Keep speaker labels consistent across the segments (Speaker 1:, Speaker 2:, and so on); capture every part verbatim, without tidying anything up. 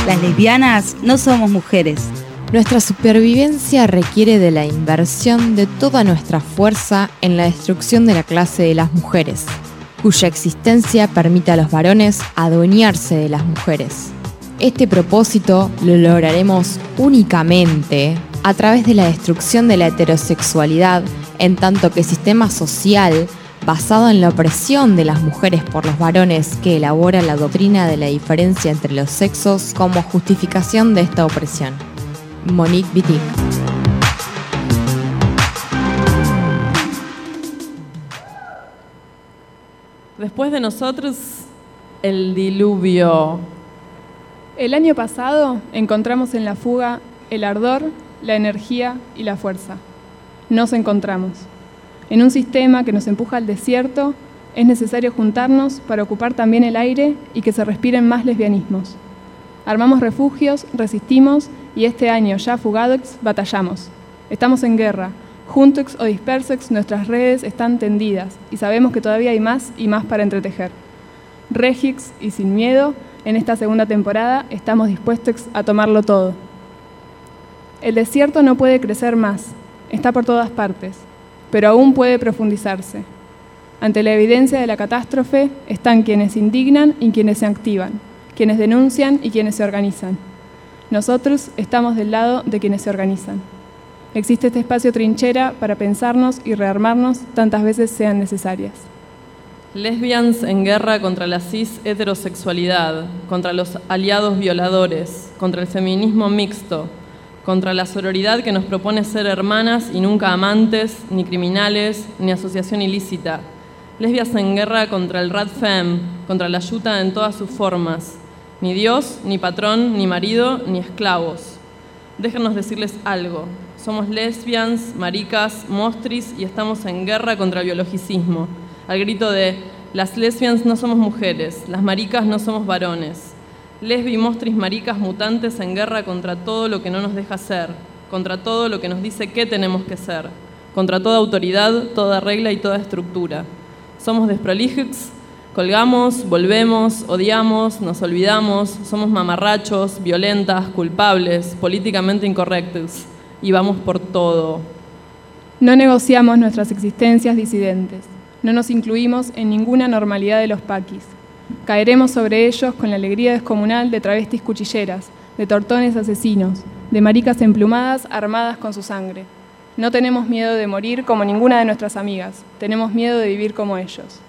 Speaker 1: Las lesbianas no somos mujeres.
Speaker 2: Nuestra supervivencia requiere de la inversión de toda nuestra fuerza en la destrucción de la clase de las mujeres, cuya existencia permite a los varones adueñarse de las mujeres. Este propósito lo lograremos únicamente a través de la destrucción de la heterosexualidad, en tanto que sistema social basado en la opresión de las mujeres por los varones que elabora la doctrina de la diferencia entre los sexos como justificación de esta opresión. Monique Wittig.
Speaker 3: Después de nosotros, el diluvio.
Speaker 4: El año pasado encontramos en la fuga el ardor, la energía y la fuerza. Nos encontramos. En un sistema que nos empuja al desierto, es necesario juntarnos para ocupar también el aire y que se respiren más lesbianismos. Armamos refugios, resistimos y este año, ya fugadox, batallamos. Estamos en guerra. Juntox o dispersex, nuestras redes están tendidas y sabemos que todavía hay más y más para entretejer. Regix y sin miedo, en esta segunda temporada estamos dispuestos a tomarlo todo. El desierto no puede crecer más, está por todas partes, pero aún puede profundizarse. Ante la evidencia de la catástrofe están quienes indignan y quienes se activan, quienes denuncian y quienes se organizan. Nosotros estamos del lado de quienes se organizan. Existe este espacio trinchera para pensarnos y rearmarnos tantas veces sean necesarias.
Speaker 3: Lesbians en guerra contra la cis heterosexualidad, contra los aliados violadores, contra el feminismo mixto, contra la sororidad que nos propone ser hermanas y nunca amantes, ni criminales, ni asociación ilícita. Lesbias en guerra contra el radfem, contra la yuta en todas sus formas. Ni Dios, ni patrón, ni marido, ni esclavos. Déjenos decirles algo. Somos lesbians, maricas, mostris y estamos en guerra contra el biologicismo. Al grito de, las lesbians no somos mujeres, las maricas no somos varones. Lesbi, mostris, maricas, mutantes en guerra contra todo lo que no nos deja ser, contra todo lo que nos dice qué tenemos que ser, contra toda autoridad, toda regla y toda estructura. Somos desprolijics, colgamos, volvemos, odiamos, nos olvidamos, somos mamarrachos, violentas, culpables, políticamente incorrectos. Y vamos por todo.
Speaker 4: No negociamos nuestras existencias disidentes. No nos incluimos en ninguna normalidad de los paquis. Caeremos sobre ellos con la alegría descomunal de travestis cuchilleras, de tortones asesinos, de maricas emplumadas armadas con su sangre. No tenemos miedo de morir como ninguna de nuestras amigas. Tenemos miedo de vivir como ellos.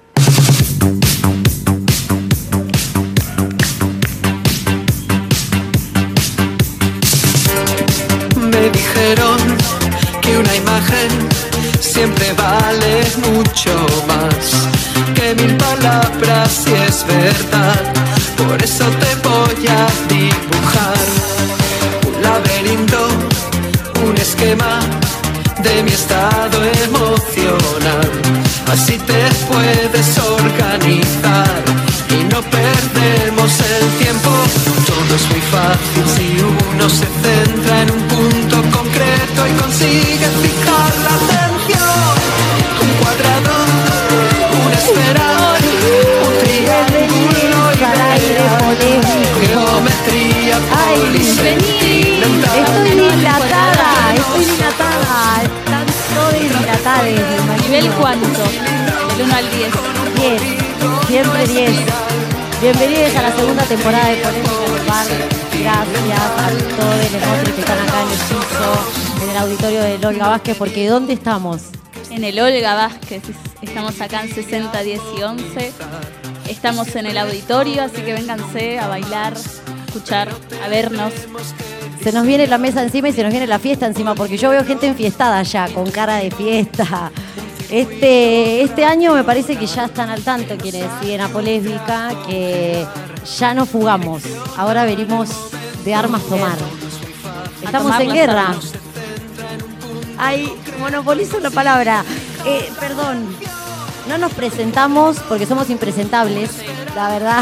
Speaker 5: Me dijeron que una imagen siempre vale mucho más que mil palabras si es verdad. Por eso te voy a dibujar un laberinto, un esquema de mi estado emocional. Así te puedes organizar y no perdemos el tiempo. Todo es muy fácil si uno se centra en un punto concreto y consigue fijar la atención. Un cuadrado, una esfera, un triángulo y geometría polisentimental.
Speaker 6: Estoy dilatada, estoy dilatada. Están todos dilatados.
Speaker 1: ¿Nivel cuánto? Del uno al diez.
Speaker 6: diez, siempre diez. Bienvenidos a la segunda temporada de Polémica del Bar. Gracias a todos los monstruos que están acá en el piso, en el auditorio del Olga Vázquez, porque ¿dónde estamos?
Speaker 1: En el Olga Vázquez. Estamos acá en sesenta, diez y once. Estamos en el auditorio, así que vénganse a bailar, a escuchar, a vernos.
Speaker 6: Se nos viene la mesa encima y se nos viene la fiesta encima, porque yo veo gente enfiestada ya, con cara de fiesta. Este, este año me parece que ya están al tanto quienes siguen a Polésbica, que ya no fugamos, ahora venimos de armas tomar. Estamos en guerra. Ay, monopolizo la palabra. Eh, perdón, no nos presentamos porque somos impresentables, la verdad.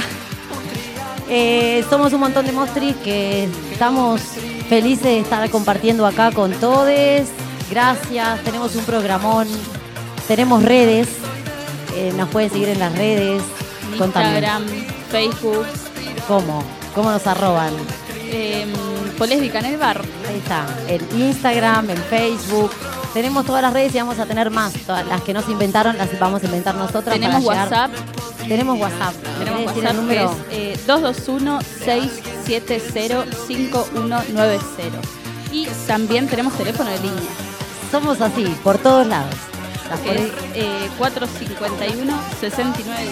Speaker 6: Eh, somos un montón de mostris que estamos felices de estar compartiendo acá con todos. Gracias, tenemos un programón. Tenemos redes, eh, nos pueden seguir en las redes.
Speaker 1: Instagram, Facebook.
Speaker 6: ¿Cómo? ¿Cómo nos arroban?
Speaker 1: Eh, Polésbica en el bar.
Speaker 6: Ahí está, en Instagram, en Facebook. Tenemos todas las redes y vamos a tener más. Todas las que no se inventaron las vamos a inventar nosotras.
Speaker 1: Tenemos
Speaker 6: para llegar.
Speaker 1: WhatsApp.
Speaker 6: Tenemos WhatsApp.
Speaker 1: Tenemos
Speaker 6: ¿Me querés decir
Speaker 1: WhatsApp
Speaker 6: el número?
Speaker 1: que es eh, dos dos uno, seis siete cero, cinco uno nueve cero. Y también tenemos teléfono de línea.
Speaker 6: Somos así, por todos lados. Las
Speaker 1: Que es eh, cuatro cinco uno, seis nueve.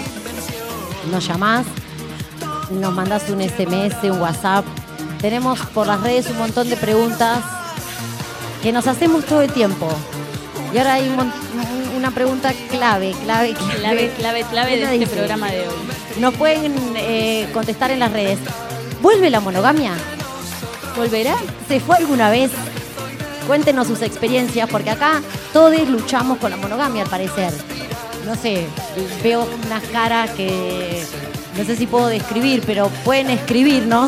Speaker 6: Nos llamás, nos mandás un S M S, un WhatsApp. Tenemos por las redes un montón de preguntas que nos hacemos todo el tiempo. Y ahora hay un mon- una pregunta clave, clave, clave.
Speaker 1: Clave, clave, clave
Speaker 6: ¿Qué
Speaker 1: de
Speaker 6: nos
Speaker 1: este
Speaker 6: dice?
Speaker 1: programa de hoy.
Speaker 6: Nos pueden eh, contestar en las redes. ¿Vuelve la monogamia?
Speaker 1: ¿Volverá?
Speaker 6: ¿Se fue alguna vez? Cuéntenos sus experiencias, porque acá todos luchamos con la monogamia, al parecer. No sé, veo unas caras que no sé si puedo describir, pero pueden escribirnos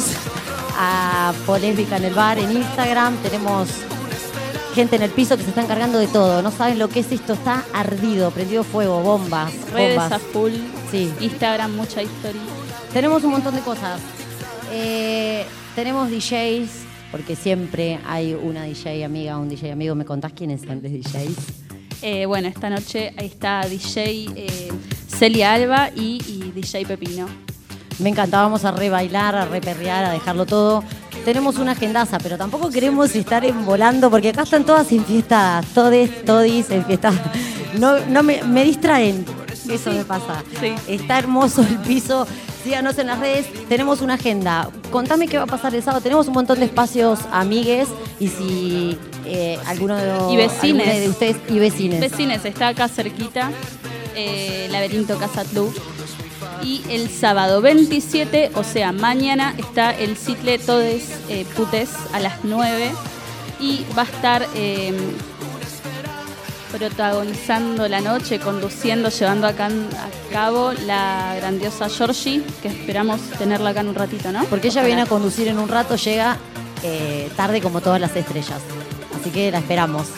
Speaker 6: a Polésbica en el bar en Instagram. Tenemos gente en el piso que se está encargando de todo. No saben lo que es esto, está ardido, prendido fuego, bombas,
Speaker 1: Redes
Speaker 6: bombas.
Speaker 1: a full.
Speaker 6: Sí.
Speaker 1: Instagram, mucha historia.
Speaker 6: Tenemos un montón de cosas. Eh, tenemos D Js, porque siempre hay una D J amiga, un D J amigo. ¿Me contás quiénes son los D Js?
Speaker 1: Eh, bueno, esta noche ahí está D J eh, Celia Alba y, y D J Pepino.
Speaker 6: Me encanta, vamos a re bailar, a re perrear, a dejarlo todo. Tenemos una agendaza, pero tampoco queremos estar envolando, porque acá están todas enfiestadas, todes, todis, enfiestadas. No, no me, me distraen, eso me pasa.
Speaker 1: Sí.
Speaker 6: Está hermoso el piso, síganos en las redes, tenemos una agenda. Contame qué va a pasar el sábado, tenemos un montón de espacios amigues, y si eh, alguno de,
Speaker 1: Y vecines.
Speaker 6: alguna de ustedes, y vecines.
Speaker 1: Vecines, está acá cerquita, eh, Laberinto Casa Club. Y el sábado veintisiete, o sea, mañana, está el Citle Todes eh, Putes a las nueve. Y va a estar eh, protagonizando la noche, conduciendo, llevando acá a cabo la grandiosa Georgie, que esperamos tenerla acá en un ratito, ¿no?
Speaker 6: Porque ella
Speaker 1: Ojalá.
Speaker 6: viene a conducir en un rato, llega eh, tarde como todas las estrellas. Así que la esperamos.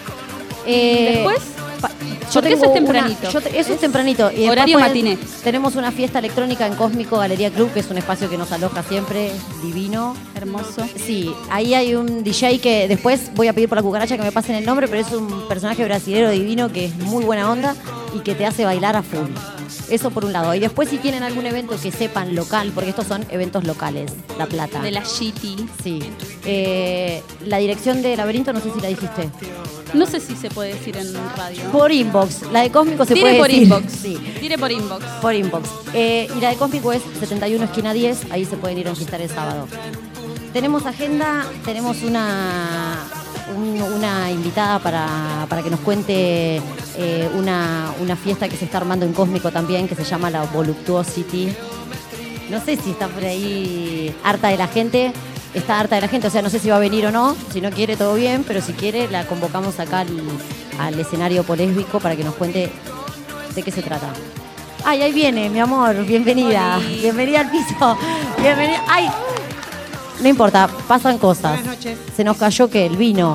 Speaker 6: Eh,
Speaker 1: Después,
Speaker 6: pa-
Speaker 1: porque eso es tempranito.
Speaker 6: una- yo te- eso es,
Speaker 1: Es
Speaker 6: tempranito. Y después
Speaker 1: horario
Speaker 6: pueden-
Speaker 1: matiné.
Speaker 6: Tenemos una fiesta electrónica en Cósmico Galería Club, que es un espacio que nos aloja siempre, divino.
Speaker 1: hermoso.
Speaker 6: Sí, ahí hay un D J que después voy a pedir por la cucaracha que me pasen el nombre, pero es un personaje brasilero divino que es muy buena onda y que te hace bailar a full. Eso por un lado. Y después si tienen algún evento que sepan local, porque estos son eventos locales, La Plata.
Speaker 1: De la G T.
Speaker 6: Sí. Eh, la dirección de Laberinto, no sé si la dijiste.
Speaker 1: No sé si se puede decir en radio.
Speaker 6: Por inbox. La de Cósmico se
Speaker 1: Tire
Speaker 6: puede
Speaker 1: por
Speaker 6: decir.
Speaker 1: inbox.
Speaker 6: Sí.
Speaker 1: Tire por inbox.
Speaker 6: Por inbox. Eh, y la de Cósmico es setenta y uno esquina diez, ahí se pueden ir a enlistar el sábado. Tenemos agenda, tenemos una, un- una invitada para, para que nos cuente eh, una, una fiesta que se está armando en Cósmico también, que se llama la Voluptuosity. No sé si está por ahí harta de la gente. Está harta de la gente, o sea, no sé si va a venir o no. Si no quiere, todo bien, pero si quiere, la convocamos acá al, al escenario polésbico para que nos cuente de qué se trata. Ay, ahí viene, mi amor, bienvenida.
Speaker 1: Oli.
Speaker 6: Bienvenida al piso. Bienvenida. Ay, no importa, pasan cosas.
Speaker 7: Buenas noches.
Speaker 6: Se nos cayó que el vino.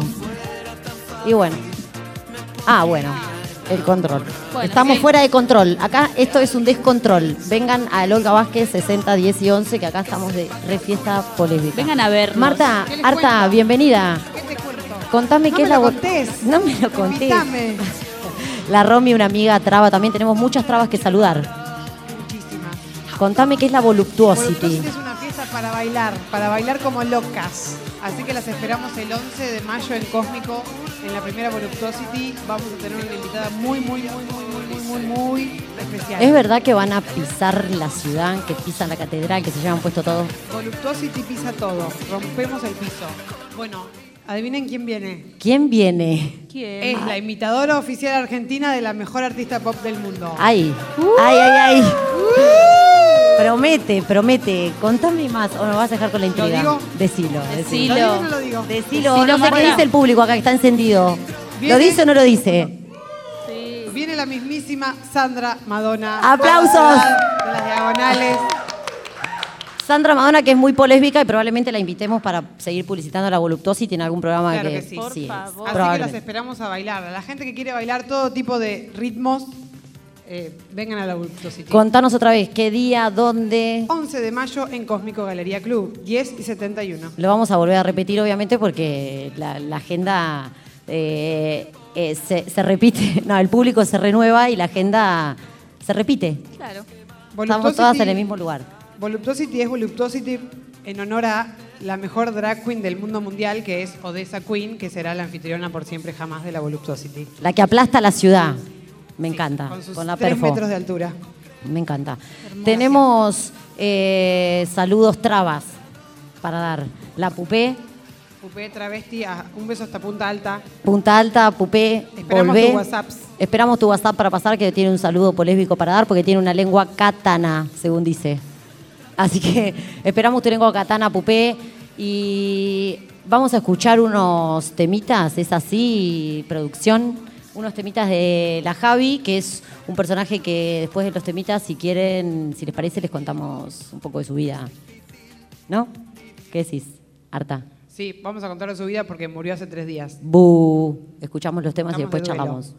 Speaker 6: Y bueno. Ah, bueno. El control.
Speaker 1: Bueno,
Speaker 6: Estamos
Speaker 1: sí.
Speaker 6: fuera de control. Acá esto es un descontrol. Vengan a Olga Vázquez sesenta, diez y once, que acá estamos de re fiesta polésbica.
Speaker 1: Vengan a vernos.
Speaker 6: Marta,
Speaker 7: ¿Qué les
Speaker 6: Arta,
Speaker 7: cuento?
Speaker 6: bienvenida.
Speaker 7: ¿Qué te cuento?
Speaker 6: Contame
Speaker 7: No
Speaker 6: qué
Speaker 7: me
Speaker 6: es la
Speaker 7: lo
Speaker 6: vol-
Speaker 7: contés.
Speaker 6: No me lo contés.
Speaker 7: Invítame.
Speaker 6: La Romy, una amiga traba, también tenemos muchas trabas que saludar.
Speaker 7: Muchísimas.
Speaker 6: Contame qué es la Voluptuosity.
Speaker 7: Voluptuosity es una fiesta para bailar, para bailar como locas. Así que las esperamos el once de mayo en Cósmico, en la primera Voluptuosity. Vamos a tener una invitada muy, muy, muy, muy, muy, muy, muy, muy especial.
Speaker 6: ¿Es verdad que van a pisar la ciudad, que pisan la catedral, que se llevan puesto todo?
Speaker 7: Voluptuosity pisa todo. Rompemos el piso. Bueno, adivinen quién viene.
Speaker 6: ¿Quién viene?
Speaker 1: ¿Quién?
Speaker 7: Es la imitadora oficial argentina de la mejor artista pop del mundo.
Speaker 6: Ay, ay, ay, ay. Promete, promete. Contame más. ¿O nos vas a dejar con la intriga?
Speaker 7: digo?
Speaker 6: Decilo,
Speaker 7: ¿Lo
Speaker 6: decilo.
Speaker 7: digo o no lo digo?
Speaker 6: Decilo,
Speaker 1: Decilo,
Speaker 6: no sé
Speaker 1: Marta.
Speaker 6: qué dice el público acá que está encendido. ¿Lo
Speaker 7: Viene-
Speaker 6: dice o no lo dice?
Speaker 1: Sí.
Speaker 7: Viene la mismísima Sandra Madonna.
Speaker 6: ¡Aplausos!
Speaker 7: De las diagonales.
Speaker 6: Sandra Madonna, que es muy polésbica y probablemente la invitemos para seguir publicitando la Voluptuosity en algún programa
Speaker 7: Claro
Speaker 6: que,
Speaker 7: que sí.
Speaker 1: Por favor.
Speaker 7: Así que las
Speaker 6: probablemente.
Speaker 7: esperamos a bailar. A la gente que quiere bailar todo tipo de ritmos, eh, vengan a la Voluptuosity.
Speaker 6: Contanos otra vez, ¿qué día, dónde?
Speaker 7: once de mayo en Cósmico Galería Club, diez y setenta y uno.
Speaker 6: Lo vamos a volver a repetir, obviamente, porque la, la agenda eh, eh, se, se repite. No, el público se renueva y la agenda se repite.
Speaker 1: Claro.
Speaker 6: Estamos todas en el mismo lugar.
Speaker 7: Voluptuosity es Voluptuosity en honor a la mejor drag queen del mundo mundial, que es Odessa Queen, que será la anfitriona por siempre jamás de la Voluptuosity.
Speaker 6: La que aplasta la ciudad. Me encanta.
Speaker 7: Con sus
Speaker 6: con la
Speaker 7: tres
Speaker 6: perfo.
Speaker 7: metros de altura.
Speaker 6: Me encanta. Tenemos eh, saludos trabas para dar. La Pupé,
Speaker 7: Pupé, travesti, a- un beso hasta Punta Alta.
Speaker 6: Punta Alta, Pupé,
Speaker 7: Esperamos
Speaker 6: volvé.
Speaker 7: tus WhatsApps.
Speaker 6: Esperamos tu WhatsApp para pasar, que tiene un saludo polésbico para dar, porque tiene una lengua katana, según dice. Así que esperamos tu lengua katana, Pupé. Y vamos a escuchar unos temitas, es así, producción. Unos temitas de la Javi, que es un personaje que después de los temitas, si quieren, si les parece, les contamos un poco de su vida. ¿No? ¿Qué decís, Arta?
Speaker 7: Sí, vamos a contar de su vida porque murió hace tres días.
Speaker 6: Bu. Escuchamos los temas y
Speaker 7: Estamos
Speaker 6: después
Speaker 7: de duelo.
Speaker 6: charlamos.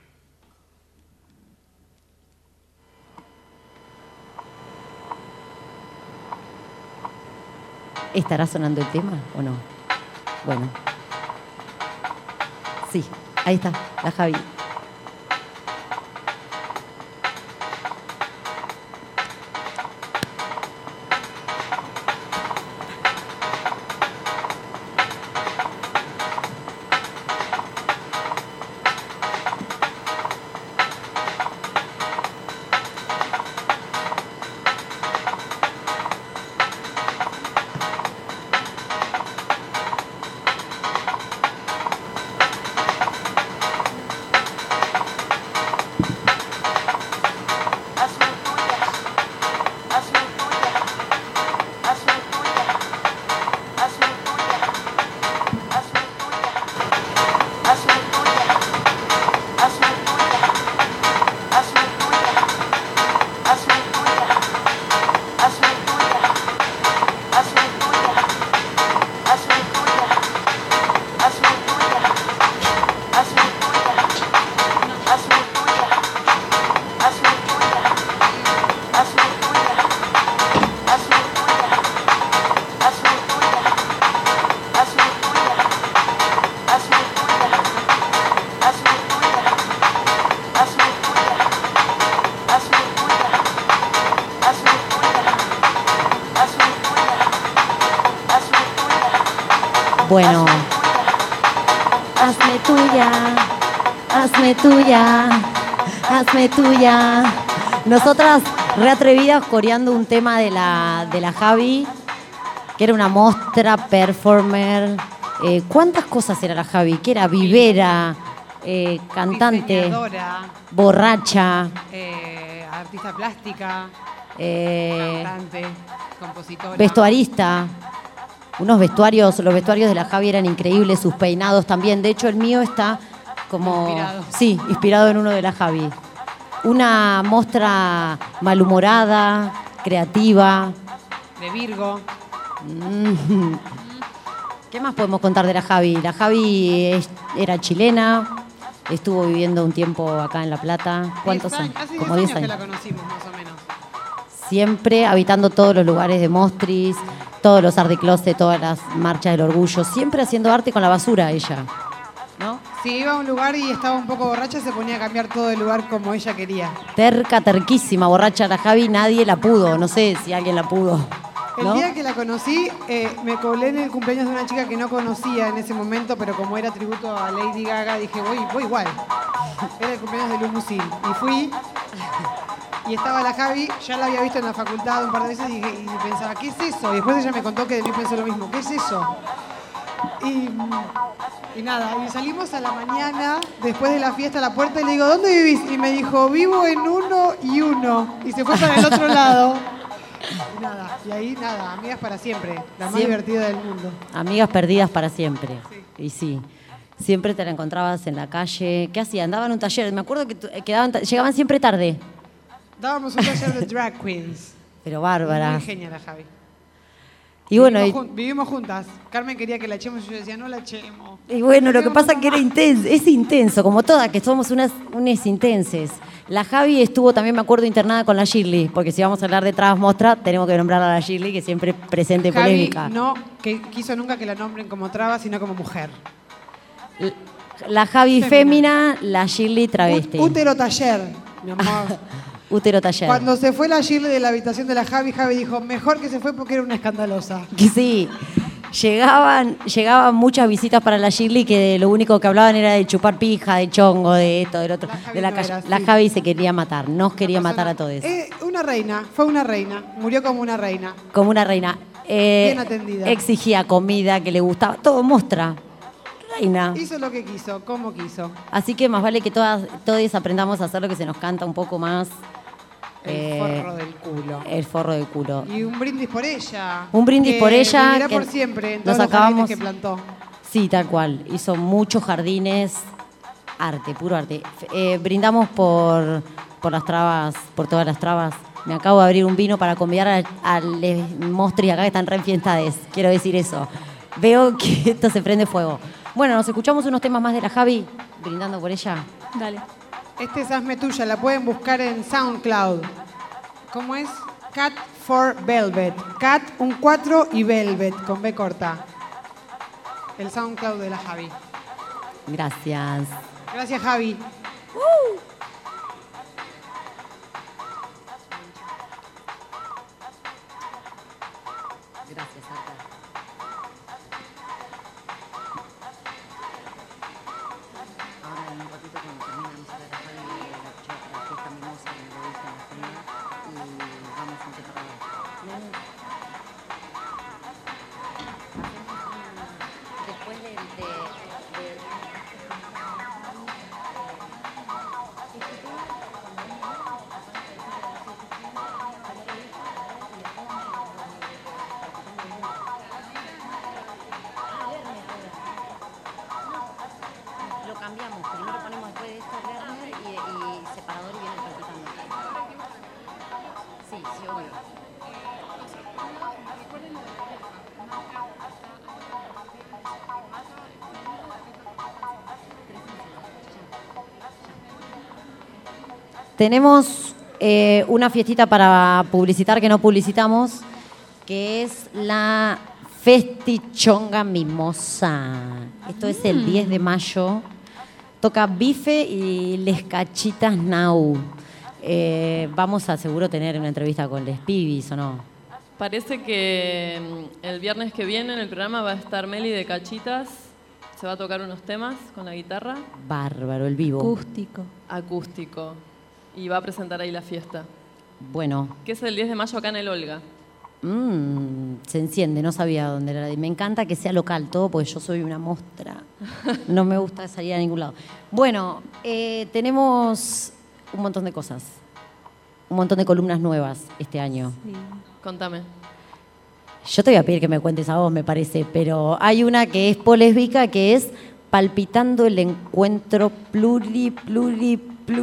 Speaker 6: ¿Estará sonando el tema o no? Bueno. Sí, ahí está, la Javi. Bueno. Hazme tuya, hazme tuya, hazme tuya. Nosotras, re atrevidas, coreando un tema de la, de la Javi, que era una mostra, performer. Eh, ¿Cuántas cosas era la Javi? Que era vivera, eh, cantante,
Speaker 7: Diseñadora,
Speaker 6: borracha,
Speaker 7: eh, artista plástica,
Speaker 6: eh,
Speaker 7: cantante, compositora.
Speaker 6: vestuarista. Unos vestuarios, los vestuarios de la Javi eran increíbles, sus peinados también. De hecho, el mío está como...
Speaker 7: Inspirado.
Speaker 6: Sí, inspirado en uno de la Javi. Una mostra malhumorada, creativa.
Speaker 7: De Virgo.
Speaker 6: Mm. ¿Qué más podemos contar de la Javi? La Javi es- era chilena, estuvo viviendo un tiempo acá en La Plata. ¿Cuántos
Speaker 7: Diez
Speaker 6: años?
Speaker 7: Hace
Speaker 6: Como
Speaker 7: diez
Speaker 6: diez
Speaker 7: años que
Speaker 6: años.
Speaker 7: la conocimos, más o menos.
Speaker 6: Siempre habitando todos los lugares de Mostris, todos los art de closet, todas las marchas del orgullo, siempre haciendo arte con la basura ella, ¿no?
Speaker 7: Si iba a un lugar y estaba un poco borracha, se ponía a cambiar todo el lugar como ella quería.
Speaker 6: Terca, terquísima, borracha la Javi, nadie la pudo, no sé si alguien la pudo,
Speaker 7: El
Speaker 6: ¿no?
Speaker 7: día que la conocí, eh, me colé en el cumpleaños de una chica que no conocía en ese momento, pero como era tributo a Lady Gaga, dije, voy, voy igual. Era el cumpleaños de Lumusil. Y fui, y estaba la Javi, ya la había visto en la facultad un par de veces y, dije- y pensaba, ¿qué es eso? Y después ella me contó que de mí pensó lo mismo, ¿qué es eso? Y, y nada, y salimos a la mañana, después de la fiesta, a la puerta y le digo, ¿dónde vivís? Y me dijo, vivo en uno y uno. Y se fue para el otro lado. Y nada, y ahí nada, amigas para siempre, la más
Speaker 6: Siempre.
Speaker 7: divertida del mundo.
Speaker 6: Amigas perdidas para siempre. Y sí, siempre te la encontrabas en la calle. ¿Qué hacían? Daban un taller, me acuerdo que tu- eh, quedaban, ta- llegaban siempre tarde,
Speaker 7: Dábamos un taller de drag queens.
Speaker 6: pero bárbara.
Speaker 7: Muy genial la Javi.
Speaker 6: Y bueno,
Speaker 7: vivimos,
Speaker 6: y,
Speaker 7: jun- vivimos juntas. Carmen quería que la echemos y yo decía, no la echemos.
Speaker 6: y bueno, lo que
Speaker 7: Vivimos
Speaker 6: pasa es que era intenso, es intenso, como todas, que somos unas, unas intenses. La Javi estuvo también, me acuerdo, internada con la Shirley, porque si vamos a hablar de Trabas Mostra, tenemos que nombrar a la Shirley, que siempre presente en
Speaker 7: Javi
Speaker 6: polémica.
Speaker 7: no que quiso nunca que la nombren como traba, sino como mujer.
Speaker 6: La Javi
Speaker 7: Fémina.
Speaker 6: fémina, la Shirley travesti.
Speaker 7: Ú- Útero taller, mi amor.
Speaker 6: Útero taller.
Speaker 7: Cuando se fue la Shirley de la habitación de la Javi, Javi dijo, mejor que se fue porque era una escandalosa.
Speaker 6: Que sí. Llegaban, llegaban muchas visitas para la Shirley que lo único que hablaban era de chupar pija, de chongo, de esto, del otro.
Speaker 7: La Javi
Speaker 6: de la,
Speaker 7: no
Speaker 6: calle.
Speaker 7: era así.
Speaker 6: La Javi se quería matar, nos quería
Speaker 7: Una
Speaker 6: matar a
Speaker 7: persona-
Speaker 6: todos.
Speaker 7: Eh, una reina, fue una reina. Murió como una reina.
Speaker 6: Como una reina. Eh,
Speaker 7: Bien atendida.
Speaker 6: Exigía comida, que le gustaba, todo mostra. Reina.
Speaker 7: Hizo lo que quiso, como quiso.
Speaker 6: Así que más vale que todas, todos aprendamos a hacer lo que se nos canta un poco más.
Speaker 7: El
Speaker 6: eh,
Speaker 7: forro del culo.
Speaker 6: El forro del culo.
Speaker 7: Y un brindis por ella.
Speaker 6: Un brindis
Speaker 7: que
Speaker 6: por ella,
Speaker 7: vivirá
Speaker 6: que
Speaker 7: por siempre en
Speaker 6: nos
Speaker 7: todos los
Speaker 6: acabamos-
Speaker 7: jardines que plantó.
Speaker 6: Sí, tal cual. Hizo muchos jardines. Arte, puro arte. F- eh, brindamos por, por las trabas, por todas las trabas. Me acabo de abrir un vino para convidar a, a les mostris acá que están re enfiestades. Quiero decir eso. Veo que esto se prende fuego. Bueno, nos escuchamos unos temas más de la Javi, brindando por ella.
Speaker 1: Dale.
Speaker 7: Este es Hazme Tuya, la pueden buscar en SoundCloud. ¿Cómo es? Cat for Velvet. Cat, un cuatro y Velvet, con B corta. El SoundCloud de la Javi.
Speaker 6: Gracias.
Speaker 7: Gracias, Javi.
Speaker 6: Gracias, Arta. Ahora en un ratito cuando termine la música de la Javi, la, la fiesta mimosa, como lo dije en la primera, y vamos a empezar a ver. Después de, de, de lo cambiamos. Primero ponemos después de esto Lerner y, y separador y viene palpitando. Sí, sí, obvio. Tenemos eh, una fiestita para publicitar que no publicitamos, que es la Festichonga Mimosa. Esto es el diez de mayo. Toca Bife y Les Cachitas Now. Eh, vamos a seguro tener una entrevista con Les Pibis, ¿o no?
Speaker 3: Parece que mm, el viernes que viene en el programa va a estar Meli de Cachitas. Se va a tocar unos temas con la guitarra.
Speaker 6: Bárbaro, el vivo.
Speaker 1: Acústico.
Speaker 3: Acústico. Y va a presentar ahí la fiesta.
Speaker 6: Bueno,
Speaker 3: Que es el diez de mayo acá en el Olga.
Speaker 6: mm, se enciende, no sabía dónde era. Me encanta que sea local todo, porque yo soy una mostra. No me gusta salir a ningún lado. Bueno, eh, tenemos un montón de cosas. Un montón de columnas nuevas este año.
Speaker 1: Sí.
Speaker 3: Contame.
Speaker 6: Yo te voy a pedir que me cuentes a vos, me parece, pero hay una que es polésbica, que es Palpitando el encuentro pluri, pluri,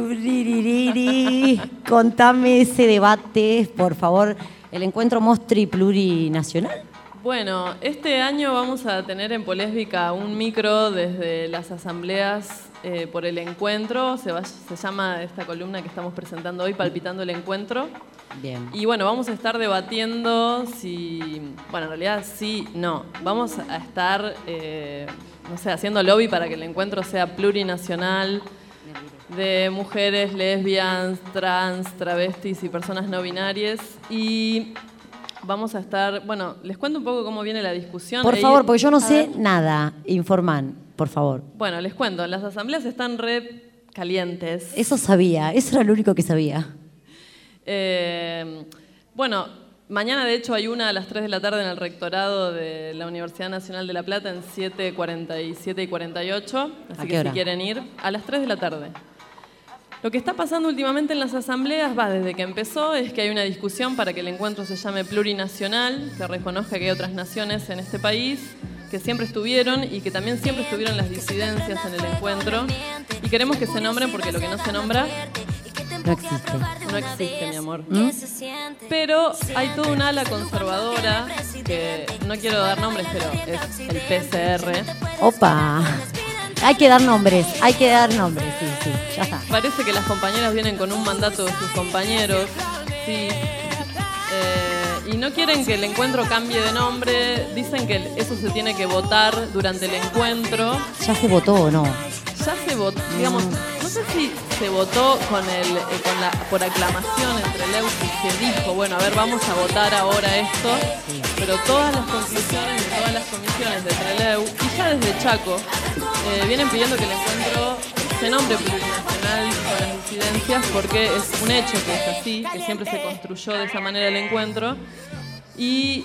Speaker 6: pluririri. Contame ese debate, por favor. El encuentro mostri plurinacional.
Speaker 3: Bueno, este año vamos a tener en Polésbica un micro desde las asambleas eh, por el encuentro. Se, va- se llama esta columna que estamos presentando hoy, Palpitando el encuentro.
Speaker 6: Bien.
Speaker 3: Y bueno, vamos a estar debatiendo si, bueno, en realidad sí, no. Vamos a estar, eh, no sé, haciendo lobby para que el encuentro sea plurinacional, de mujeres, lesbianas, trans, travestis y personas no binarias. Y vamos a estar, bueno, les cuento un poco cómo viene la discusión.
Speaker 6: Por
Speaker 3: Ahí-
Speaker 6: favor, porque yo no
Speaker 3: a
Speaker 6: sé
Speaker 3: ver.
Speaker 6: nada. Informan, por favor.
Speaker 3: Bueno, les cuento, las asambleas están re calientes.
Speaker 6: Eso sabía, eso era lo único que sabía.
Speaker 3: Eh, bueno, mañana de hecho hay una a las tres de la tarde en el rectorado de la Universidad Nacional de La Plata en siete cuarenta y siete y cuarenta y ocho,
Speaker 6: ¿A
Speaker 3: así
Speaker 6: qué
Speaker 3: que
Speaker 6: hora?
Speaker 3: si quieren ir, a las tres de la tarde. Lo que está pasando últimamente en las asambleas, va desde que empezó, es que hay una discusión para que el encuentro se llame plurinacional, que reconozca que hay otras naciones en este país que siempre estuvieron y que también siempre estuvieron las disidencias en el encuentro. Y queremos que se nombren porque lo que no se nombra
Speaker 6: No existe.
Speaker 3: No existe, mi amor.
Speaker 6: ¿Mm?
Speaker 3: Pero hay toda una ala conservadora, que no quiero dar nombres, pero es el P C R.
Speaker 6: Opa. Hay que dar nombres, hay que dar nombres, sí, sí, ya está.
Speaker 3: Parece que las compañeras vienen con un mandato de sus compañeros, sí. Eh, y no quieren que el encuentro cambie de nombre, dicen que eso se tiene que votar durante el encuentro.
Speaker 6: ¿Ya se votó o no?
Speaker 3: Ya se votó, digamos, no sé si se votó con el, eh, con la, por aclamación entre Leu y se dijo, bueno, a ver, vamos a votar ahora esto, pero todas las conclusiones de todas las comisiones de Trelew y ya desde Chaco eh, vienen pidiendo que el encuentro se nombre plurinacional con las disidencias porque es un hecho que es así, que siempre se construyó de esa manera el encuentro y,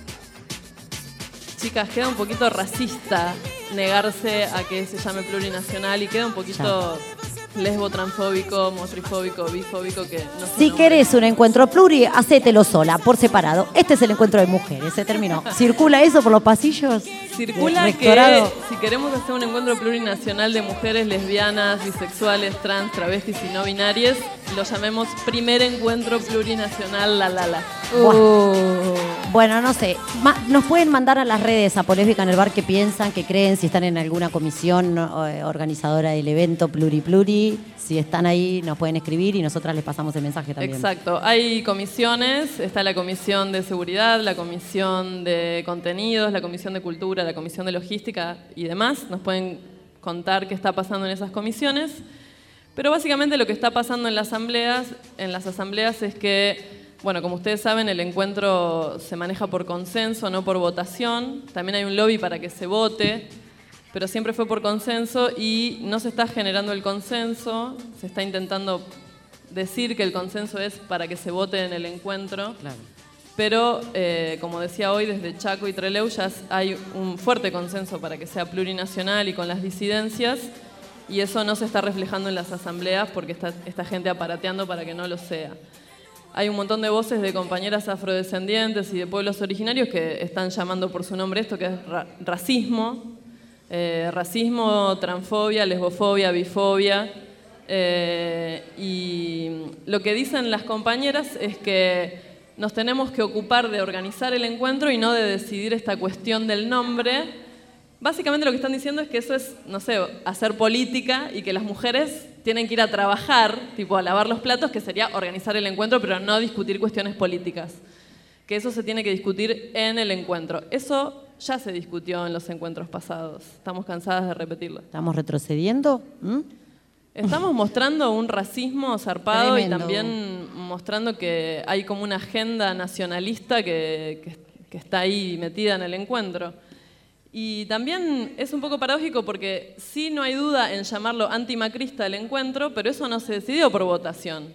Speaker 3: chicas, queda un poquito racista negarse a que se llame plurinacional y queda un poquito lesbo, transfóbico, motrifóbico, bifóbico que no se
Speaker 6: Si
Speaker 3: nombra.
Speaker 6: querés un encuentro pluri, hacételo sola, por separado. Este es el encuentro de mujeres, se terminó. ¿Circula eso por los pasillos?
Speaker 3: Circula
Speaker 6: del
Speaker 3: que
Speaker 6: rectorado?
Speaker 3: si queremos hacer un encuentro plurinacional de mujeres lesbianas, bisexuales, trans, travestis y no binarias, lo llamemos primer encuentro plurinacional la la la.
Speaker 6: Buah. Bueno, no sé. Ma- nos pueden mandar a las redes a Polémica en el Bar qué piensan, qué creen, si están en alguna comisión eh, organizadora del evento Pluri Pluri. Si están ahí, nos pueden escribir y nosotras les pasamos el mensaje también.
Speaker 3: Exacto. Hay comisiones, está la comisión de seguridad, la comisión de contenidos, la comisión de cultura, la comisión de logística y demás. Nos pueden contar qué está pasando en esas comisiones. Pero básicamente lo que está pasando en las asambleas, en las asambleas es que, bueno, como ustedes saben, el encuentro se maneja por consenso, no por votación. También hay un lobby para que se vote, pero siempre fue por consenso y no se está generando el consenso. Se está intentando decir que el consenso es para que se vote en el encuentro.
Speaker 6: Claro.
Speaker 3: Pero, eh, como decía hoy, desde Chaco y Trelew ya hay un fuerte consenso para que sea plurinacional y con las disidencias. Y eso no se está reflejando en las asambleas porque está esta gente aparateando para que no lo sea. Hay un montón de voces de compañeras afrodescendientes y de pueblos originarios que están llamando por su nombre esto, que es ra- racismo. Eh, racismo, transfobia, lesbofobia, bifobia. Eh, y lo que dicen las compañeras es que nos tenemos que ocupar de organizar el encuentro y no de decidir esta cuestión del nombre. Básicamente lo que están diciendo es que eso es, no sé, hacer política y que las mujeres tienen que ir a trabajar, tipo a lavar los platos, que sería organizar el encuentro, pero no discutir cuestiones políticas. Que eso se tiene que discutir en el encuentro. Eso ya se discutió en los encuentros pasados. Estamos cansadas de repetirlo.
Speaker 6: ¿Estamos retrocediendo? ¿Mm?
Speaker 3: Estamos mostrando un racismo zarpado
Speaker 6: Tremendo.
Speaker 3: y también mostrando que hay como una agenda nacionalista que, que, que está ahí metida en el encuentro. Y también es un poco paradójico porque sí no hay duda en llamarlo antimacrista el encuentro, pero eso no se decidió por votación.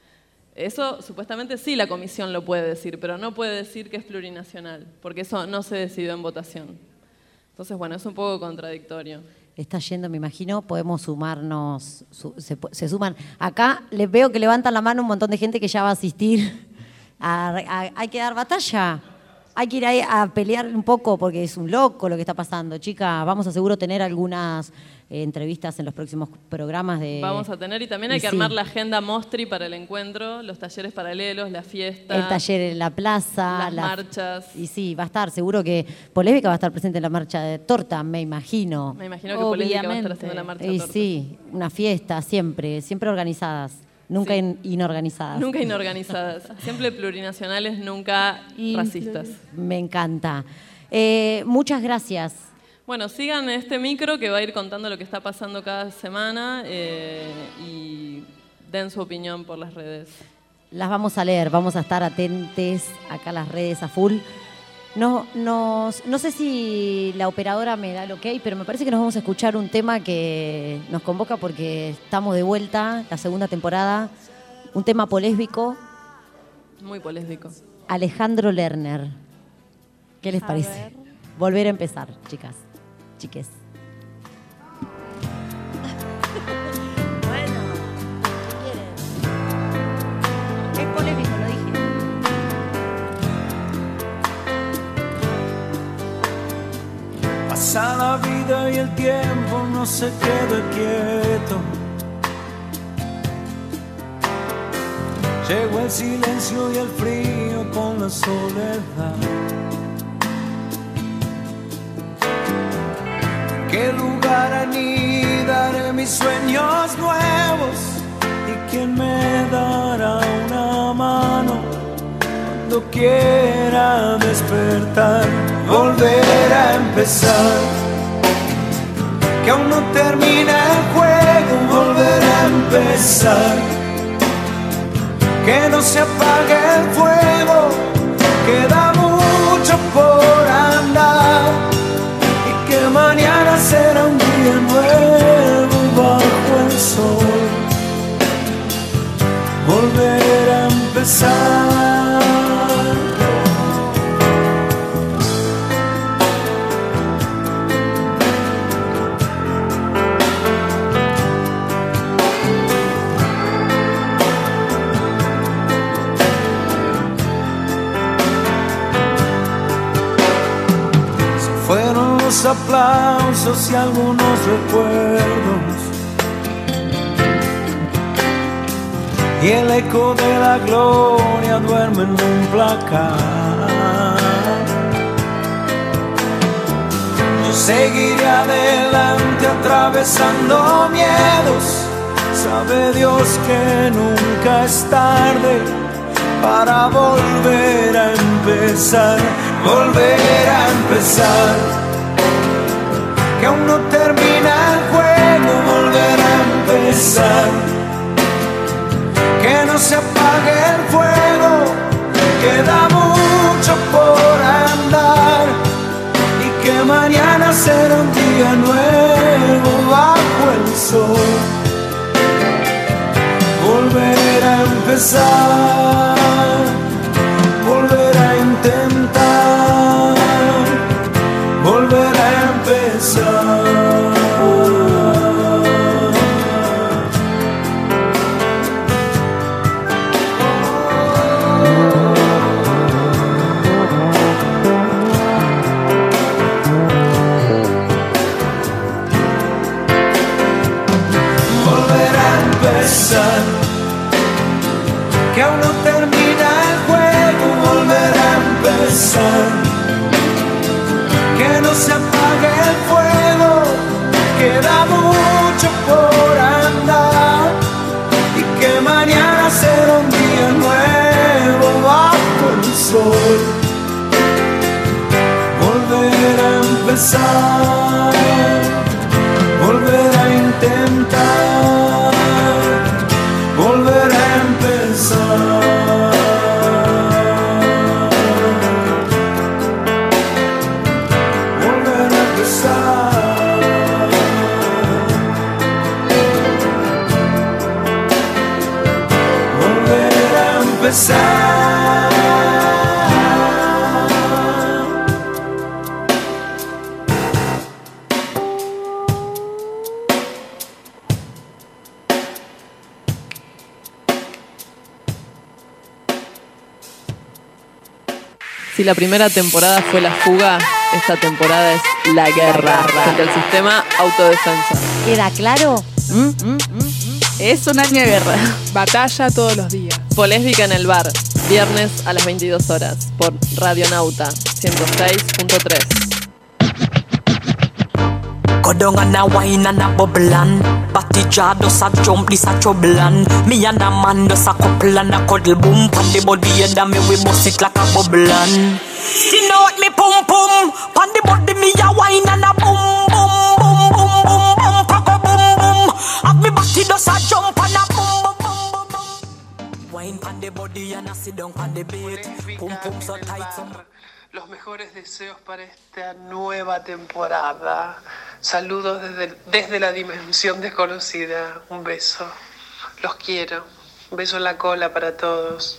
Speaker 3: Eso supuestamente sí la comisión lo puede decir, pero no puede decir que es plurinacional, porque eso no se decidió en votación. Entonces, bueno, es un poco contradictorio.
Speaker 6: Está yendo, me imagino, podemos sumarnos, su- se, pu- se suman. Acá les veo que levantan la mano un montón de gente que ya va a asistir. A- a- hay que dar batalla. Hay que ir ahí a pelear un poco porque es un loco lo que está pasando. Chicas, vamos a seguro tener algunas eh, entrevistas en los próximos programas de...
Speaker 3: Vamos a tener y también hay
Speaker 6: y
Speaker 3: que
Speaker 6: sí.
Speaker 3: armar la agenda Mostri para el encuentro, los talleres paralelos, la fiesta,
Speaker 6: El taller en la plaza.
Speaker 3: las
Speaker 6: la-
Speaker 3: marchas.
Speaker 6: Y sí, va a estar, seguro que Polémica va a estar presente en la marcha de torta, me imagino.
Speaker 3: Me imagino que Polémica va a estar
Speaker 1: Obviamente.
Speaker 3: haciendo la marcha
Speaker 6: Y
Speaker 3: torta.
Speaker 6: sí, una fiesta, siempre, siempre organizadas, nunca
Speaker 3: Sí.
Speaker 6: in- inorganizadas.
Speaker 3: Nunca inorganizadas, siempre plurinacionales, nunca
Speaker 1: Y
Speaker 3: racistas.
Speaker 6: Me encanta. Eh, muchas gracias.
Speaker 3: Bueno, sigan este micro que va a ir contando lo que está pasando cada semana eh, y den su opinión por las redes.
Speaker 6: Las vamos a leer, vamos a estar atentes acá a las redes a full. No, nos, no sé si la operadora me da el ok, pero me parece que nos vamos a escuchar un tema que nos convoca porque estamos de vuelta, la segunda temporada. Un tema polésbico,
Speaker 3: Muy polémico.
Speaker 6: Alejandro Lerner. ¿Qué les
Speaker 1: A
Speaker 6: parece?
Speaker 1: ver.
Speaker 6: Volver a empezar, chicas, chiques. Bueno, ¿qué quieren? Es polémico, lo dije.
Speaker 8: Pasa la vida y el tiempo no se queda quieto.
Speaker 5: Llegó el silencio y el frío con la soledad. ¿En qué lugar anidaré mis sueños nuevos? ¿Y quién me dará una mano cuando quiera despertar? Volver a empezar, que aún no termina el juego. Volver a empezar, que no se apague el fuego. Queda mucho por andar y que mañana será un día nuevo bajo el sol. Volver a empezar. Fueron los aplausos y algunos recuerdos, y el eco de la gloria duerme en un placar. Yo seguiré adelante atravesando miedos. Sabe Dios que nunca es tarde para volver a empezar. Volver a empezar, que aún no termina el juego. Volver a empezar, que no se apague el fuego. Queda mucho por andar y que mañana será un día nuevo bajo el sol. Volver a empezar, volver a intentar, volver a empezar. Volver a empezar, que aún no termina el juego. Volver a empezar, que no se apague el fuego. Queda mucho por andar y que mañana será un día nuevo bajo el sol. Volver a empezar, volver a intentar, volver a empezar.
Speaker 3: Si la primera temporada fue la fuga, esta temporada es la guerra contra el sistema autodefensa.
Speaker 6: ¿Queda claro?
Speaker 3: ¿Mm? ¿Mm? ¿Mm?
Speaker 1: Es un año de guerra.
Speaker 4: Batalla todos los días.
Speaker 3: Polésbica en el bar, viernes a las veintidós horas, por Radionauta ciento seis punto tres.
Speaker 8: Go down and a wine and a bubblan. Batty jaw does a jump, this a troublan. Me and a man does a couple and a cuddle boom. Pan the body and a me we bust it like a bubblan. Skin out me pum pum. Pan the body me a wine and a boom boom boom boom boom boom. Pago boom boom. Have me batty does a jump and a boom boom boom boom. Wine pan the body and a sit down pan the beat. Pum pum so tight some.
Speaker 9: Los mejores deseos para esta nueva temporada. Saludos desde, desde la dimensión desconocida. Un beso. Los quiero. Un beso en la cola para todos.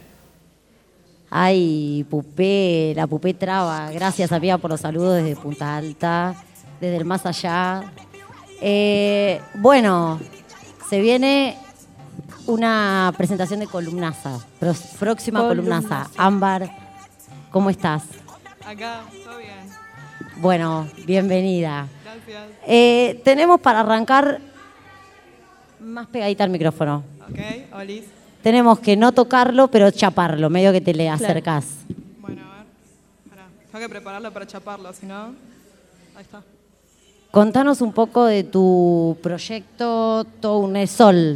Speaker 6: Ay, Pupé, la Pupé traba. Gracias, amiga, por los saludos desde Punta Alta, desde el más allá. Eh, bueno, se viene una presentación de columnaza. Próxima columnaza. columnaza. Ámbar, ¿cómo estás?
Speaker 10: Acá, todo bien.
Speaker 6: Bueno, bienvenida.
Speaker 10: Gracias.
Speaker 6: Eh, tenemos para arrancar más pegadita al micrófono.
Speaker 10: Ok, Olis.
Speaker 6: tenemos que no tocarlo, pero chaparlo, medio que te le acercás.
Speaker 3: Bueno, a ver. Pará. Tengo que prepararlo para chaparlo, si no... Ahí está.
Speaker 6: Contanos un poco de tu proyecto Tornasol.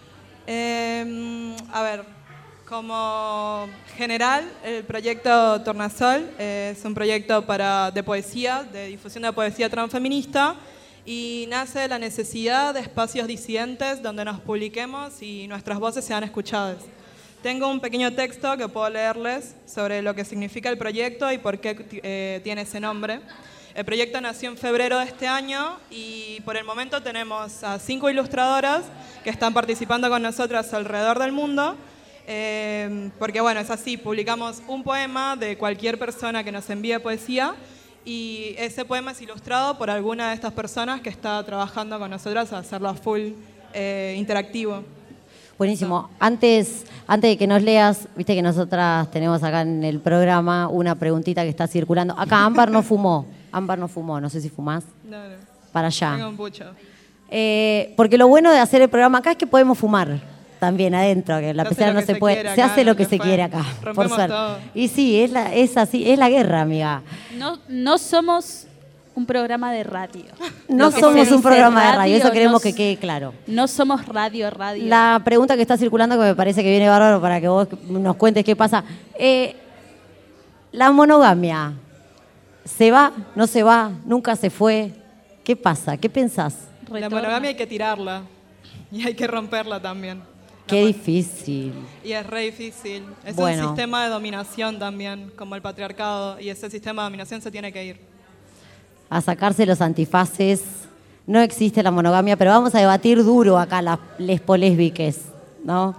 Speaker 3: Eh, a ver, como general, el proyecto Tornasol es un proyecto para, de poesía, de difusión de poesía transfeminista, y nace de la necesidad de espacios disidentes donde nos publiquemos y nuestras voces sean escuchadas. Tengo un pequeño texto que puedo leerles sobre lo que significa el proyecto y por qué eh, tiene ese nombre. El proyecto nació en febrero de este año y por el momento tenemos a cinco ilustradoras que están participando con nosotras alrededor del mundo, eh, porque bueno, es así, publicamos un poema de cualquier persona que nos envíe poesía y ese poema es ilustrado por alguna de estas personas que está trabajando con nosotras a hacerlo a full eh, interactivo.
Speaker 6: Buenísimo. Antes, antes de que nos leas, viste que nosotras tenemos acá en el programa una preguntita que está circulando. Acá Ámbar no fumó. Ámbar no fumó, no sé si fumás.
Speaker 3: No, no.
Speaker 6: Para allá.
Speaker 3: Tengo un pucho.
Speaker 6: Eh, porque lo bueno de hacer el programa acá es que podemos fumar también adentro, que la
Speaker 3: Se hace
Speaker 6: pecera
Speaker 3: lo
Speaker 6: no
Speaker 3: que
Speaker 6: se
Speaker 3: se
Speaker 6: puede.
Speaker 3: quiere
Speaker 6: Se
Speaker 3: acá,
Speaker 6: hace lo
Speaker 3: ¿no?
Speaker 6: que
Speaker 3: Que
Speaker 6: se
Speaker 3: fue.
Speaker 6: quiere acá, por
Speaker 3: Rompemos
Speaker 6: suerte.
Speaker 3: todo.
Speaker 6: Y sí, es, la, es así, es la guerra, amiga.
Speaker 1: No, no somos un programa de radio.
Speaker 6: No
Speaker 1: Lo que
Speaker 6: somos
Speaker 1: se
Speaker 6: un
Speaker 1: dice
Speaker 6: programa de radio, eso
Speaker 1: no
Speaker 6: queremos
Speaker 1: s-
Speaker 6: que quede claro.
Speaker 1: No somos radio, radio.
Speaker 6: La pregunta que está circulando, que me parece que viene bárbaro para que vos nos cuentes qué pasa. Eh, la monogamia, ¿se va? ¿No se va? ¿Nunca se fue? ¿Qué pasa? ¿Qué pensás?
Speaker 3: La
Speaker 1: Retorna.
Speaker 3: monogamia hay que tirarla y hay que romperla también.
Speaker 6: Qué difícil.
Speaker 3: Y es re difícil. Es
Speaker 6: Bueno.
Speaker 3: un sistema de dominación también, como el patriarcado, y ese sistema de dominación se tiene que ir.
Speaker 6: A sacarse los antifaces. No existe la monogamia, pero vamos a debatir duro acá las lesbolésbiques, ¿no?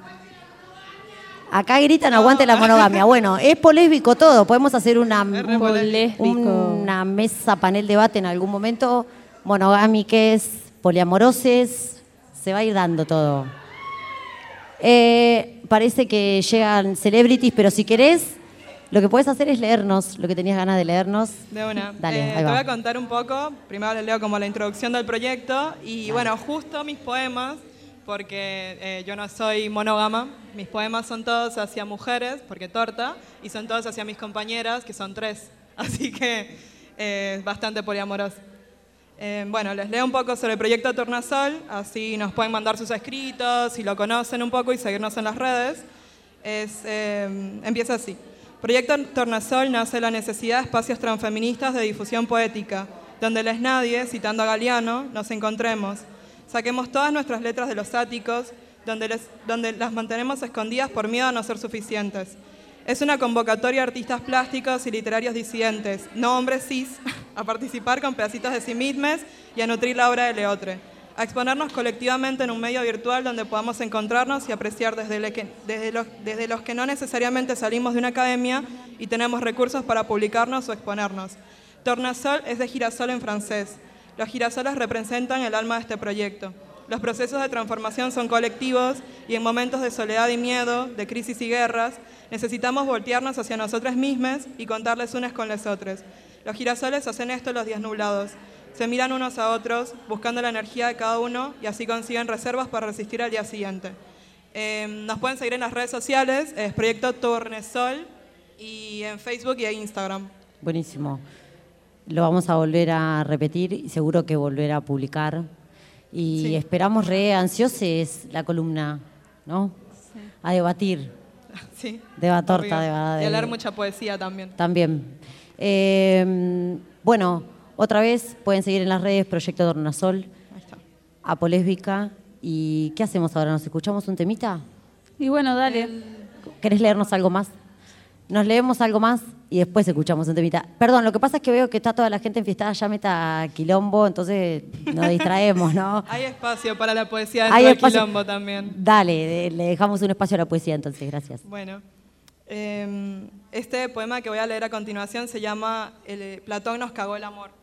Speaker 6: Acá gritan aguante la monogamia. Bueno, es polésbico todo. Podemos hacer una,
Speaker 3: Es re
Speaker 1: polésbico.
Speaker 6: una mesa, panel, debate en algún momento. Monogámiques, poliamoroses. Se va a ir dando todo. Eh, parece que llegan celebrities, pero si querés, lo que puedes hacer es leernos, lo que tenías ganas de leernos.
Speaker 3: De una.
Speaker 6: Dale,
Speaker 3: Eh,
Speaker 6: ahí
Speaker 3: te
Speaker 6: va.
Speaker 3: voy a contar un poco. Primero les leo como la introducción del proyecto. Y bueno, justo mis poemas, porque eh, yo no soy monógama, mis poemas son todos hacia mujeres, porque torta, y son todos hacia mis compañeras, que son tres. Así que eh, es bastante poliamoroso. Eh, bueno, les leo un poco sobre el proyecto Tornasol, así nos pueden mandar sus escritos, si lo conocen un poco y seguirnos en las redes. Es, eh, empieza así. Proyecto Tornasol nace de la necesidad de espacios transfeministas de difusión poética, donde les nadie, citando a Galeano, nos encontremos. Saquemos todas nuestras letras de los áticos, donde, les, donde las mantenemos escondidas por miedo a no ser suficientes. Es una convocatoria a artistas plásticos y literarios disidentes, no hombres cis, a participar con pedacitos de sí mismos y a nutrir la obra de Leotre. A exponernos colectivamente en un medio virtual donde podamos encontrarnos y apreciar desde, le que, desde, los, desde los que no necesariamente salimos de una academia y tenemos recursos para publicarnos o exponernos. Tornasol es de girasol en francés. Los girasoles representan el alma de este proyecto. Los procesos de transformación son colectivos y en momentos de soledad y miedo, de crisis y guerras, necesitamos voltearnos hacia nosotras mismas y contarles unas con las otras. Los girasoles hacen esto los días nublados. Se miran unos a otros, buscando la energía de cada uno y así consiguen reservas para resistir al día siguiente. Eh, nos pueden seguir en las redes sociales, es Proyecto Tornasol, y en Facebook y en Instagram.
Speaker 6: Buenísimo. Lo vamos a volver a repetir y seguro que volver a publicar. Y
Speaker 3: Sí.
Speaker 6: esperamos re ansiosos la columna, ¿no?
Speaker 1: Sí.
Speaker 6: A debatir.
Speaker 3: Sí.
Speaker 6: Deba torta,
Speaker 3: Obvio.
Speaker 6: deba-
Speaker 3: Y a leer
Speaker 6: de-
Speaker 3: mucha poesía también.
Speaker 6: También. Eh, bueno, otra vez pueden seguir en las redes Proyecto Tornasol,
Speaker 3: Ahí está.
Speaker 6: Apolésbica. ¿Y qué hacemos ahora? ¿Nos escuchamos un temita?
Speaker 1: Y bueno, dale.
Speaker 6: ¿Querés leernos algo más? Nos leemos algo más y después escuchamos un temita. Perdón, lo que pasa es que veo que está toda la gente enfiestada, ya meta quilombo, entonces nos distraemos, ¿no?
Speaker 3: Hay espacio para la poesía dentro
Speaker 6: Hay
Speaker 3: del
Speaker 6: espacio.
Speaker 3: quilombo también.
Speaker 6: Dale, de- le dejamos un espacio a la poesía entonces, gracias.
Speaker 3: Bueno, eh, este poema que voy a leer a continuación se llama el, Platón nos cagó el amor.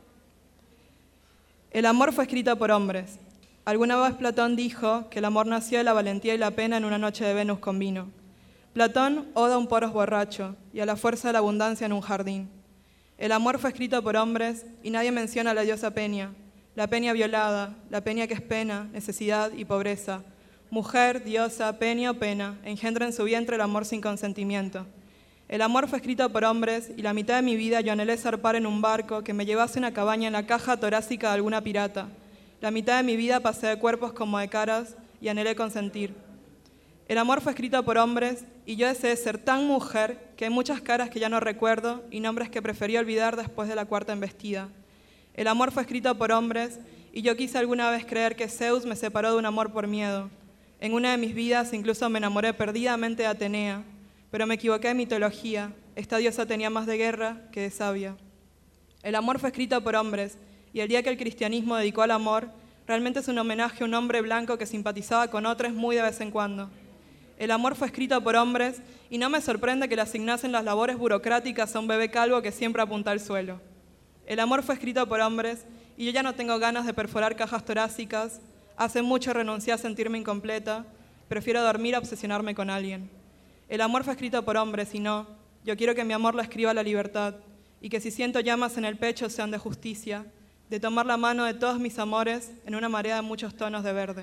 Speaker 3: El amor fue escrito por hombres. Alguna vez Platón dijo que el amor nació de la valentía y la pena en una noche de Venus con vino. Platón oda a un poros borracho y a la fuerza de la abundancia en un jardín. El amor fue escrito por hombres y nadie menciona a la diosa Peña, la Peña violada, la Peña que es pena, necesidad y pobreza,
Speaker 11: Mujer, diosa, peña o pena, engendra en su vientre el amor sin consentimiento. El amor fue escrito por hombres y la mitad de mi vida yo anhelé zarpar en un barco que me llevase a una cabaña en la caja torácica de alguna pirata. La mitad de mi vida pasé de cuerpos como de caras y anhelé consentir. El amor fue escrito por hombres y yo deseé ser tan mujer que hay muchas caras que ya no recuerdo y nombres que preferí olvidar después de la cuarta embestida. El amor fue escrito por hombres y yo quise alguna vez creer que Zeus me separó de un amor por miedo. En una de mis vidas incluso me enamoré perdidamente de Atenea, pero me equivoqué en mitología. Esta diosa tenía más de guerra que de sabia. El amor fue escrito por hombres y el día que el cristianismo dedicó al amor, realmente es un homenaje a un hombre blanco que simpatizaba con otros muy de vez en cuando. El amor fue escrito por hombres y no me sorprende que le asignasen las labores burocráticas a un bebé calvo que siempre apunta al suelo. El amor fue escrito por hombres y yo ya no tengo ganas de perforar cajas torácicas. Hace mucho renuncié a sentirme incompleta. Prefiero dormir a obsesionarme con alguien. El amor fue escrito por hombres y no, yo quiero que mi amor lo escriba la libertad y que si siento llamas en el pecho sean de justicia, de tomar la mano de todos mis amores en una marea de muchos tonos de verde.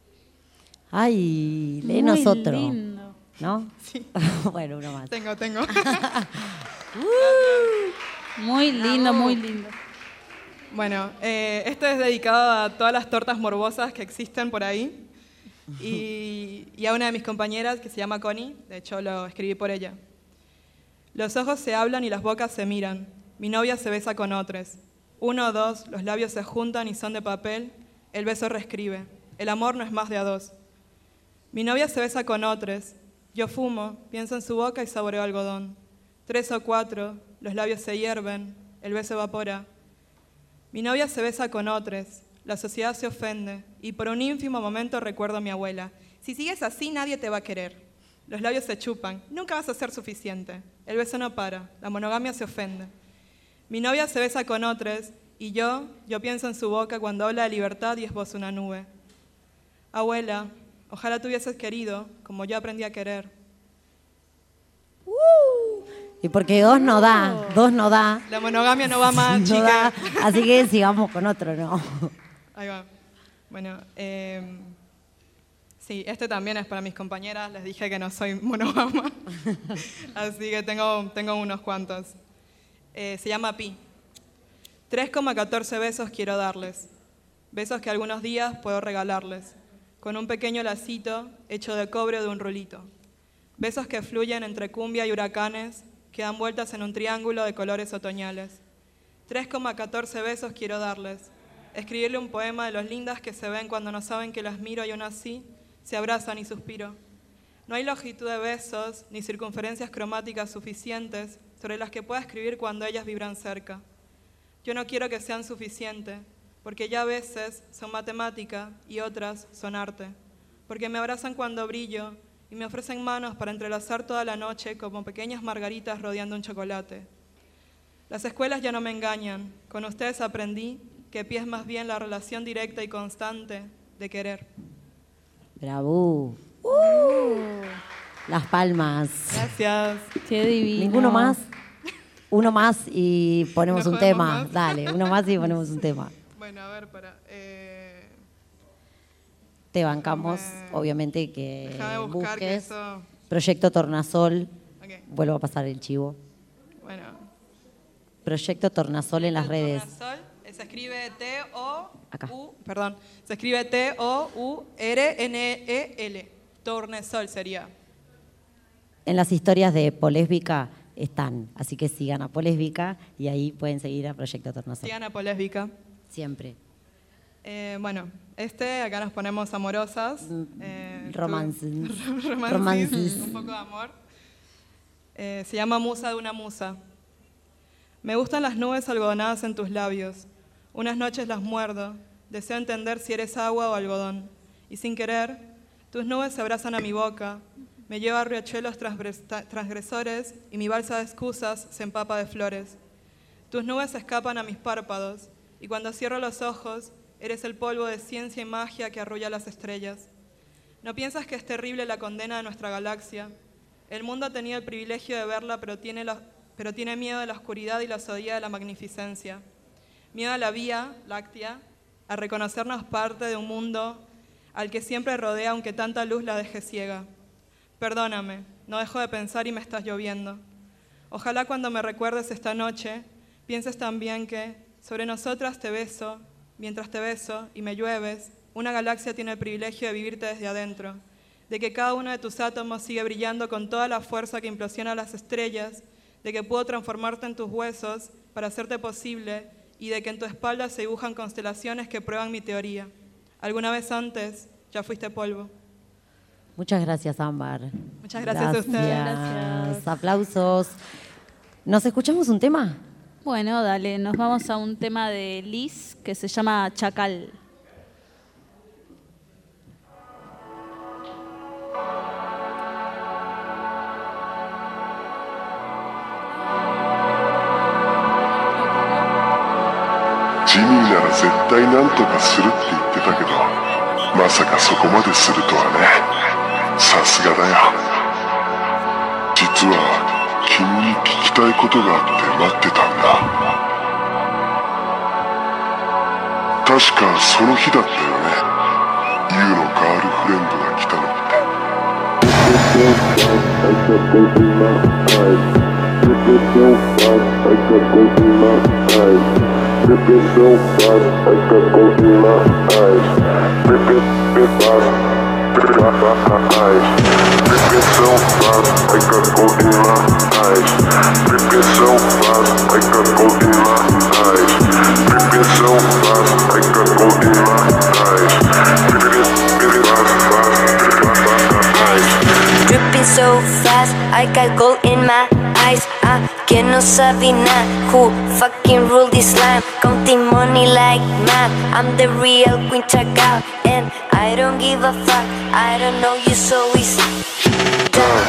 Speaker 6: Ay, léenos
Speaker 1: Muy
Speaker 6: otro.
Speaker 1: lindo.
Speaker 6: ¿No?
Speaker 11: Sí.
Speaker 6: Bueno, uno más.
Speaker 11: Tengo, tengo.
Speaker 1: Muy lindo, muy lindo.
Speaker 11: Bueno, eh, este es dedicado a todas las tortas morbosas que existen por ahí y, y a una de mis compañeras que se llama Connie, de hecho lo escribí por ella. Los ojos se hablan y las bocas se miran, mi novia se besa con otros. Uno o dos, los labios se juntan y son de papel, el beso reescribe, el amor no es más de a dos. Mi novia se besa con otros, yo fumo, pienso en su boca y saboreo algodón. Tres o cuatro, los labios se hierven, el beso evapora. Mi novia se besa con otros, la sociedad se ofende y por un ínfimo momento recuerdo a mi abuela. Si sigues así nadie te va a querer. Los labios se chupan, nunca vas a ser suficiente. El beso no para, la monogamia se ofende. Mi novia se besa con otros y yo, yo pienso en su boca cuando habla de libertad y esboza una nube. Abuela, ojalá te hubieses querido como yo aprendí a querer.
Speaker 6: Y porque dos no da, dos no da.
Speaker 11: La monogamia no va más,
Speaker 6: no
Speaker 11: chica.
Speaker 6: da, así que sigamos con otro, ¿no?
Speaker 11: Ahí va. Bueno, eh, sí, este también es para mis compañeras. Les dije que no soy monógama, así que tengo, tengo unos cuantos. Eh, se llama Pi. tres coma catorce besos quiero darles. Besos que algunos días puedo regalarles, con un pequeño lacito hecho de cobre o de un rulito. Besos que fluyen entre cumbia y huracanes, que dan vueltas en un triángulo de colores otoñales. tres coma catorce besos quiero darles. Escribirle un poema de los lindas que se ven cuando no saben que las miro y aún así se abrazan y suspiro. No hay longitud de besos ni circunferencias cromáticas suficientes sobre las que pueda escribir cuando ellas vibran cerca. Yo no quiero que sean suficientes, porque ya a veces son matemática y otras son arte, porque me abrazan cuando brillo y me ofrecen manos para entrelazar toda la noche como pequeñas margaritas rodeando un chocolate. Las escuelas ya no me engañan, con ustedes aprendí que Pi es más bien la relación directa y constante de querer.
Speaker 6: Bravo. Uh, las palmas.
Speaker 11: Gracias.
Speaker 1: Qué divino.
Speaker 6: ¿Ninguno más? Uno más y ponemos
Speaker 11: ¿No
Speaker 6: un
Speaker 11: podemos
Speaker 6: tema.
Speaker 11: más?
Speaker 6: Dale, uno más y ponemos un tema.
Speaker 11: Bueno, a ver, para... Eh,
Speaker 6: Te bancamos,
Speaker 11: déjame,
Speaker 6: obviamente, que
Speaker 11: déjame buscar que
Speaker 6: busques.
Speaker 11: eso...
Speaker 6: Proyecto Tornasol.
Speaker 11: Okay.
Speaker 6: Vuelvo a pasar el chivo.
Speaker 11: Bueno.
Speaker 6: Proyecto Tornasol en las redes.
Speaker 11: Tornasol, se escribe T O
Speaker 6: Acá.
Speaker 11: U, perdón, se escribe T O U R N E L. Tornasol sería.
Speaker 6: En las historias de Polésbica están, así que sigan a Polésbica y ahí pueden seguir a Proyecto Tornasol.
Speaker 11: Sigan a Polésbica.
Speaker 6: Siempre.
Speaker 11: Eh, bueno, este, acá nos ponemos amorosas. Eh,
Speaker 6: Romances.
Speaker 11: tuve- romances,
Speaker 6: Romances.
Speaker 11: un poco de amor. Eh, se llama Musa de una musa. Me gustan las nubes algodonadas en tus labios. Unas noches las muerdo. Deseo entender si eres agua o algodón. Y sin querer, tus nubes se abrazan a mi boca. Me lleva a riachuelos transgres- transgresores y mi balsa de excusas se empapa de flores. Tus nubes escapan a mis párpados y cuando cierro los ojos, eres el polvo de ciencia y magia que arrulla las estrellas. ¿No piensas que es terrible la condena de nuestra galaxia? El mundo ha tenido el privilegio de verla, pero tiene, la, pero tiene miedo de la oscuridad y la osadía de la magnificencia. Miedo a la Vía Láctea, a reconocernos parte de un mundo, al que siempre rodea aunque tanta luz la deje ciega. Perdóname, no dejo de pensar y me estás lloviendo. Ojalá cuando me recuerdes esta noche, pienses también que sobre nosotras te beso, mientras te beso y me llueves, una galaxia tiene el privilegio de vivirte desde adentro, de que cada uno de tus átomos sigue brillando con toda la fuerza que implosiona las estrellas, de que puedo transformarte en tus huesos para hacerte posible y de que en tu espalda se dibujan constelaciones que prueban mi teoría. Alguna vez antes ya fuiste polvo.
Speaker 6: Muchas gracias, Ámbar.
Speaker 11: Muchas gracias, gracias a ustedes.
Speaker 6: Gracias. Aplausos. ¿Nos escuchamos un tema?
Speaker 1: Bueno, dale, nos vamos a un tema de Liz que se llama Chacal.
Speaker 12: ジミーなら絶対なんとかするって言ってたけど、まさかそこまでするとはね。さすがだよ。実は君に聞きたいことがあって待ってたんだ。確かその日だったよね。ユウのガールフレンドが来たのって。Rip it so fast, I got gold in my eyes. Rip it, rip fast, rip it, eyes. Rip it so fast, I got gold in my eyes. Rip it so fast, I got gold in my eyes. Rip it so fast, I got gold in my eyes. Rip it, rip it fast, fast, rip it, eyes.
Speaker 13: Dripping so fast, I got gold in my eyes. Ah, que no sabe nada. Who fucking rule this land? Counting money like mad. I'm the real Queen Chacal, and I don't give a fuck. I don't know you, so it's done.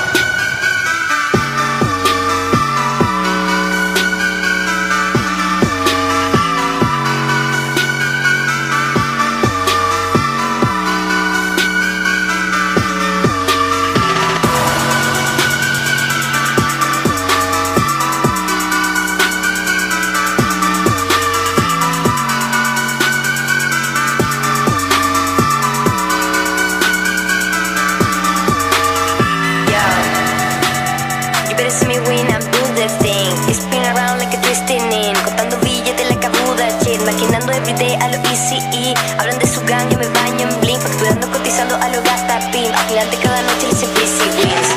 Speaker 13: Maquinando everyday a lo easy y hablan de su gang, yo me baño en bling. Facturando, cotizando a lo gasta pin. Agilante cada noche les easy wins.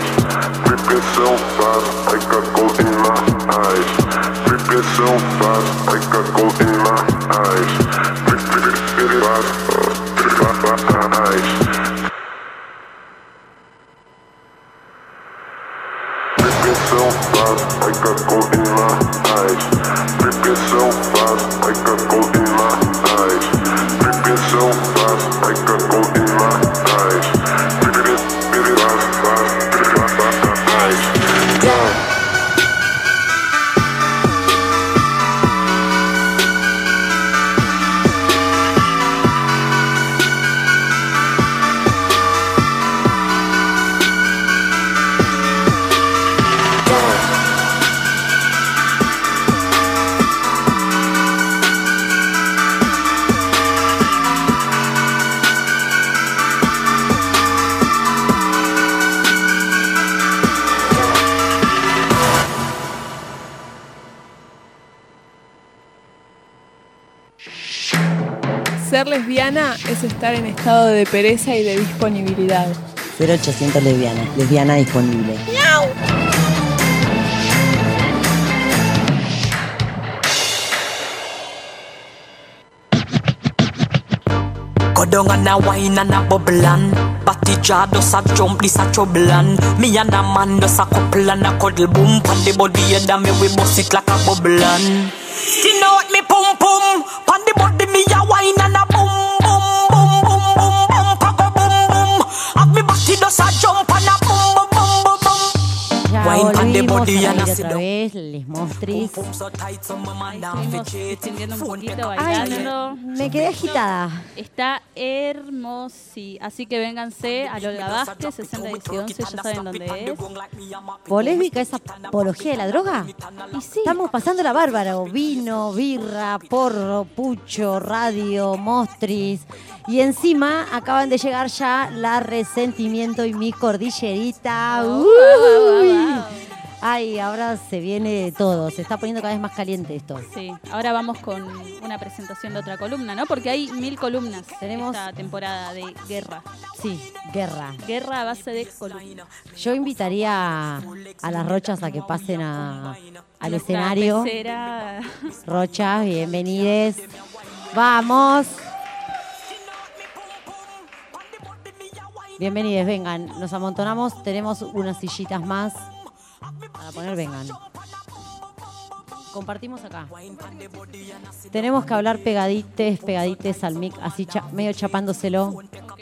Speaker 12: so fast, I got gold in my eyes. Dripping so fast, I got gold in my eyes. Dripping so fast, I got gold in my eyes. Dripping, dripping fast, fast, dripping fast, eyes. Yeah.
Speaker 4: Ser lesbiana es estar en estado de pereza y de disponibilidad.
Speaker 6: cero ochocientos lesbiana, lesbiana disponible.
Speaker 8: Go down and a wine and a bubble and Batty jar does a jump, this a trouble and me and a man does a couple and a cuddle boom. Pan the body and a me we bust it like a bubble and you know what me pum pum. Pan the body me a wine and a boom boom boom boom boom boom pack a boom boom. Have me batty does a jump and a boom boom boom boom boom.
Speaker 6: Ya
Speaker 8: Wine pan the
Speaker 6: volvimos
Speaker 8: body
Speaker 6: a
Speaker 8: and a
Speaker 6: ir
Speaker 8: sit
Speaker 6: otra
Speaker 8: down.
Speaker 6: vez, les mostris.
Speaker 1: Estuvimos extendiendo un poquito,
Speaker 6: Ay,
Speaker 1: bailando.
Speaker 6: me quedé agitada.
Speaker 1: Está hermoso, así que vénganse a Olga Vázquez, sesenta y once, ya saben dónde es.
Speaker 6: ¿Polésbica es apología de la droga?
Speaker 1: Y sí.
Speaker 6: Estamos pasando la bárbaro. Vino, birra, porro, pucho, radio, mostris. Y encima acaban de llegar ya la Resentimiento y mi cordillerita.
Speaker 1: Oh,
Speaker 6: Uy.
Speaker 1: wow, wow, wow.
Speaker 6: Ay, ahora se viene todo. Se está poniendo cada vez más caliente esto.
Speaker 1: Sí, ahora vamos con una presentación de otra columna, ¿no? Porque hay mil columnas.
Speaker 6: Tenemos
Speaker 1: esta temporada de guerra.
Speaker 6: Sí, guerra.
Speaker 1: Guerra a base de columnas.
Speaker 6: Yo invitaría a, a las rochas a que pasen a, al
Speaker 1: Nuestra
Speaker 6: escenario.
Speaker 1: pecera.
Speaker 6: Rochas, bienvenides. Vamos. Bienvenides, vengan. Nos amontonamos. Tenemos unas sillitas más para poner, vengan. Compartimos acá. Tenemos que hablar pegadites, pegadites al mic, así cha- medio chapándoselo.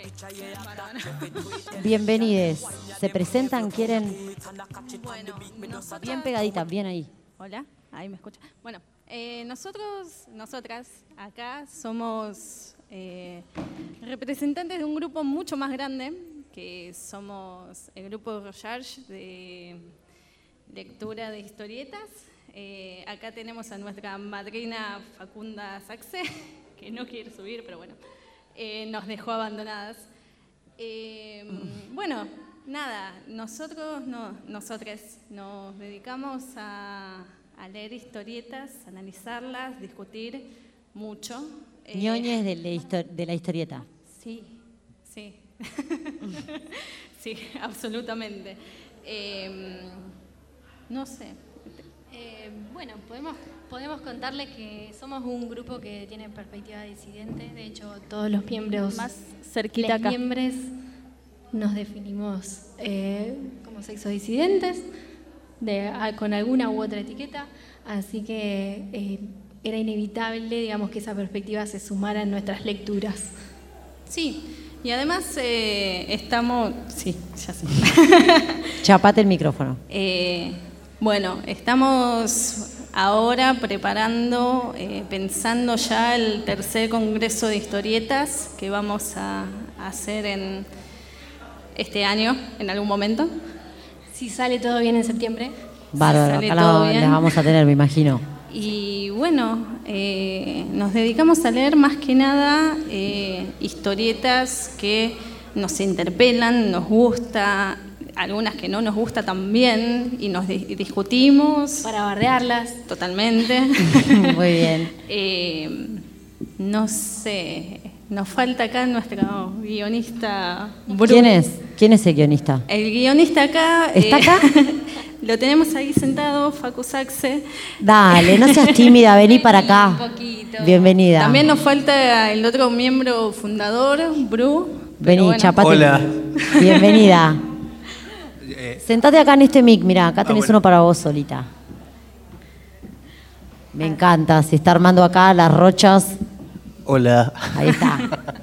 Speaker 6: Bienvenides. ¿Se presentan? ¿Quieren?
Speaker 14: Bueno, nosotras-
Speaker 6: Bien pegaditas, bien ahí.
Speaker 14: Hola, ahí me escucha. Bueno, eh, nosotros, nosotras acá somos eh, representantes de un grupo mucho más grande, que somos el grupo Royage de lectura de historietas. Eh, acá tenemos a nuestra madrina Facunda Saxe, que no quiere subir, pero bueno, eh, nos dejó abandonadas. Eh, bueno, nada, nosotros, no, nosotras nos dedicamos a, a leer historietas, analizarlas, discutir mucho. Eh,
Speaker 6: Ñoñes de la, histo- de la historieta.
Speaker 14: Sí, sí. Sí, absolutamente. Eh, no sé.
Speaker 15: Eh, bueno, podemos, podemos contarle que somos un grupo que tiene perspectiva disidente. De hecho, todos los miembros
Speaker 1: Más cerquita acá.
Speaker 15: miembros nos definimos eh, como sexo disidentes de, a- con alguna u otra etiqueta. Así que eh, era inevitable, digamos, que esa perspectiva se sumara en nuestras lecturas.
Speaker 14: Sí, y además eh, estamos... Sí, ya sé.
Speaker 6: Chapate el micrófono.
Speaker 14: Eh, bueno, estamos ahora preparando, eh, pensando ya el tercer congreso de historietas que vamos a, a hacer en este año, en algún momento.
Speaker 15: Si sale todo bien en septiembre.
Speaker 6: Bárbaro,
Speaker 14: sale
Speaker 6: acá
Speaker 14: todo
Speaker 6: la-
Speaker 14: bien.
Speaker 6: las vamos a tener, me imagino.
Speaker 14: Y bueno, eh, nos dedicamos a leer más que nada eh, historietas que nos interpelan, nos gusta, algunas que no nos gusta también, y nos di- discutimos.
Speaker 15: Para bardearlas.
Speaker 14: Totalmente.
Speaker 6: Muy bien.
Speaker 14: Eh, no sé, nos falta acá nuestro guionista Bru.
Speaker 6: ¿Quién es? ¿Quién es el guionista?
Speaker 14: El guionista acá.
Speaker 6: ¿Está
Speaker 14: eh,
Speaker 6: acá?
Speaker 14: Lo tenemos ahí sentado, Facu Saxe.
Speaker 6: Dale, no seas tímida, vení para acá.
Speaker 14: Un poquito.
Speaker 6: Bienvenida.
Speaker 14: También nos falta el otro miembro fundador, Bru.
Speaker 6: Vení,
Speaker 14: bueno.
Speaker 6: chapate.
Speaker 16: Hola.
Speaker 6: Bienvenida.
Speaker 16: Eh,
Speaker 6: Sentate acá en este mic, mirá, acá tenés
Speaker 16: bueno.
Speaker 6: uno para vos solita. Me encanta, se está armando acá las rochas.
Speaker 16: Hola.
Speaker 6: Ahí está.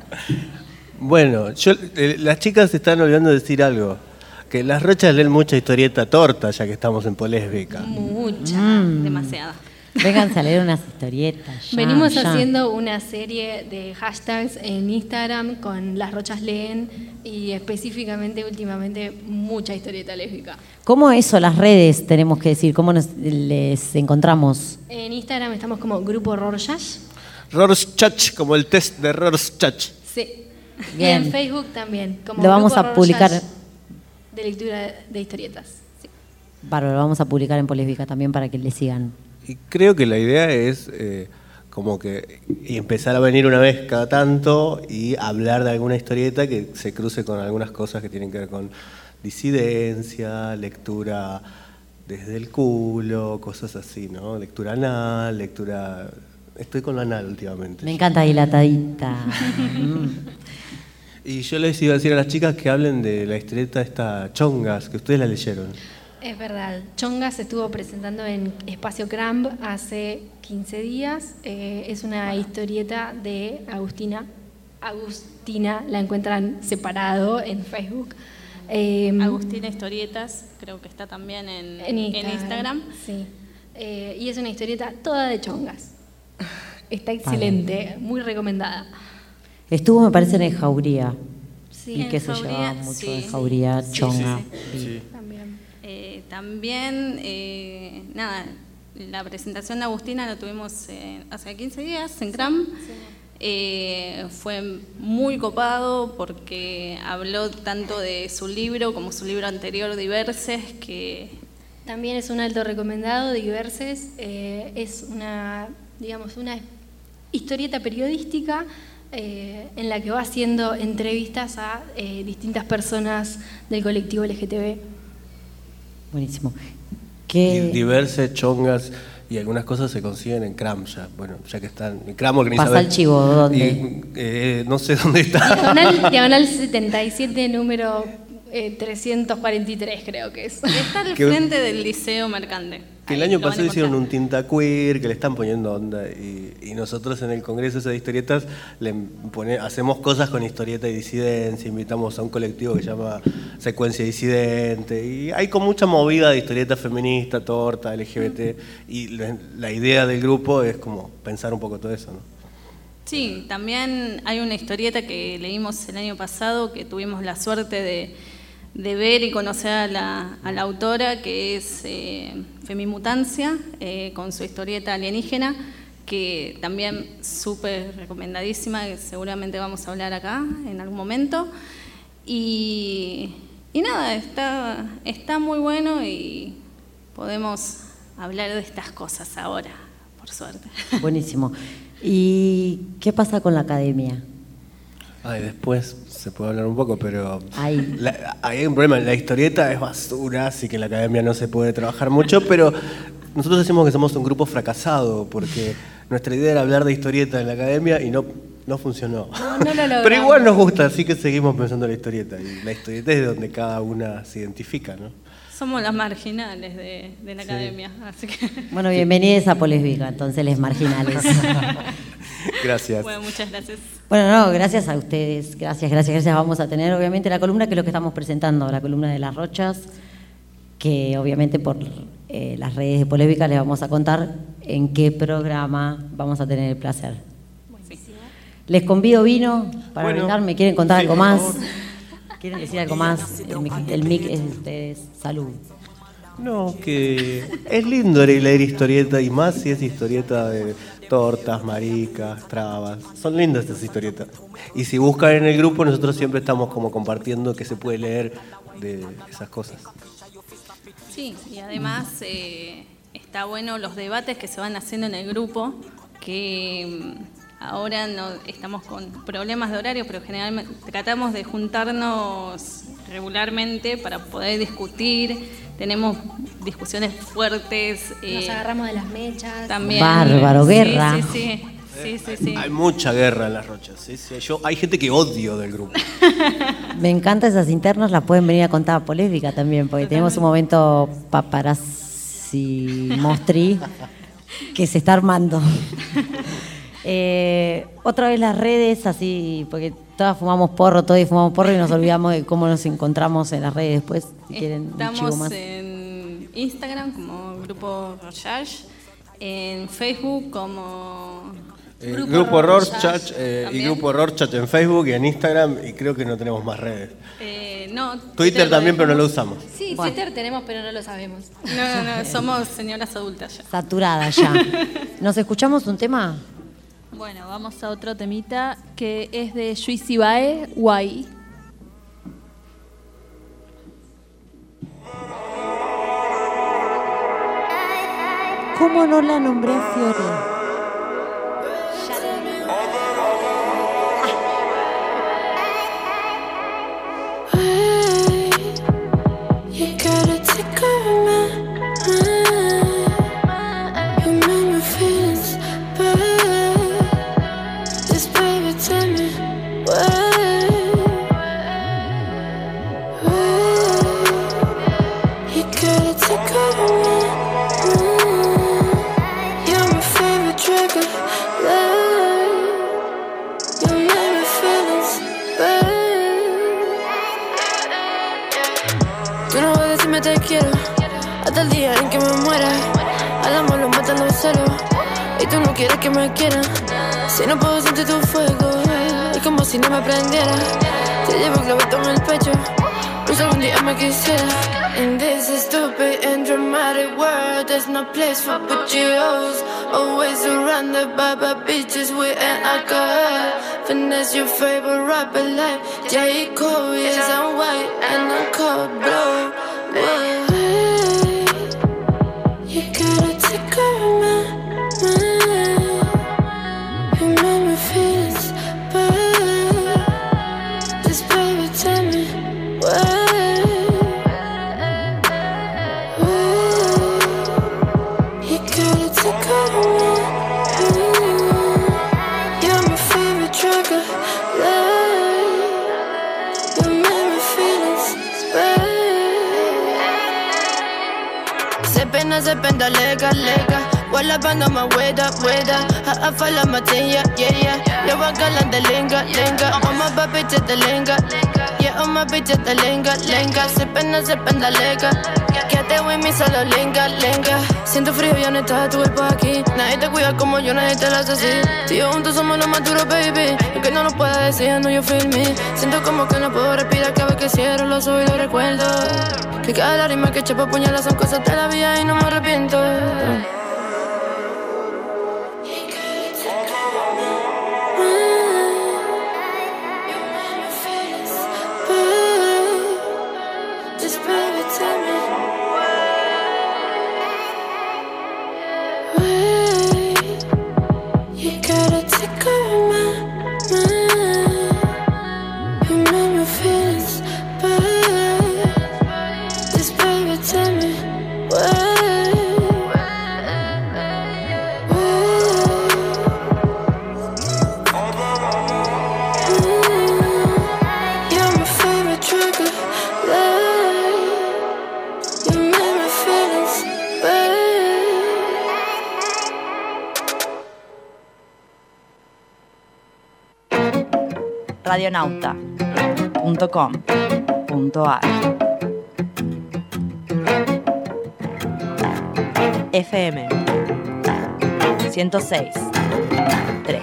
Speaker 16: Bueno, yo, eh, las chicas se están olvidando de decir algo. Que las rochas leen mucha historieta torta, ya que estamos en Polésbica.
Speaker 14: Mucha,
Speaker 6: Mm.
Speaker 14: demasiada.
Speaker 6: Vénganse a leer unas historietas. ya,
Speaker 15: Venimos
Speaker 6: ya.
Speaker 15: haciendo una serie de hashtags en Instagram con Las Rochas Leen y específicamente últimamente mucha historieta lésbica.
Speaker 6: ¿Cómo eso, las redes, tenemos que decir? ¿Cómo nos, les encontramos?
Speaker 15: En Instagram estamos como Grupo Rorschach.
Speaker 16: Rorschach, como el test de Rorschach.
Speaker 15: Sí.
Speaker 6: Bien.
Speaker 15: Y en Facebook también. Como
Speaker 6: Lo vamos
Speaker 15: Grupo
Speaker 6: a publicar.
Speaker 15: Rorschach de lectura de historietas. Sí.
Speaker 6: Bárbaro, lo vamos a publicar en Polésbica también para que le sigan.
Speaker 16: Y creo que la idea es eh, como que y empezar a venir una vez cada tanto y hablar de alguna historieta que se cruce con algunas cosas que tienen que ver con disidencia, lectura desde el culo, cosas así, ¿no? Lectura anal, lectura... Estoy con la anal últimamente.
Speaker 6: Me encanta dilatadita. Mm.
Speaker 16: Y yo les iba a decir a las chicas que hablen de la historieta esta Chongas, que ustedes la leyeron.
Speaker 15: Es verdad. Chonga se estuvo presentando en Espacio Cramp hace quince días. Eh, es una historieta de Agustina. Agustina la encuentran separado en Facebook. Eh,
Speaker 14: Agustina Historietas, creo que está también en,
Speaker 15: en Instagram.
Speaker 14: en Instagram.
Speaker 15: Sí. Eh, y es una historieta toda de chongas. Está excelente, muy recomendada.
Speaker 6: Estuvo, me parece, en Jauría.
Speaker 15: Sí,
Speaker 6: y
Speaker 15: en
Speaker 6: que se
Speaker 15: Jauría,
Speaker 6: llevaba mucho
Speaker 14: sí,
Speaker 6: en
Speaker 14: sí.
Speaker 6: Jauría,
Speaker 14: Sí,
Speaker 6: Chonga.
Speaker 14: sí,
Speaker 6: Vi.
Speaker 16: Sí.
Speaker 15: También.
Speaker 14: Eh, también, eh, nada, la presentación de Agustina la tuvimos eh, hace quince días en Cram. Eh, fue muy copado porque habló tanto de su libro como su libro anterior, Diverses, que...
Speaker 15: También es un alto recomendado, Diverses. Eh, es una, digamos, una historieta periodística eh, en la que va haciendo entrevistas a eh, distintas personas del colectivo L G T B.
Speaker 6: Buenísimo.
Speaker 16: Y
Speaker 6: ¿Qué?
Speaker 16: diversas chongas y algunas cosas se consiguen en Cram ya. Bueno, ya que están en Cram, organiza.
Speaker 6: Pasa el chivo, ¿dónde?
Speaker 16: Y, eh, no sé dónde está.
Speaker 15: Diagonal, diagonal setenta y siete, número eh, trescientos cuarenta y tres, creo que es.
Speaker 14: Está al
Speaker 16: Que-
Speaker 14: frente del Liceo Mercante.
Speaker 16: Que el
Speaker 14: Ahí
Speaker 16: año
Speaker 14: lo van a
Speaker 16: pasado hicieron
Speaker 14: encontrar.
Speaker 16: un tinta queer, que le están poniendo onda. Y, y nosotros en el Congreso de Historietas le pone- hacemos cosas con historieta y disidencia. Invitamos a un colectivo que se llama Secuencia Disidente. Y hay con mucha movida de historieta feminista, torta, L G B T. Y la, la idea del grupo es como pensar un poco todo eso, ¿no?
Speaker 14: Sí, también hay una historieta que leímos el año pasado que tuvimos la suerte de, de ver y conocer a la, a la autora, que es eh, Femimutancia, eh, con su historieta alienígena, que también súper recomendadísima, que seguramente vamos a hablar acá en algún momento. Y, y nada, está, está muy bueno y podemos hablar de estas cosas ahora, por suerte.
Speaker 6: Buenísimo. ¿Y qué pasa con la academia?
Speaker 16: Ay, después se puede hablar un poco, pero
Speaker 6: Ahí.
Speaker 16: la- hay un problema. La historieta es basura, así que en la academia no se puede trabajar mucho, pero nosotros decimos que somos un grupo fracasado, porque nuestra idea era hablar de historieta en la academia y no, no funcionó.
Speaker 15: No, no lo logramos.
Speaker 16: Pero igual nos gusta, así que seguimos pensando en la historieta. Y la historieta es de donde cada una se identifica, ¿no?
Speaker 14: Somos las marginales de, de la
Speaker 16: Sí.
Speaker 14: academia, así que...
Speaker 6: Bueno, bienvenidos a Polésbica, entonces les marginales.
Speaker 16: Gracias.
Speaker 14: Bueno, muchas gracias.
Speaker 6: Bueno, no, gracias a ustedes, gracias, gracias, gracias. Vamos a tener obviamente la columna que es lo que estamos presentando, la columna de las rochas, que obviamente por eh, las redes de Polésbica les vamos a contar en qué programa vamos a tener el placer. Les convido vino para
Speaker 16: Bueno,
Speaker 6: brindar, ¿me quieren contar
Speaker 16: sí,
Speaker 6: algo
Speaker 16: por
Speaker 6: más?
Speaker 16: favor.
Speaker 6: ¿Quieren decir algo más? El mic, el mic es de ustedes, salud.
Speaker 16: No, que es lindo leer historieta y más si es historieta de tortas, maricas, trabas. Son lindas estas historietas. Y si buscan en el grupo, nosotros siempre estamos como compartiendo qué se puede leer de esas cosas.
Speaker 14: Sí, y además eh, está bueno los debates que se van haciendo en el grupo, que mm, ahora no estamos con problemas de horario, pero generalmente tratamos de juntarnos regularmente para poder discutir. Tenemos discusiones fuertes. eh,
Speaker 15: Nos agarramos de las mechas.
Speaker 14: También.
Speaker 6: Bárbaro,
Speaker 14: Sí,
Speaker 6: guerra.
Speaker 14: Sí, sí, sí, sí, sí.
Speaker 16: Hay mucha guerra en las rochas. ¿Sí? Sí, yo, hay gente que odio del grupo.
Speaker 6: Me encantan esas internas, las pueden venir a contar a Polésbica también, porque tenemos un momento paparazzi mostri que se está armando. eh, otra vez las redes, así, porque todas fumamos porro, todos fumamos porro y nos olvidamos de cómo nos encontramos en las redes después, si quieren un chivo
Speaker 14: Estamos
Speaker 6: más.
Speaker 14: en Instagram como Grupo Rorschach, en Facebook como
Speaker 16: Eh, grupo grupo Rorschach eh, y Grupo Rorschach en Facebook y en Instagram, y creo que no tenemos más redes.
Speaker 14: Eh, no,
Speaker 16: Twitter,
Speaker 14: Twitter
Speaker 16: también, pero no lo usamos.
Speaker 15: Sí,
Speaker 14: Bueno.
Speaker 15: Twitter tenemos, pero no lo sabemos.
Speaker 14: No, no, no, somos señoras adultas ya.
Speaker 6: Saturada ya. ¿Nos escuchamos un tema?
Speaker 1: Bueno, vamos a otro temita que es de Juicy Bae, Guay.
Speaker 6: ¿Cómo no la nombré a Fiore?
Speaker 17: You gotta take over my mind. You make me feel bad. Just baby, tell me why. You gotta take over my mind. You're my favorite drug of love. You make me feel bad. Tú no vas a decirme te quiero hasta el día en que me muera. Al amor lo matan los celos y tú no quieres que me quieran. Si no puedo sentir tu fuego, es como si no me prendiera. Te llevo clavito en el pecho, pues algún día me quisiera. In this stupid and dramatic world, there's no place for butchers. Always surrounded by bad bitches with an alcohol. Finesse your favorite rapper like J. Cole. Yes, I'm white and I'm cold, bro. Whoa. You gotta take over my mind. You make me feel bad. Just baby, tell me why. Whoa. You gotta take over my mind. You're my favorite drug of love. You make me feel bad. Se pena, se penda, lega, lega. Walla banga my weda, weda. I follow my thing, yeah, yeah, yeah. Yo want galan de lenga, lenga. All my bad bitches de lenga. Yeah, all my bitches de lenga, lenga. Se pena, se penda, lega. Quédate with me, solo lenga, lenga. Siento frío, ya no está tu cuerpo aquí. Nadie te cuida como yo, nadie te lo hace así. Tú y yo juntos somos los más duros, baby. Lo que no nos pueda decir, no, yo feel me. Siento como que no puedo respirar cada vez que cierro los ojos y lo recuerdo. Que cada lágrima que eché pa' puñalar son cosas de la vida y no me arrepiento. Just baby, tell me why. You gotta take over my mind. You make me feel bad. Just baby, tell me why. You're my favorite drug of love. You make me feel bad.
Speaker 18: radionauta punto com punto ar F M ciento seis punto tres.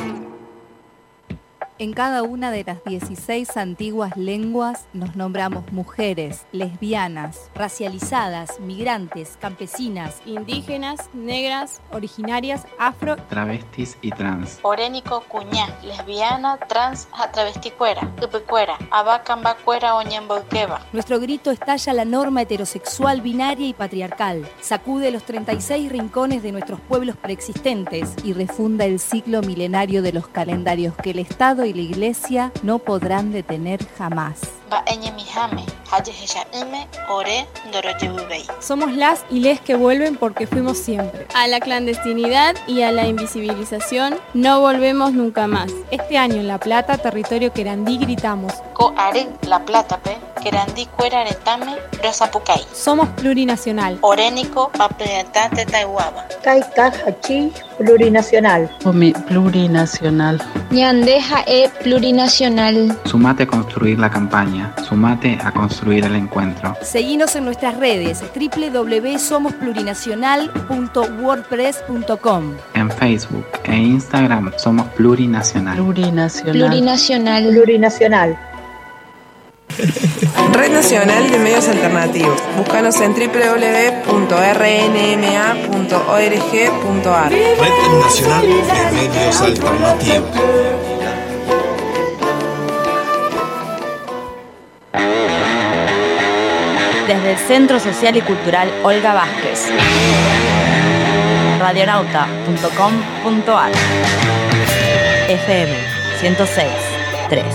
Speaker 19: En cada una de las dieciséis antiguas lenguas nos nombramos mujeres, lesbianas,
Speaker 20: racializadas, migrantes, campesinas,
Speaker 21: indígenas, negras, originarias, afro,
Speaker 22: travestis y trans.
Speaker 23: Orénico, cuñá, lesbiana, trans, travesticuera, upecuera, abacambacuera, oñemboqueba.
Speaker 20: Nuestro grito estalla la norma heterosexual, binaria y patriarcal. Sacude los treinta y seis rincones de nuestros pueblos preexistentes y refunda el ciclo milenario de los calendarios que el Estado
Speaker 19: y la iglesia no podrán detener jamás.
Speaker 21: Somos las y les que vuelven porque fuimos siempre. A la clandestinidad y a la invisibilización no volvemos nunca más. Este año en La Plata, territorio querandí, gritamos:
Speaker 23: Co are La Plata pe, querandí cuera aretame, rosapucay.
Speaker 21: Somos plurinacional.
Speaker 23: Orénico papeatante taihuaba.
Speaker 2: Kaikaj hachi plurinacional.
Speaker 7: Omi plurinacional.
Speaker 22: Ñandeja e plurinacional.
Speaker 24: Sumate a construir la campaña. Sumate a construir el encuentro.
Speaker 20: Seguinos en nuestras redes w w w punto somos plurinacional punto wordpress punto com.
Speaker 24: En Facebook e Instagram somos plurinacional.
Speaker 7: Plurinacional.
Speaker 22: Plurinacional.
Speaker 2: Plurinacional.
Speaker 10: Red Nacional de Medios Alternativos. Búscanos en w w w punto r n m a punto org punto a r.
Speaker 25: Red Nacional de Medios Alternativos.
Speaker 18: Desde el Centro Social y Cultural Olga Vázquez. radionauta punto com punto a r. F M ciento seis punto tres.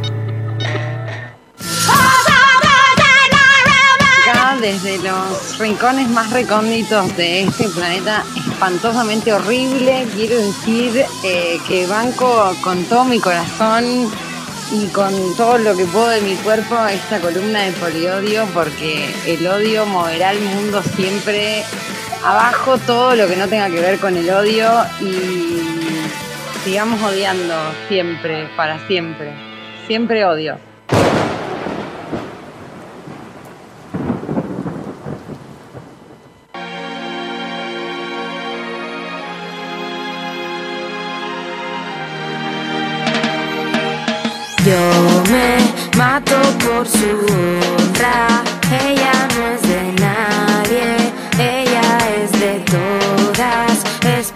Speaker 26: Acá, desde los rincones más recónditos de este planeta espantosamente horrible, quiero decir eh, que banco con todo mi corazón y con todo lo que puedo de mi cuerpo esta columna de Poliodio, porque el odio moverá al mundo siempre. Abajo todo lo que no tenga que ver con el odio y sigamos odiando siempre, para siempre. Siempre odio.
Speaker 17: Yo me mato por su honra, ella no es de nadie, ella es de todas, es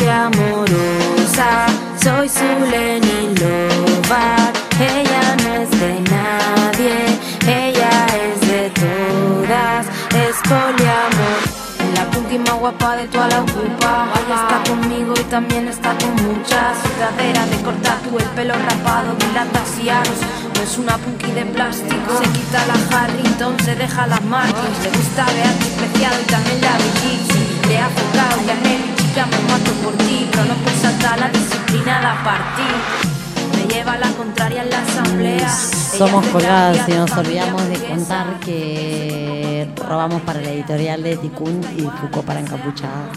Speaker 17: poliamorosa, soy su Lenny Lovar, ella no es de nadie, ella es de todas, es poliamor. La punky más guapa de toda la ocupa, ella está conmigo y también está con muchas. Sudadera de cortar tú el pelo rapado, dilata axianos, no es una punky de plástico. Se quita la Harrington, se deja las Martins, le gusta Beatriz Preciado y también la Biggie. Le ha tocado y a Nelly, chica, me mato por ti, pero no por saltar la disciplina la partí. Me lleva la contraria en la asamblea.
Speaker 6: Somos colgadas y nos olvidamos de contar que robamos para la editorial de Ticún y Foucault para Encapuchada.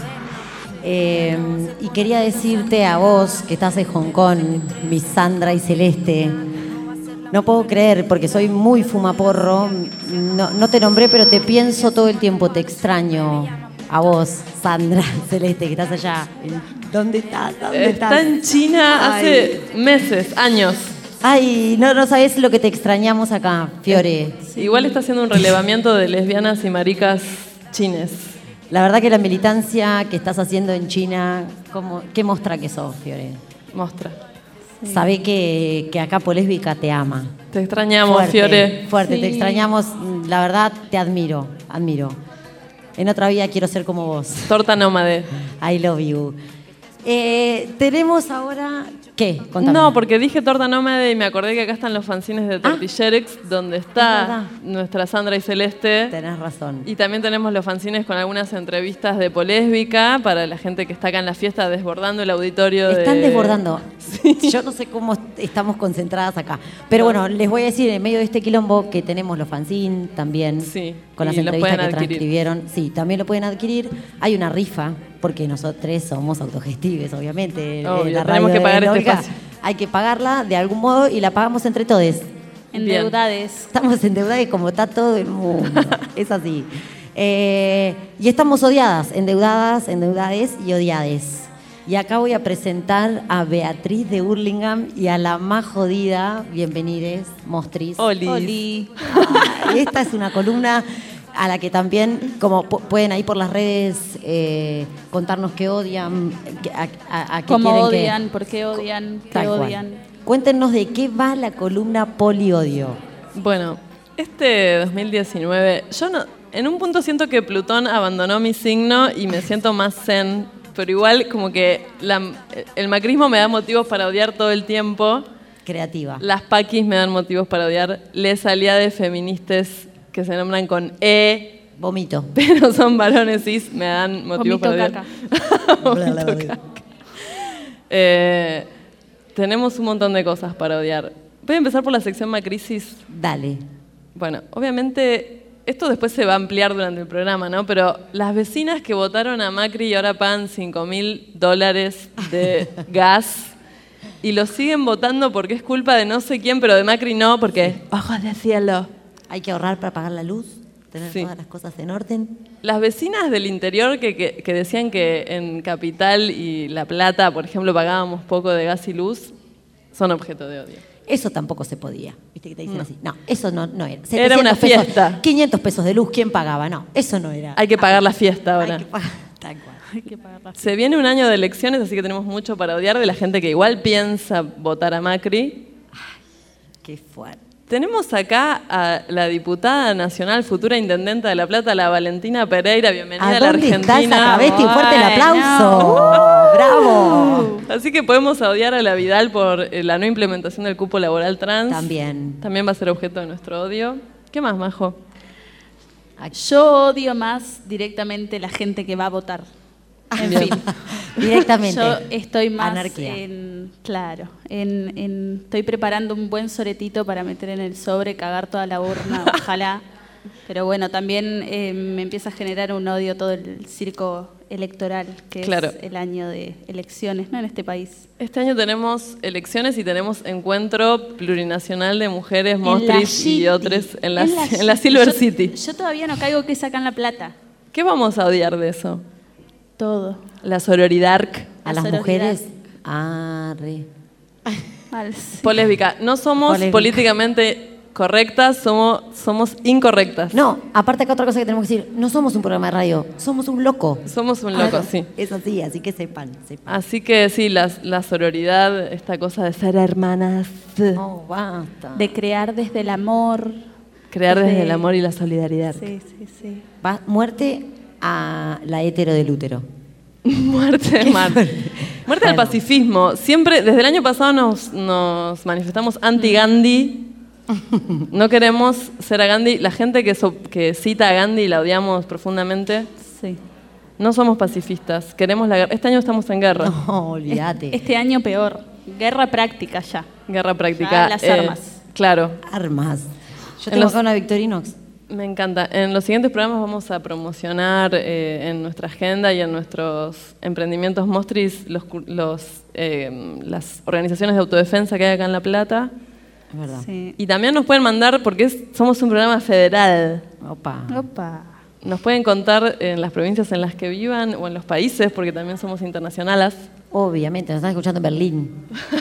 Speaker 6: Eh, y quería decirte a vos que estás en Hong Kong, mi Sandra y Celeste, no puedo creer, porque soy muy fumaporro, no, no te nombré, pero te pienso todo el tiempo, te extraño a vos, Sandra, Celeste, que estás allá. ¿Dónde estás? ¿Dónde
Speaker 3: Está
Speaker 6: estás?
Speaker 3: en China hace
Speaker 6: Ay.
Speaker 3: meses, años.
Speaker 6: Ay, no, no sabés lo que te extrañamos acá, Fiore.
Speaker 3: Sí. Igual está haciendo un relevamiento de lesbianas y maricas chines.
Speaker 6: La verdad que la militancia que estás haciendo en China, ¿cómo, ¿qué mostra que sos, Fiore?
Speaker 3: Mostra.
Speaker 6: Sí. Sabé que, que acá Polésbica te ama.
Speaker 3: Te extrañamos,
Speaker 6: fuerte,
Speaker 3: Fiore.
Speaker 6: Fuerte,
Speaker 3: Sí.
Speaker 6: te extrañamos. La verdad, te admiro, admiro. En otra vida quiero ser como vos.
Speaker 3: Torta nómade.
Speaker 6: I love you. Eh, tenemos ahora... ¿Qué? Contame.
Speaker 3: No, porque dije torta nómade y me acordé que acá están los fanzines de Tortillerex, ah, donde está nuestra Sandra y Celeste.
Speaker 6: Tenés razón.
Speaker 3: Y también tenemos los fanzines con algunas entrevistas de Polésbica para la gente que está acá en la fiesta desbordando el auditorio.
Speaker 6: Están
Speaker 3: de...
Speaker 6: desbordando. Sí. Yo no sé cómo estamos concentradas acá. Pero bueno, les voy a decir, en medio de este quilombo, que tenemos los fanzines también, sí, con las entrevistas que adquirir. transcribieron. Sí, también lo pueden adquirir. Hay una rifa, porque nosotros somos autogestives, obviamente.
Speaker 3: Obvio,
Speaker 6: la
Speaker 3: tenemos que pagar este espacio.
Speaker 6: Hay que pagarla de algún modo y la pagamos entre todos.
Speaker 1: Endeudades.
Speaker 6: Estamos endeudadas como está todo el mundo. Es así. Eh, y estamos odiadas, endeudadas, endeudades y odiades. Y acá voy a presentar a Beatriz de Hurlingham y a la más jodida, bienvenides, Mostris.
Speaker 3: Oli.
Speaker 6: Oli. Ay, esta es una columna a la que también, como pueden ahí por las redes eh, contarnos qué odian, a, a, a qué
Speaker 1: ¿Cómo
Speaker 6: quieren
Speaker 1: odian?
Speaker 6: que...
Speaker 1: ¿Por qué odian? ¿Qué
Speaker 6: Tal
Speaker 1: odian?
Speaker 6: cual. Cuéntenos de qué va la columna Poliodio.
Speaker 3: Bueno, este dos mil diecinueve, yo no, en un punto siento que Plutón abandonó mi signo y me siento más zen, pero igual como que la, el macrismo me da motivos para odiar todo el tiempo.
Speaker 6: creativa.
Speaker 3: Las paquis me dan motivos para odiar. Les aliades feministas que se nombran con E.
Speaker 6: Vomito.
Speaker 3: Pero son varones cis, me dan motivos
Speaker 1: Vomito
Speaker 3: para odiar.
Speaker 1: caca.
Speaker 3: Vomito caca. Eh, tenemos un montón de cosas para odiar. Voy a empezar por la sección Macrisis.
Speaker 6: Dale.
Speaker 3: Bueno, obviamente esto después se va a ampliar durante el programa, ¿no? Pero las vecinas que votaron a Macri y ahora pagan cinco mil dólares de gas y lo siguen votando porque es culpa de no sé quién, pero de Macri no, porque ojos de cielo.
Speaker 6: Hay que ahorrar para pagar la luz, tener
Speaker 3: Sí.
Speaker 6: todas las cosas en orden.
Speaker 3: Las vecinas del interior que, que, que decían que en Capital y La Plata, por ejemplo, pagábamos poco de gas y luz, son objeto de odio.
Speaker 6: Eso tampoco se podía. ¿Viste que te dicen
Speaker 3: No.
Speaker 6: así? No, eso no, no era.
Speaker 3: Era una
Speaker 6: pesos,
Speaker 3: fiesta.
Speaker 6: quinientos pesos de luz, ¿quién pagaba? No, eso no era.
Speaker 3: Hay que pagar la fiesta ahora.
Speaker 6: Hay que pagar, tal cual.
Speaker 1: Hay que pagar la
Speaker 3: Se viene un año de elecciones, así que tenemos mucho para odiar de la gente que igual piensa votar a Macri.
Speaker 6: Qué fuerte.
Speaker 3: Tenemos acá a la diputada nacional, futura intendenta de La Plata, la Valentina Pereira. Bienvenida
Speaker 6: ¿A
Speaker 3: a la
Speaker 6: dónde
Speaker 3: Argentina.
Speaker 6: está esa cabeza? Y fuerte el
Speaker 3: Ay,
Speaker 6: aplauso.
Speaker 3: no.
Speaker 6: ¡Bravo!
Speaker 3: Así que podemos odiar a la Vidal por eh, la no implementación del cupo laboral trans.
Speaker 6: También.
Speaker 3: También va a ser objeto de nuestro odio. ¿Qué más, Majo?
Speaker 1: Yo odio más directamente la gente que va a votar. En
Speaker 3: Bien.
Speaker 1: fin.
Speaker 6: Directamente.
Speaker 1: Yo estoy más
Speaker 6: Anarquía.
Speaker 1: en, claro, en, en- estoy preparando un buen soretito para meter en el sobre, cagar toda la urna, ojalá. Pero bueno, también eh, me empieza a generar un odio todo el circo electoral, que
Speaker 3: Claro.
Speaker 1: es el año de elecciones, ¿no? En este país.
Speaker 3: Este año tenemos elecciones y tenemos encuentro plurinacional de mujeres,
Speaker 1: En la
Speaker 3: mostris y
Speaker 1: City.
Speaker 3: otros en la,
Speaker 1: En la
Speaker 3: en la
Speaker 1: City.
Speaker 3: Silver
Speaker 1: Yo-
Speaker 3: City.
Speaker 1: Yo todavía no caigo que sacan la plata.
Speaker 3: ¿Qué vamos a odiar de eso?
Speaker 1: Todo.
Speaker 3: La sororidad.
Speaker 6: ¿A
Speaker 1: La
Speaker 6: las
Speaker 1: sororidad.
Speaker 6: mujeres? Ah, re.
Speaker 1: Al- sí.
Speaker 3: Polésbica. No somos
Speaker 6: Polésbica.
Speaker 3: políticamente correctas, somos, somos incorrectas.
Speaker 6: No, aparte acá otra cosa que tenemos que decir, no somos un programa de radio, somos un loco.
Speaker 3: Somos un loco,
Speaker 6: Claro,
Speaker 3: sí.
Speaker 6: Es así, así que sepan, sepan.
Speaker 3: Así que sí, la, la sororidad, esta cosa de ser hermanas,
Speaker 6: No, basta.
Speaker 1: De crear desde el amor.
Speaker 3: crear desde
Speaker 1: desde-
Speaker 3: el amor y la solidaridad.
Speaker 1: Sí, sí, sí.
Speaker 6: Va- muerte a la hetero del útero.
Speaker 3: Muerte, Marte. Muerte al pacifismo. Siempre, desde el año pasado nos, nos manifestamos anti-Gandhi. No queremos ser a Gandhi. La gente que, so- que cita a Gandhi la odiamos profundamente.
Speaker 1: Sí.
Speaker 3: No somos pacifistas. Queremos la guerra. Este año estamos en guerra.
Speaker 6: No, olvídate.
Speaker 1: Este año peor. Guerra práctica ya.
Speaker 3: Guerra práctica.
Speaker 1: Ya las
Speaker 3: Eh,
Speaker 1: armas.
Speaker 3: Claro.
Speaker 6: Armas. Yo
Speaker 3: En
Speaker 6: tengo
Speaker 3: los-
Speaker 6: acá una Victorinox.
Speaker 3: Me encanta. En los siguientes programas vamos a promocionar eh, en nuestra agenda y en nuestros emprendimientos Mostris los, cu- los, eh, las organizaciones de autodefensa que hay acá en La Plata.
Speaker 6: Es verdad.
Speaker 1: Sí.
Speaker 3: Y también nos pueden mandar, porque es- somos un programa federal,
Speaker 6: Opa.
Speaker 1: Opa.
Speaker 3: nos pueden contar en las provincias en las que vivan o en los países, porque también somos internacionales,
Speaker 6: Obviamente, nos están escuchando en Berlín.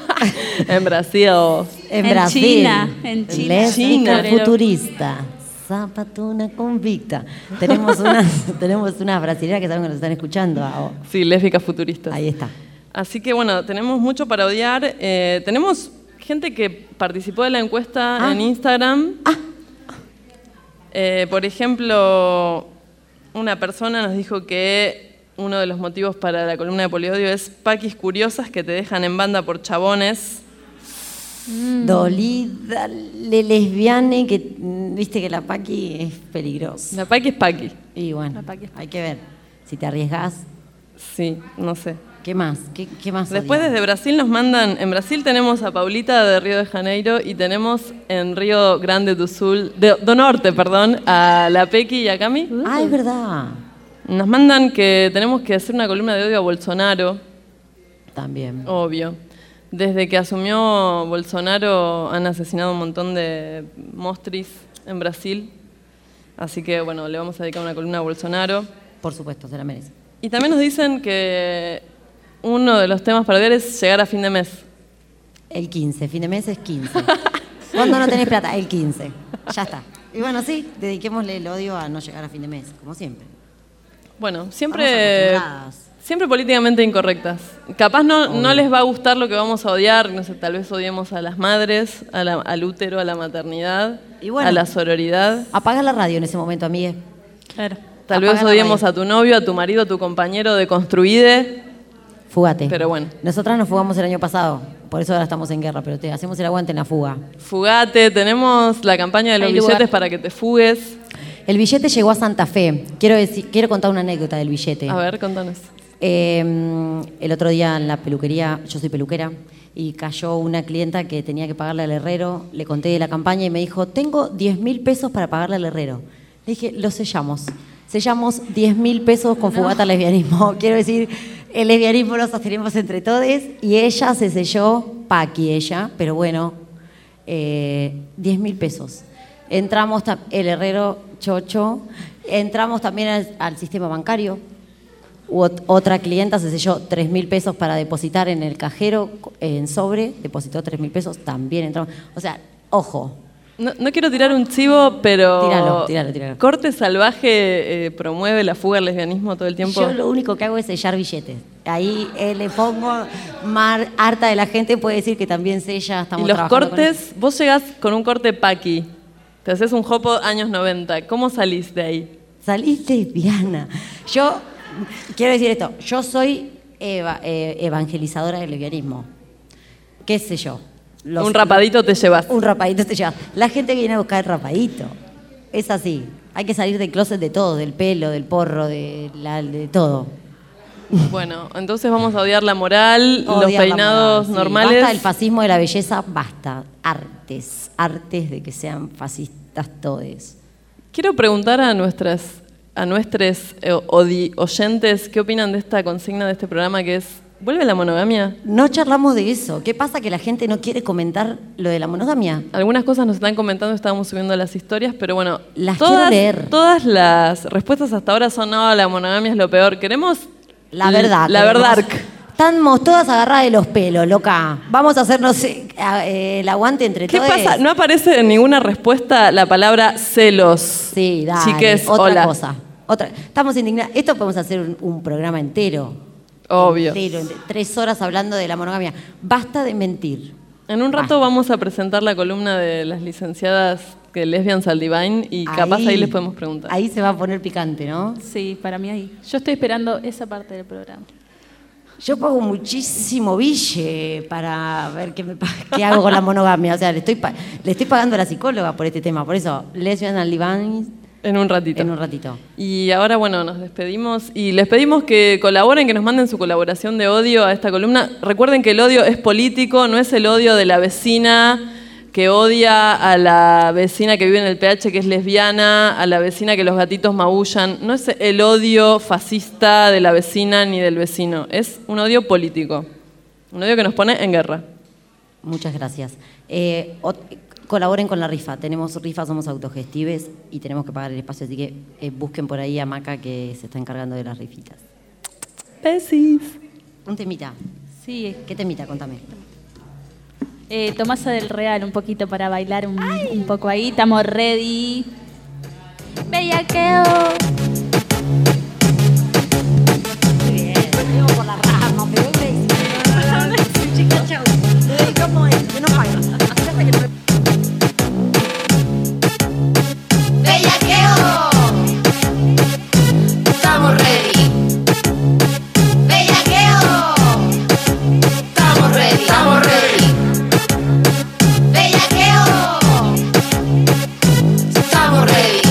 Speaker 3: en Brasil.
Speaker 6: En,
Speaker 1: En
Speaker 6: Brasil.
Speaker 1: China, en China.
Speaker 6: Lésbica
Speaker 1: China.
Speaker 6: futurista. Zapatona convicta. Tenemos unas, tenemos unas brasileñas que saben que nos están escuchando. Ah,
Speaker 3: Sí, lésbicas futuristas.
Speaker 6: ahí está.
Speaker 3: Así que bueno, tenemos mucho para odiar. Eh, tenemos gente que participó de la encuesta
Speaker 6: Ah.
Speaker 3: en Instagram. Eh, por ejemplo, una persona nos dijo que uno de los motivos para la columna de Poliodio es paquis curiosas que te dejan en banda por chabones.
Speaker 6: Dolida, le lesbiane, que mm, viste que la paqui es peligrosa.
Speaker 3: La paqui es paqui.
Speaker 6: Y bueno,
Speaker 1: La paqui es
Speaker 6: hay que ver. Si te arriesgas,
Speaker 3: Sí, no sé.
Speaker 6: ¿qué más? ¿Qué, qué más?
Speaker 3: Después
Speaker 6: odias?
Speaker 3: desde Brasil nos mandan, en Brasil tenemos a Paulita de Río de Janeiro y tenemos en Río Grande do Sul, de, do Norte, perdón, a la Pequi y a Cami.
Speaker 6: Ah, es verdad.
Speaker 3: Nos mandan que tenemos que hacer una columna de odio a Bolsonaro,
Speaker 6: También.
Speaker 3: obvio. Desde que asumió Bolsonaro han asesinado un montón de mostris en Brasil. Así que bueno, le vamos a dedicar una columna a Bolsonaro.
Speaker 6: Por supuesto, se la merece.
Speaker 3: Y también nos dicen que uno de los temas para ver es llegar a fin de mes.
Speaker 6: El quince, fin de mes es quince. ¿Cuándo no tenés plata? El quince. Ya está. Y bueno, sí, dediquémosle el odio a no llegar a fin de mes, como siempre.
Speaker 3: Bueno,
Speaker 6: Estamos
Speaker 3: siempre,
Speaker 6: acostumbradas.
Speaker 3: siempre políticamente incorrectas. Capaz no, no les va a gustar lo que vamos a odiar, no sé, tal vez odiemos a las madres, a la- al útero, a la maternidad,
Speaker 6: Y bueno.
Speaker 3: a la sororidad.
Speaker 6: Apaga la radio en ese momento, amigue.
Speaker 1: Claro.
Speaker 3: Tal
Speaker 6: apaga
Speaker 3: vez
Speaker 6: la
Speaker 3: odiemos
Speaker 6: radio.
Speaker 3: a tu novio, a tu marido, a tu compañero de Construide.
Speaker 6: Fúgate.
Speaker 3: Pero bueno.
Speaker 6: Nosotras nos fugamos el año pasado. por eso ahora estamos en guerra, pero te hacemos el aguante en la fuga.
Speaker 3: Fugate, tenemos la campaña de los
Speaker 6: Hay
Speaker 3: billetes
Speaker 6: lugar.
Speaker 3: para que te fugues.
Speaker 6: El billete llegó a Santa Fe. Quiero, decir, quiero contar una anécdota del billete.
Speaker 3: A ver, contanos.
Speaker 6: Eh, el otro día en la peluquería, yo soy peluquera, y cayó una clienta que tenía que pagarle al herrero. Le conté de la campaña y me dijo, tengo diez mil pesos para pagarle al herrero. Le dije, lo sellamos. Sellamos diez mil pesos con Fugata al lesbianismo. Quiero decir, el lesbianismo lo sostenemos entre todos y ella se selló, Paqui ella, pero bueno, eh, diez mil pesos. Entramos, el herrero chocho, entramos también al, al sistema bancario. Ot- otra clienta se selló tres mil pesos para depositar en el cajero, en sobre, depositó tres mil pesos, también entramos. O sea, ojo.
Speaker 3: No, no quiero tirar un chivo, pero
Speaker 6: Tíralo, tíralo, tíralo.
Speaker 3: Corte Salvaje eh, promueve la fuga al lesbianismo todo el tiempo.
Speaker 6: Yo lo único que hago es sellar billetes. Ahí eh, le pongo, mar, harta de la gente puede decir que también sella, estamos
Speaker 3: Y los
Speaker 6: trabajando
Speaker 3: cortes, vos llegás con un corte Paqui, te haces un jopo años noventa, ¿cómo salís de ahí?
Speaker 6: Salís lesbiana. Yo, quiero decir esto, yo soy eva- eh, evangelizadora del lesbianismo. ¿Qué sé yo? Los-
Speaker 3: un rapadito te llevas.
Speaker 6: Un rapadito te llevas. La gente viene a buscar el rapadito. Es así. Hay que salir del closet de todo, del pelo, del porro, de, la, de todo.
Speaker 3: Bueno, entonces vamos a odiar la moral, los
Speaker 6: Odiar la
Speaker 3: peinados
Speaker 6: moral, sí.
Speaker 3: normales.
Speaker 6: Basta el fascismo de la belleza, basta. Artes, artes de que sean fascistas todos.
Speaker 3: Quiero preguntar a nuestras a nuestros eh, odi- oyentes qué opinan de esta consigna de este programa que es ¿vuelve la monogamia?
Speaker 6: No charlamos de eso. ¿Qué pasa que la gente no quiere comentar lo de la monogamia?
Speaker 3: Algunas cosas nos están comentando, estábamos subiendo las historias, pero bueno,
Speaker 6: Las
Speaker 3: todas,
Speaker 6: quiero leer.
Speaker 3: todas las respuestas hasta ahora son no, la monogamia es lo peor. Queremos
Speaker 6: La verdad.
Speaker 3: La
Speaker 6: queremos-
Speaker 3: verdad.
Speaker 6: Estamos todas agarradas de los pelos, loca. Vamos a hacernos eh, eh, el aguante entre
Speaker 3: ¿Qué
Speaker 6: todos.
Speaker 3: pasa? No aparece en ninguna respuesta la palabra celos.
Speaker 6: Sí, dale.
Speaker 3: Chiques,
Speaker 6: otra
Speaker 3: hola.
Speaker 6: cosa. Otra. Estamos indignados. Esto podemos hacer un, un programa entero.
Speaker 3: Obvio.
Speaker 6: Entero, ent- tres horas hablando de la monogamia. Basta de mentir.
Speaker 3: En un rato vamos a presentar la columna de las licenciadas que Lesbians al Divine y capaz ahí les podemos preguntar.
Speaker 6: Ahí se va a poner picante, ¿no?
Speaker 1: Sí, para mí ahí. Yo estoy esperando esa parte del programa.
Speaker 6: Yo pago muchísimo bille para ver qué, me, pa- qué hago con la monogamia. O sea, le estoy, pa- le estoy pagando a la psicóloga por este tema. Por eso, Lesbian al Divine.
Speaker 3: En un ratito.
Speaker 6: En un ratito.
Speaker 3: Y ahora, bueno, nos despedimos y les pedimos que colaboren, que nos manden su colaboración de odio a esta columna. Recuerden que el odio es político, no es el odio de la vecina que odia a la vecina que vive en el P H que es lesbiana, a la vecina que los gatitos maullan. No es el odio fascista de la vecina ni del vecino, es un odio político. Un odio que nos pone en guerra.
Speaker 6: Muchas gracias. Eh, ot- colaboren con la rifa. Tenemos rifa, somos autogestives y tenemos que pagar el espacio. Así que eh, busquen por ahí a Maca que se está encargando de las rifitas.
Speaker 3: Besis.
Speaker 6: Un temita.
Speaker 1: Sí.
Speaker 6: ¿Qué temita? Contame.
Speaker 1: Eh, Tomasa del Real, un poquito para bailar un, un poco ahí. Estamos ready. Bellaqueo.
Speaker 6: Por la rama, pero chica, chau. ¿Cómo es? Que no paga.
Speaker 4: Bellaqueo. Estamos ready. Bellaqueo. Estamos ready. Estamos ready. Bellaqueo. Estamos ready.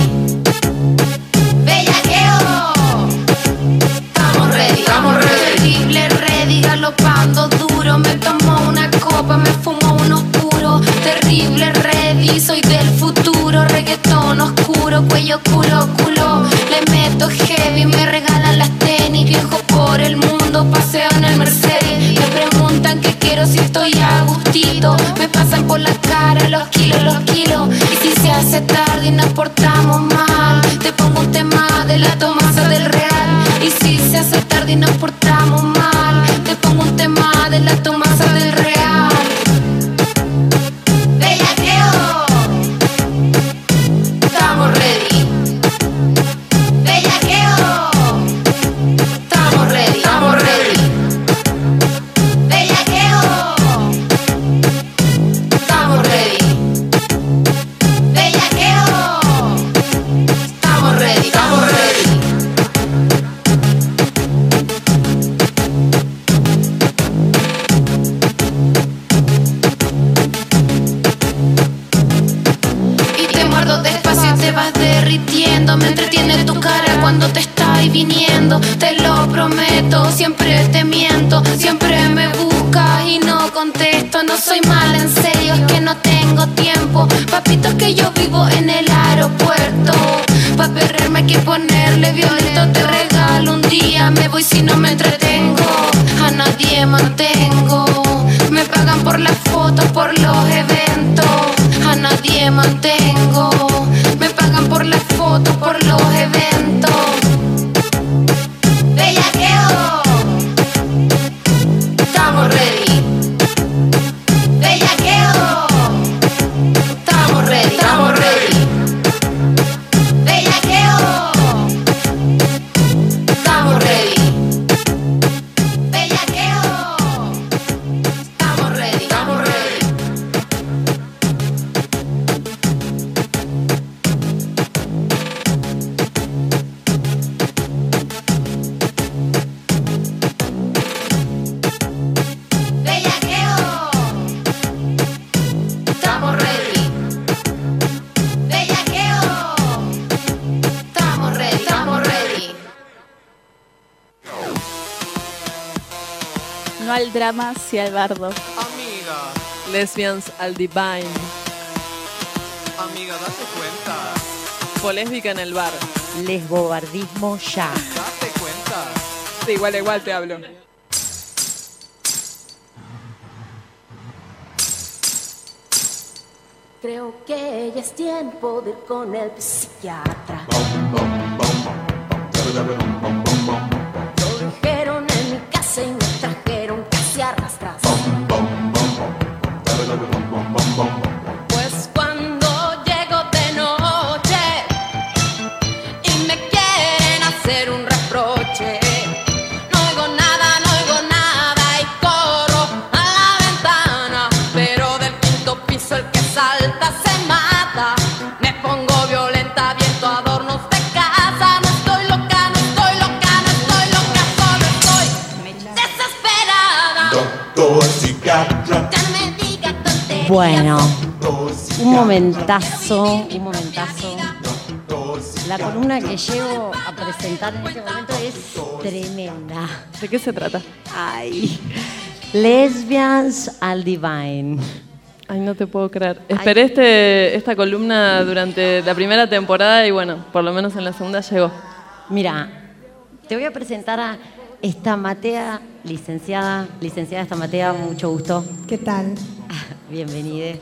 Speaker 4: Bellaqueo. Estamos ready. Estamos ready. Terrible ready, galopando duro. Me tomo una copa, me fumo unos puros. Terrible ready, soy del futuro. Reggaetón oscuro, cuello culo, culo. Le meto heavy, me regalan las tenis. Viajo por el mundo, paseo en el Mercedes. Me preguntan qué quiero si estoy a gustito. Me pasan por la cara los kilos, los kilos. Y si se hace tarde y nos portamos mal, te pongo un tema de la Tomasa del Real. Y si se hace tarde y nos portamos mal, te pongo un tema de la Tomasa del Real. Bellaqueo. Estamos ready. Bellaqueo. Estamos ready. Estamos ready. Bellaqueo. Estamos ready. Bellaqueo. Estamos ready. Estamos ready. vas derritiendo. Me entretiene tu cara cuando te estás viniendo. Te lo prometo, siempre te miento. Siempre me buscas y no contesto. No soy mala, en serio, es que no tengo tiempo. Papito, es que yo vivo en el aeropuerto. Pa' perderme hay que ponerle violento. Te regalo un día, me voy si no me entretengo. A nadie mantengo. Me pagan por las fotos, por los eventos. A nadie mantengo. Me pagan por las fotos, por los eventos. Bellaqueo. Estamos ready. Bellaqueo. Estamos ready, estamos ready. Bellaqueo. Estamos ready. Bellaqueo. Estamos ready, estamos ready. Bellaqueo. Estamos ready. Bellaqueo. Estamos ready, estamos ready.
Speaker 1: No al drama, sí al bardo.
Speaker 3: Lesbians al Divine.
Speaker 25: Amiga, date cuenta.
Speaker 3: Polésbica en el bar.
Speaker 6: Lesbobardismo ya.
Speaker 25: Date cuenta.
Speaker 5: Sí, igual, igual te hablo.
Speaker 8: Creo que ya es tiempo de ir con el psiquiatra. Lo dijeron en mi casa y me trajeron casi arrastras. Pues cuando llego de noche y me quieren hacer un reproche, no oigo nada, no oigo nada y corro a la ventana, pero del quinto piso el que salta se mata. Me pongo violenta, viento adornos de casa. No estoy loca, no estoy loca, no estoy loca, solo estoy desesperada.
Speaker 25: Doctor psiquiatra.
Speaker 8: Ya no me diga tonterías.
Speaker 6: Bueno, un momentazo, un momentazo. La columna que llevo a presentar en este momento es tremenda.
Speaker 3: ¿De qué se trata?
Speaker 6: Ay, Lesbians al Divine.
Speaker 3: Ay, no te puedo creer. Esperé este, esta columna durante la primera temporada y bueno, por lo menos en la segunda llegó.
Speaker 6: Mira, te voy a presentar a Estamatea, licenciada, licenciada Estamatea, mucho gusto.
Speaker 9: ¿Qué tal?
Speaker 6: Bienvenida.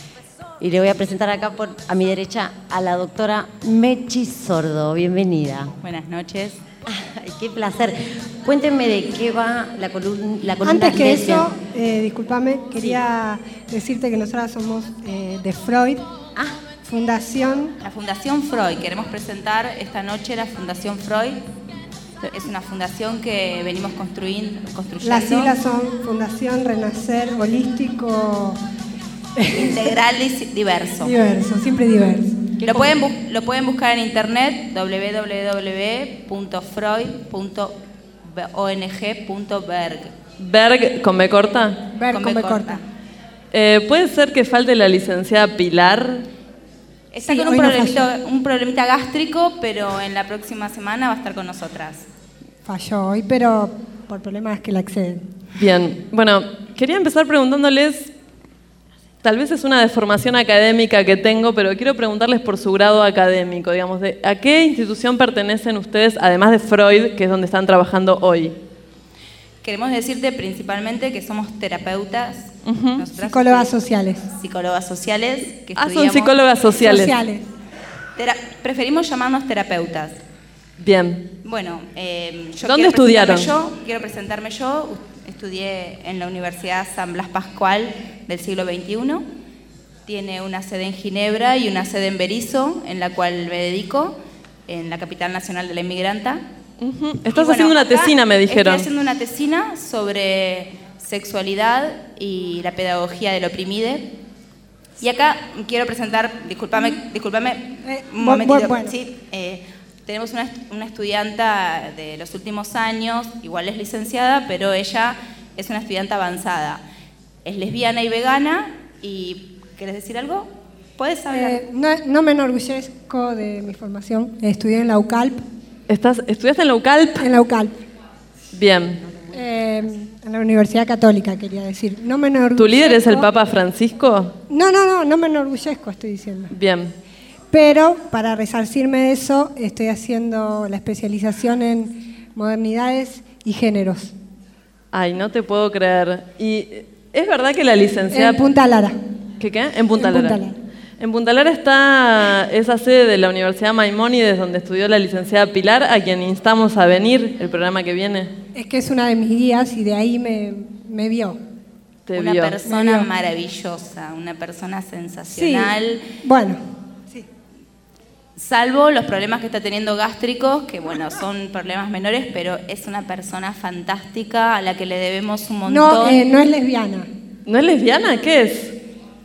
Speaker 6: Y le voy a presentar acá por, a mi derecha a la doctora Mechi Sordo. Bienvenida.
Speaker 1: Buenas noches.
Speaker 6: Ay, qué placer. Cuéntenme de qué va la, columna. La columna
Speaker 9: Antes que
Speaker 6: lesbian.
Speaker 9: eso, eh, discúlpame, quería decirte que nosotras somos eh, de Freud.
Speaker 1: Ah.
Speaker 9: Fundación.
Speaker 1: La Fundación Freud. Queremos presentar esta noche la Fundación Freud. Es una fundación que venimos construyendo. construyendo.
Speaker 9: Las siglas son Fundación Renacer Holístico.
Speaker 1: Integral y diverso.
Speaker 9: Diverso, siempre diverso.
Speaker 1: Lo pueden, bu- lo pueden buscar en internet w w w punto freud punto ong punto berg.
Speaker 3: ¿Berg con B corta?
Speaker 9: Ver
Speaker 1: Con
Speaker 9: con
Speaker 1: B
Speaker 9: B corta.
Speaker 3: Eh, ¿Puede ser que falte la licenciada Pilar?
Speaker 1: Está
Speaker 9: Sí,
Speaker 1: con un
Speaker 9: hoy no
Speaker 1: problemita, un problemita gástrico, pero en la próxima semana va a estar con nosotras.
Speaker 9: Falló hoy, pero por problemas que la exceden.
Speaker 3: Bien, bueno, quería empezar preguntándoles, tal vez es una deformación académica que tengo, pero quiero preguntarles por su grado académico, digamos, de ¿a qué institución pertenecen ustedes, además de Freud, que es donde están trabajando hoy?
Speaker 1: Queremos decirte principalmente que somos terapeutas.
Speaker 3: Uh-huh.
Speaker 1: Nosotras
Speaker 9: Psicólogas
Speaker 1: somos
Speaker 9: sociales.
Speaker 1: Psicólogas sociales. Que
Speaker 3: Ah, son
Speaker 1: estudiamos-
Speaker 3: psicólogas sociales.
Speaker 9: Sociales.
Speaker 1: Tera- preferimos llamarnos terapeutas.
Speaker 3: Bien.
Speaker 1: Bueno, eh, yo
Speaker 3: ¿Dónde
Speaker 1: quiero
Speaker 3: estudiaron?
Speaker 1: presentarme Yo, quiero presentarme yo. Estudié en la Universidad San Blas Pascual del siglo veintiuno. Tiene una sede en Ginebra y una sede en Berisso, en la cual me dedico, en la capital nacional de la inmigranta.
Speaker 3: Uh-huh. Estás
Speaker 1: Y bueno,
Speaker 3: haciendo una
Speaker 1: acá
Speaker 3: tesina, me dijeron.
Speaker 1: Estoy haciendo una tesina sobre sexualidad y la pedagogía del oprimide. Y acá quiero presentar, discúlpame, discúlpame un
Speaker 9: bu-
Speaker 1: momentito.
Speaker 9: bu- bueno.
Speaker 1: Sí, eh, tenemos una, una estudianta de los últimos años, igual es licenciada, pero ella es una estudiante avanzada. Es lesbiana y vegana y... ¿Querés decir algo? Puedes hablar.
Speaker 9: Eh, no, no me enorgullezco de mi formación. Estudié en la U C A L P.
Speaker 3: ¿Estás, ¿Estudiaste en la U C A L P?
Speaker 9: En la U C A L P.
Speaker 3: Bien.
Speaker 9: Eh, en la Universidad Católica, quería decir. No me enorgullezco.
Speaker 3: ¿Tu líder es el Papa Francisco?
Speaker 9: No, no, no, no me enorgullezco, estoy diciendo.
Speaker 3: Bien.
Speaker 9: Pero para resarcirme de eso, estoy haciendo la especialización en modernidades y géneros.
Speaker 3: Ay, no te puedo creer. ¿Y es verdad que la licenciada...
Speaker 9: En Punta Lara.
Speaker 3: ¿Qué qué? En Punta
Speaker 9: en
Speaker 3: Lara.
Speaker 9: Punta Lara.
Speaker 3: En Punta Lara está esa sede de la Universidad Maimónides, donde estudió la licenciada Pilar, a quien instamos a venir el programa que viene.
Speaker 9: Es que es una de mis guías y de ahí me, me vio.
Speaker 3: Te
Speaker 1: una
Speaker 3: vio.
Speaker 1: persona
Speaker 9: Me vio.
Speaker 1: maravillosa, una persona sensacional.
Speaker 9: Sí. Bueno, sí.
Speaker 1: Salvo los problemas que está teniendo gástricos, que bueno, son problemas menores, pero es una persona fantástica a la que le debemos un montón.
Speaker 9: No, eh, no es lesbiana.
Speaker 3: ¿No es lesbiana? ¿Qué es?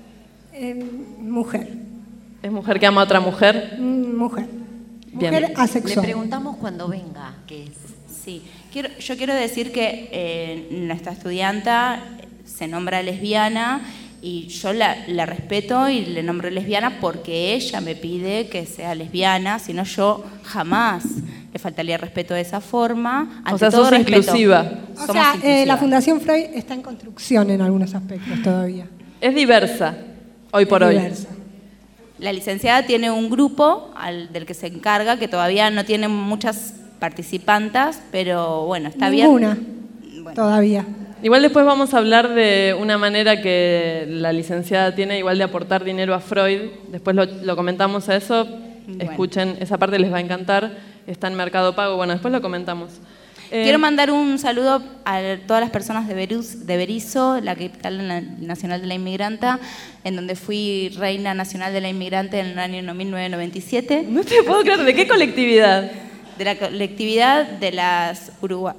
Speaker 9: Eh, mujer.
Speaker 3: ¿Es mujer que ama a otra mujer?
Speaker 9: Mm, Mujer.
Speaker 3: Bien.
Speaker 9: Mujer asexual.
Speaker 6: Le preguntamos cuando venga qué es.
Speaker 1: Sí, quiero, yo quiero decir que eh, nuestra estudianta se nombra lesbiana y yo la, la respeto y le nombro lesbiana porque ella me pide que sea lesbiana, si no yo jamás le faltaría respeto de esa forma. Ante
Speaker 3: O sea,
Speaker 1: todo
Speaker 3: sos
Speaker 1: respeto.
Speaker 3: inclusiva.
Speaker 9: O
Speaker 1: Somos
Speaker 9: sea, eh,
Speaker 1: inclusivas.
Speaker 9: la Fundación Freud está en construcción en algunos aspectos todavía.
Speaker 3: Es diversa, hoy por
Speaker 9: Es
Speaker 3: hoy.
Speaker 9: diversa.
Speaker 1: La licenciada tiene un grupo al, del que se encarga, que todavía no tiene muchas participantes, pero bueno, está bien.
Speaker 9: Ninguna. Todavía.
Speaker 3: Igual después vamos a hablar de una manera que la licenciada tiene igual de aportar dinero a Freud. Después lo, lo comentamos a eso.
Speaker 1: Bueno.
Speaker 3: Escuchen, esa parte les va a encantar. Está en Mercado Pago. Bueno, después lo comentamos. Eh,
Speaker 1: Quiero mandar un saludo a todas las personas de, Beruz, de Berizo, la capital nacional de la inmigranta, en donde fui reina nacional de la inmigrante en el año mil novecientos noventa y siete.
Speaker 3: No te puedo creer. ¿De qué colectividad?
Speaker 1: De la colectividad de las, Uruguay,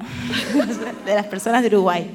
Speaker 1: de las personas de Uruguay.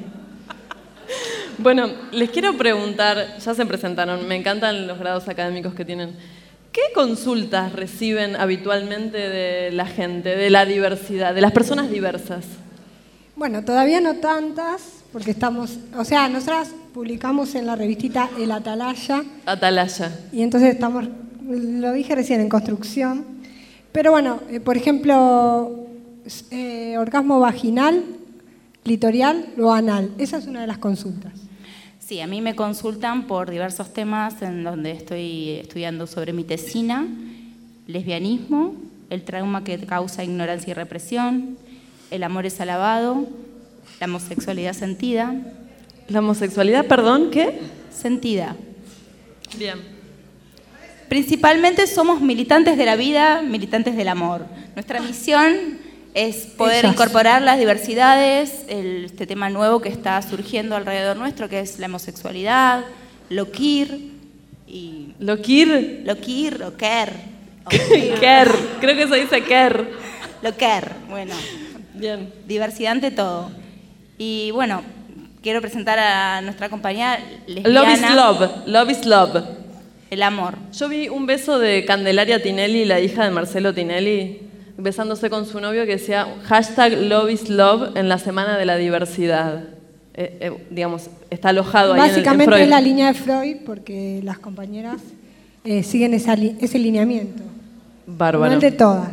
Speaker 3: Bueno, les quiero preguntar, ya se presentaron, me encantan los grados académicos que tienen. ¿Qué consultas reciben habitualmente de la gente, de la diversidad, de las personas diversas?
Speaker 9: Bueno, todavía no tantas, porque estamos, o sea, nosotras publicamos en la revistita El Atalaya.
Speaker 3: Atalaya.
Speaker 9: Y entonces estamos, lo dije recién, en construcción. Pero bueno, eh, por ejemplo, eh, orgasmo vaginal, clitorial o anal. Esa es una de las consultas.
Speaker 1: Sí, a mí me consultan por diversos temas en donde estoy estudiando sobre mi tesina, lesbianismo, el trauma que causa ignorancia y represión, el amor es alabado, la homosexualidad sentida.
Speaker 3: ¿La homosexualidad, perdón, qué?
Speaker 1: Sentida.
Speaker 3: Bien.
Speaker 1: Principalmente somos militantes de la vida, militantes del amor. Nuestra misión es poder
Speaker 9: Ellas.
Speaker 1: incorporar las diversidades, el, este tema nuevo que está surgiendo alrededor nuestro, que es la homosexualidad, lo queer y...
Speaker 3: ¿Lo queer?
Speaker 1: Lo queer o quer.
Speaker 3: Quer, creo que se dice quer.
Speaker 1: Lo quer, bueno.
Speaker 3: Bien.
Speaker 1: Diversidad ante todo. Y bueno, quiero presentar a nuestra compañera lesbiana.
Speaker 3: Love is love, love is love.
Speaker 1: El amor.
Speaker 3: Yo vi un beso de Candelaria Tinelli, la hija de Marcelo Tinelli, besándose con su novio que decía hashtag Love is Love en la Semana de la Diversidad. Eh, eh, digamos, está alojado ahí en, el, en
Speaker 9: Básicamente
Speaker 3: Freud.
Speaker 9: es la línea de Freud, porque las compañeras eh, siguen esa li- ese lineamiento.
Speaker 3: Bárbaro.
Speaker 9: No el de todas.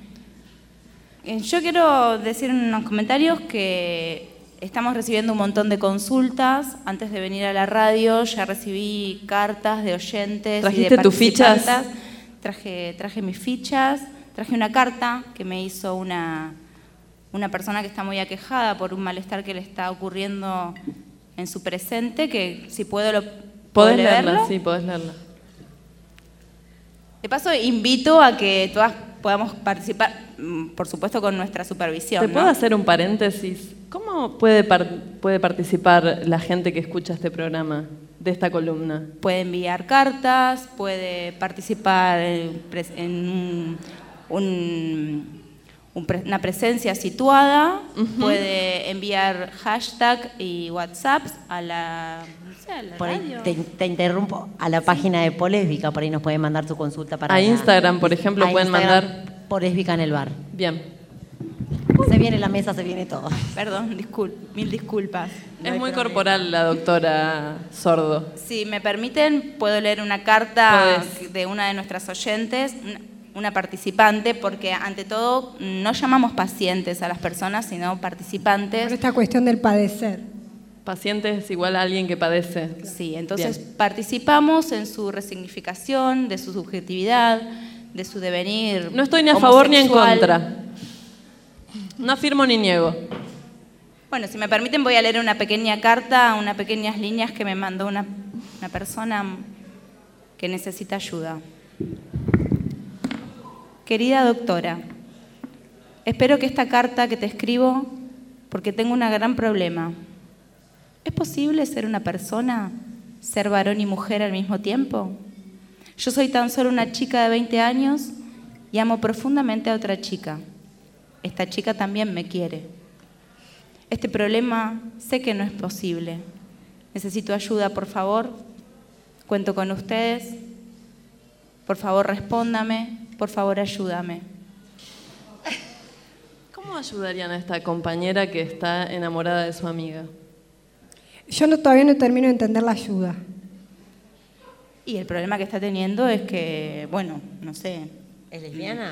Speaker 1: Eh, Yo quiero decir en unos comentarios que estamos recibiendo un montón de consultas. Antes de venir a la radio ya recibí cartas de oyentes y de
Speaker 3: ¿Trajiste tus fichas?
Speaker 1: participantes. Traje, traje mis fichas. Traje una carta que me hizo una, una persona que está muy aquejada por un malestar que le está ocurriendo en su presente, que si puedo lo puedo
Speaker 3: Podés
Speaker 1: leerlo.
Speaker 3: leerla, sí, podés leerla.
Speaker 1: De paso, invito a que todas podamos participar, mm, por supuesto con nuestra supervisión.
Speaker 3: ¿Te
Speaker 1: ¿no?
Speaker 3: puedo hacer un paréntesis? ¿Cómo puede, par- puede participar la gente que escucha este programa, de esta columna?
Speaker 1: Puede enviar cartas, puede participar en, pres- en un, un- un pre- una presencia situada,
Speaker 3: Ujú.
Speaker 1: puede enviar hashtag y WhatsApps a la, no sé, a la
Speaker 6: Por ahí
Speaker 1: radio.
Speaker 6: te, te interrumpo. A la página de Polésbica, por ahí nos pueden mandar tu consulta para
Speaker 3: A
Speaker 6: la-
Speaker 3: Instagram, por ejemplo,
Speaker 6: a
Speaker 3: pueden
Speaker 6: Instagram,
Speaker 3: mandar.
Speaker 6: Polésbica en el bar.
Speaker 3: Bien.
Speaker 6: Se viene la mesa, se viene todo.
Speaker 11: Perdón, discul mil disculpas. No
Speaker 3: Es muy
Speaker 11: problema.
Speaker 3: corporal la doctora Sordo.
Speaker 11: Si me permiten, puedo leer una carta
Speaker 3: Podés.
Speaker 11: de una de nuestras oyentes, una- una participante, porque ante todo no llamamos pacientes a las personas, sino participantes.
Speaker 9: Por esta cuestión del padecer.
Speaker 3: Paciente es igual a alguien que padece.
Speaker 11: Sí, entonces
Speaker 3: Bien.
Speaker 11: participamos en su resignificación, de su subjetividad, de su devenir.
Speaker 3: No estoy ni a favor ni en
Speaker 11: homosexual.
Speaker 3: contra. No afirmo ni niego.
Speaker 11: Bueno, si me permiten voy a leer una pequeña carta, unas pequeñas líneas que me mandó una, una persona que necesita ayuda. Querida doctora, espero que esta carta que te escribo, porque tengo un gran problema. ¿Es posible ser una persona, ser varón y mujer al mismo tiempo? Yo soy tan solo una chica de veinte años y amo profundamente a otra chica. Esta chica también me quiere. Este problema sé que no es posible. Necesito ayuda, por favor. Cuento con ustedes. Por favor, respóndame. Por favor, ayúdame.
Speaker 3: ¿Cómo ayudarían a esta compañera que está enamorada de su amiga?
Speaker 9: Yo no, todavía no termino de entender la ayuda.
Speaker 11: Y el problema que está teniendo es que, bueno, no sé.
Speaker 6: ¿Es lesbiana?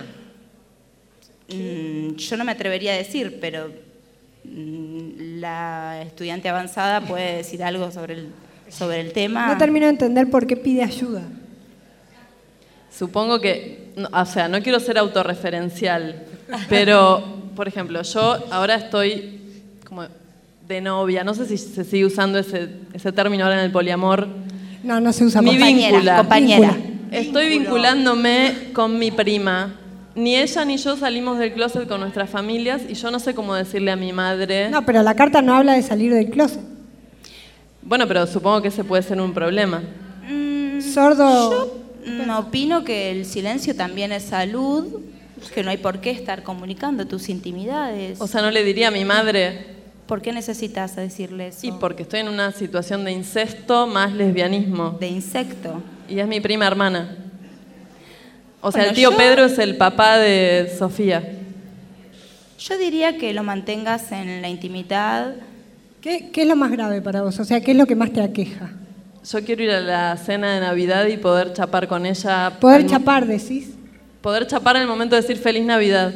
Speaker 11: Mm, yo no me atrevería a decir, pero mm, la estudiante avanzada puede decir algo sobre el, sobre el tema.
Speaker 9: No termino de entender por qué pide ayuda.
Speaker 3: Supongo que, no, o sea, no quiero ser autorreferencial, pero, por ejemplo, yo ahora estoy como de novia, no sé si se sigue usando ese, ese término ahora en el poliamor.
Speaker 9: No, no se usa.
Speaker 3: Mi
Speaker 9: compañera,
Speaker 3: víncula.
Speaker 9: compañera.
Speaker 3: Estoy vinculándome con mi prima. Ni ella ni yo salimos del closet con nuestras familias y yo no sé cómo decirle a mi madre.
Speaker 9: No, pero la carta no habla de salir del closet.
Speaker 3: Bueno, pero supongo que ese puede ser un problema.
Speaker 11: Mm,
Speaker 9: Sordo.
Speaker 11: Yo mm, opino que el silencio también es salud, que no hay por qué estar comunicando tus intimidades.
Speaker 3: O sea, no le diría a mi madre.
Speaker 11: ¿Por qué necesitas decirle eso?
Speaker 3: Y porque estoy en una situación de incesto más lesbianismo.
Speaker 11: De insecto.
Speaker 3: Y es mi prima hermana. O sea,
Speaker 11: Bueno,
Speaker 3: el tío
Speaker 11: yo-
Speaker 3: Pedro es el papá de Sofía.
Speaker 11: Yo diría que lo mantengas en la intimidad.
Speaker 9: ¿Qué, ¿Qué es lo más grave para vos? O sea, ¿qué es lo que más te aqueja?
Speaker 3: Yo quiero ir a la cena de Navidad y poder chapar con ella.
Speaker 9: Poder
Speaker 3: al-
Speaker 9: chapar, decís.
Speaker 3: Poder chapar en el momento de decir Feliz Navidad.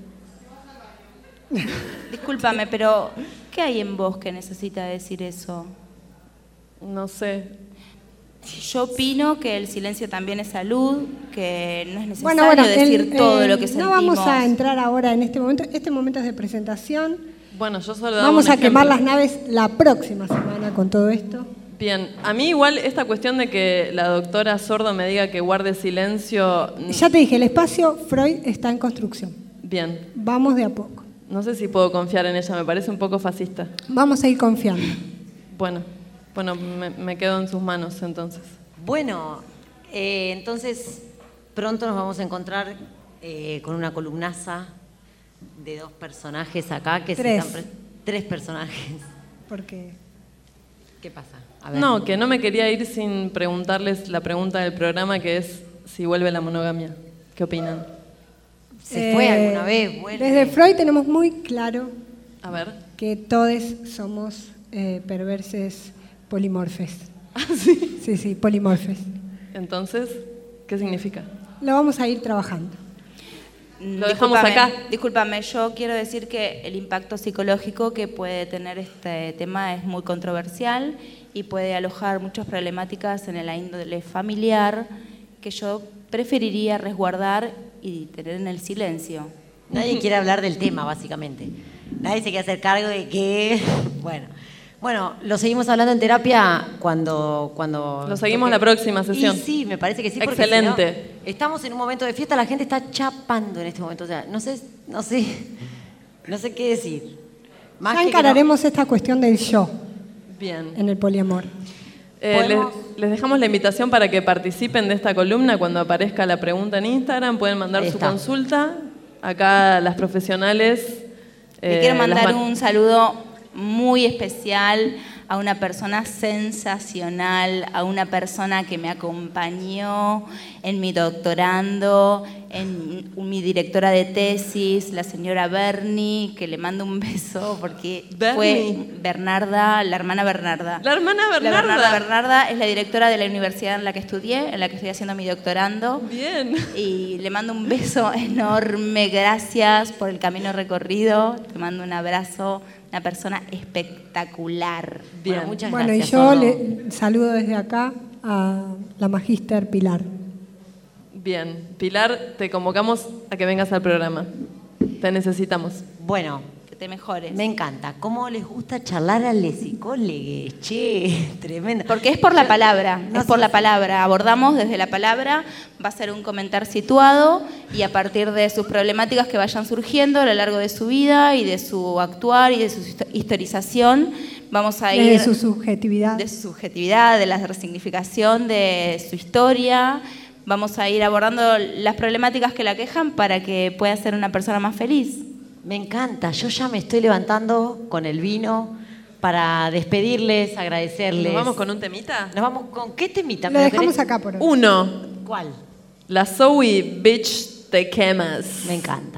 Speaker 11: Discúlpame, pero ¿qué hay en vos que necesita decir eso?
Speaker 3: No sé.
Speaker 11: Yo opino que el silencio también es salud, que no es necesario
Speaker 9: Bueno, bueno,
Speaker 11: decir
Speaker 9: el-
Speaker 11: todo
Speaker 9: eh,
Speaker 11: lo que sentimos.
Speaker 9: no vamos a entrar ahora en este momento. Este momento es de presentación.
Speaker 3: Bueno, yo solo daba
Speaker 9: Vamos
Speaker 3: un
Speaker 9: a quemar las
Speaker 3: ejemplo.
Speaker 9: naves la próxima semana con todo esto.
Speaker 3: Bien, a mí igual esta cuestión de que la doctora Sordo me diga que guarde silencio. mm,
Speaker 9: Ya te dije, el espacio Freud está en construcción.
Speaker 3: Bien,
Speaker 9: Vamos de a poco.
Speaker 3: no sé si puedo confiar en ella, me parece un poco fascista.
Speaker 9: Vamos a ir confiando.
Speaker 3: Bueno, bueno, me, me quedo en sus manos entonces.
Speaker 6: Bueno, eh, entonces pronto nos vamos a encontrar eh, con una columnaza de dos personajes acá que
Speaker 9: Tres.
Speaker 6: se están pre- tres personajes.
Speaker 9: Porque
Speaker 6: ¿Qué pasa? A ver.
Speaker 3: No, que no me quería ir sin preguntarles la pregunta del programa que es si vuelve la monogamia. ¿Qué opinan?
Speaker 6: ¿Se fue
Speaker 9: eh,
Speaker 6: alguna vez? Vuelve.
Speaker 9: Desde Freud tenemos muy claro
Speaker 3: A ver.
Speaker 9: que todos somos eh, perverses polimorfes.
Speaker 3: ¿Ah, sí?
Speaker 9: Sí, sí, polimorfes.
Speaker 3: Entonces, ¿qué significa?
Speaker 9: Lo vamos a ir trabajando.
Speaker 3: Lo dejamos
Speaker 11: Discúlpame,
Speaker 3: acá.
Speaker 11: Discúlpame, yo quiero decir que el impacto psicológico que puede tener este tema es muy controversial y puede alojar muchas problemáticas en la índole familiar que yo preferiría resguardar y tener en el silencio.
Speaker 6: Nadie quiere hablar del tema, básicamente. Nadie se quiere hacer cargo de que... Bueno, bueno, lo seguimos hablando en terapia cuando... cuando
Speaker 3: Lo seguimos la próxima sesión.
Speaker 6: Y sí, me parece que sí. Porque
Speaker 3: Excelente.
Speaker 6: si no, estamos en un momento de fiesta, la gente está chapando en este momento. O sea, no sé, no sé, no sé qué decir. Más
Speaker 9: Ya
Speaker 6: que que
Speaker 9: encararemos esta cuestión del yo
Speaker 3: Bien.
Speaker 9: en el poliamor.
Speaker 3: Eh, les,
Speaker 6: ¿Podemos?
Speaker 3: les dejamos la invitación para que participen de esta columna cuando aparezca la pregunta en Instagram. Pueden mandar
Speaker 6: Ahí
Speaker 3: su
Speaker 6: está.
Speaker 3: consulta. Acá las profesionales.
Speaker 11: Le
Speaker 3: eh,
Speaker 11: quiero
Speaker 3: las
Speaker 11: mandar
Speaker 3: van-
Speaker 11: un saludo muy especial a una persona sensacional, a una persona que me acompañó en mi doctorando, en mi directora de tesis, la señora Berni, que le mando un beso porque
Speaker 3: Berni.
Speaker 11: fue Bernarda, la hermana Bernarda.
Speaker 3: La hermana Bernarda.
Speaker 11: La Bernarda Bernarda es la directora de la universidad en la que estudié, en la que estoy haciendo mi doctorando.
Speaker 3: Bien.
Speaker 11: Y le mando un beso enorme, gracias por el camino recorrido, te mando un abrazo, una persona espectacular.
Speaker 3: Bien.
Speaker 11: Bueno, muchas
Speaker 9: Bueno,
Speaker 11: gracias.
Speaker 9: y yo le saludo desde acá a la magíster Pilar.
Speaker 3: Bien. Pilar, te convocamos a que vengas al programa. Te necesitamos.
Speaker 6: Bueno,
Speaker 11: que te mejores.
Speaker 6: Me encanta. ¿Cómo les gusta charlar a los psicólogos? Che, tremenda.
Speaker 11: Porque es por la palabra,
Speaker 6: No,
Speaker 11: es por
Speaker 6: sí,
Speaker 11: la
Speaker 6: sí.
Speaker 11: palabra. Abordamos desde la palabra, va a ser un comentar situado y a partir de sus problemáticas que vayan surgiendo a lo largo de su vida y de su actuar y de su histo- historización, vamos a ir...
Speaker 9: De su subjetividad.
Speaker 11: De su subjetividad, de la resignificación de su historia. Vamos a ir abordando las problemáticas que la quejan para que pueda ser una persona más feliz.
Speaker 6: Me encanta. Yo ya me estoy levantando con el vino para despedirles, agradecerles.
Speaker 3: ¿Nos vamos con un temita?
Speaker 6: ¿Nos vamos con qué temita?
Speaker 9: Lo
Speaker 6: ¿Me
Speaker 9: dejamos
Speaker 6: querés?
Speaker 9: acá por hoy.
Speaker 3: Uno.
Speaker 6: ¿Cuál?
Speaker 3: La Zoe Bitch Te Quemas.
Speaker 6: Me encanta.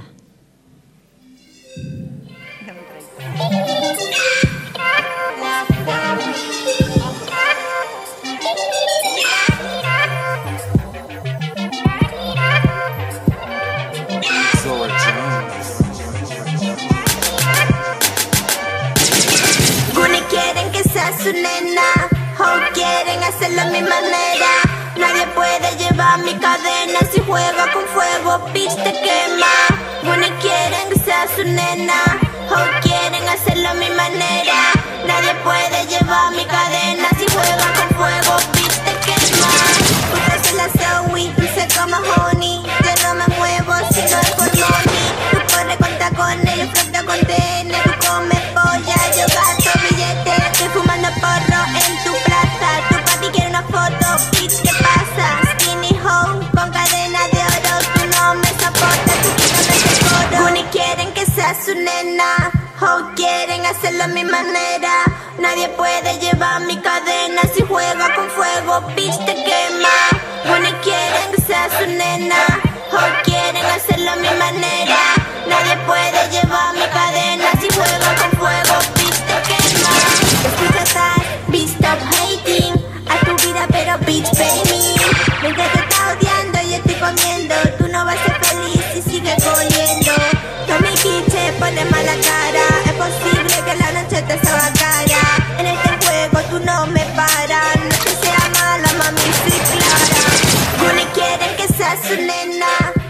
Speaker 12: Guni quieren que sea su nena, o quieren hacerlo a mi manera. Nadie puede llevar mi cadena, si juega con fuego, bitch te quema. Guni quieren que sea su nena, o quieren hacerlo a mi manera. Nadie puede llevar mi cadena, si juega con fuego, bitch te quema. Puta soy la Zoe, dulce como honey. Yo no me muevo si no es por money. Tú corres con tacones, yo flota con tenis. Tú comes polla, yo gasto billetes. Estoy fumando porro en tu plaza. Tu papi quiere una foto, bitch, ¿qué pasa? Skinny home con cadena de oro. Tú no me soportas, tú quítame ese coro. Guni quieren que sea su nena, o quieren hacerlo a mi manera. Nadie puede llevar mi cadena, si juega con fuego, bitch te quema. Guni quieren que sea su nena, o quieren hacerlo a mi manera. Nadie puede llevar mi cadena, si juega con fuego, bitch te quema. Escucha tal, bitch stop hating a tu vida, pero bitch baby. Mientras te está odiando y estoy comiendo, tú no vas a ser feliz si sigues corriendo. No me quiche, pone mala cara. Es posible que la noche te salga cara. En este juego tú no me paras. No es que sea mala, mami, soy clara. Guni quieren que sea su nena,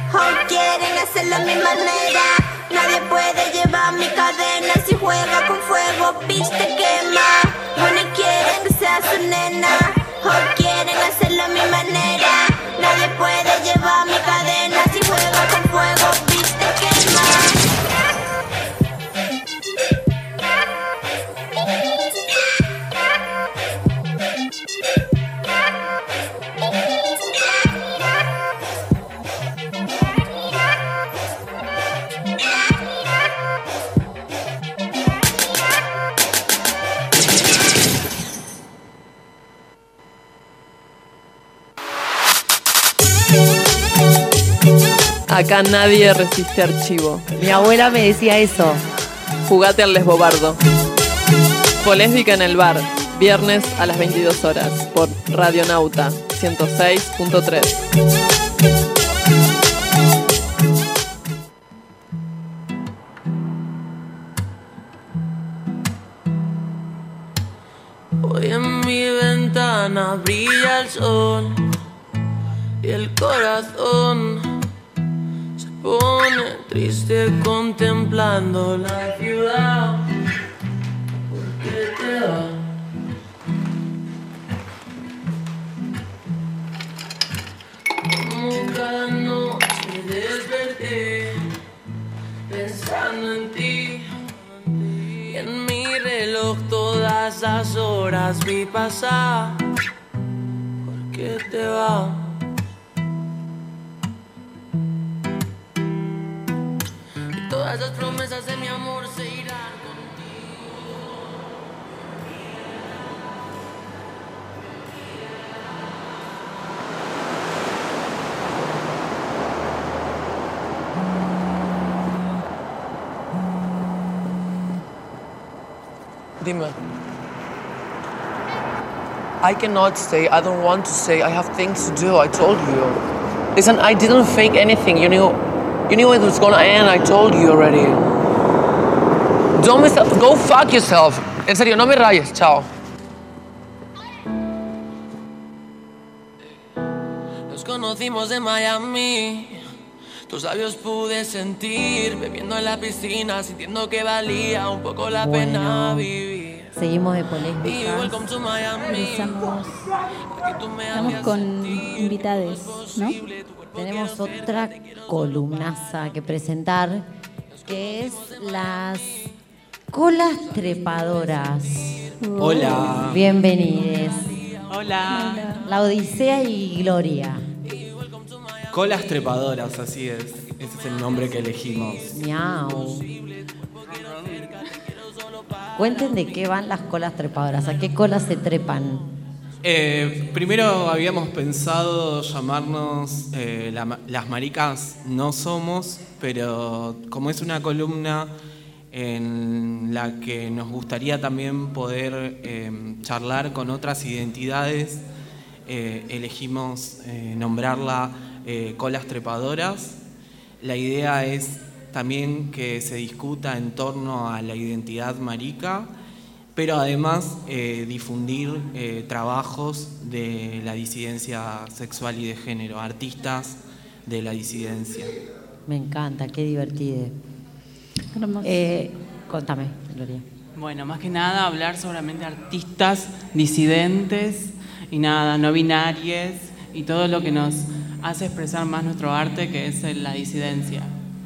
Speaker 12: o quieren hacerlo a mi manera. Nadie puede llevar mi cadena, si juega con fuego, bitch te quema. Guni quieren que sea su nena, o quieren hacerlo a mi manera. Nadie puede llevar mi cadena, si juega con fuego, bitch te quema.
Speaker 3: Acá nadie resiste archivo.
Speaker 6: Mi abuela me decía eso.
Speaker 3: Jugate al lesbobardo. Polésbica en el bar. Viernes a las veintidós horas. Por Radionauta ciento seis punto tres.
Speaker 13: Hoy en mi ventana brilla el sol y el corazón se pone triste contemplando la ciudad. ¿Por qué te vas? Como cada noche desperté pensando en ti. Y en mi reloj todas las horas vi pasar. ¿Por qué te vas? Y todas las promesas de mi amor se irán contigo. Dime. I cannot stay. I don't want to stay. I have things to do. I told you. Listen, I didn't fake anything. You knew, you knew it was gonna end. I told you already. Don't miss. Go fuck yourself. En serio, no me rayes. Chao.
Speaker 14: Nos conocimos en Miami. Tus labios pude sentir, bebiendo en la piscina, sintiendo que valía un poco la
Speaker 6: Bueno.
Speaker 14: pena vivir.
Speaker 6: Seguimos de
Speaker 14: Y
Speaker 6: polémicas.
Speaker 14: welcome to Miami.
Speaker 1: Estamos, estamos con invitades, ¿no?
Speaker 6: Tenemos otra columnaza que presentar, que es las colas trepadoras.
Speaker 15: Hola.
Speaker 6: Bienvenides.
Speaker 15: Hola.
Speaker 6: La Odisea y Gloria.
Speaker 15: Colas trepadoras, así es. Ese es el nombre que elegimos.
Speaker 6: Miau. Cuenten de qué van las colas trepadoras, a qué colas se trepan.
Speaker 15: Eh, primero habíamos pensado llamarnos eh, la- Las Maricas No Somos, pero como es una columna en la que nos gustaría también poder eh, charlar con otras identidades, eh, elegimos eh, nombrarla eh, Colas Trepadoras. La idea es también que se discuta en torno a la identidad marica, pero además eh, difundir eh, trabajos de la disidencia sexual y de género, artistas de la disidencia.
Speaker 6: Me encanta, qué divertido. Eh, contame, Gloria.
Speaker 16: Bueno, más que nada hablar solamente de artistas disidentes y nada, no binarias y todo lo que nos hace expresar más nuestro arte, que es la disidencia.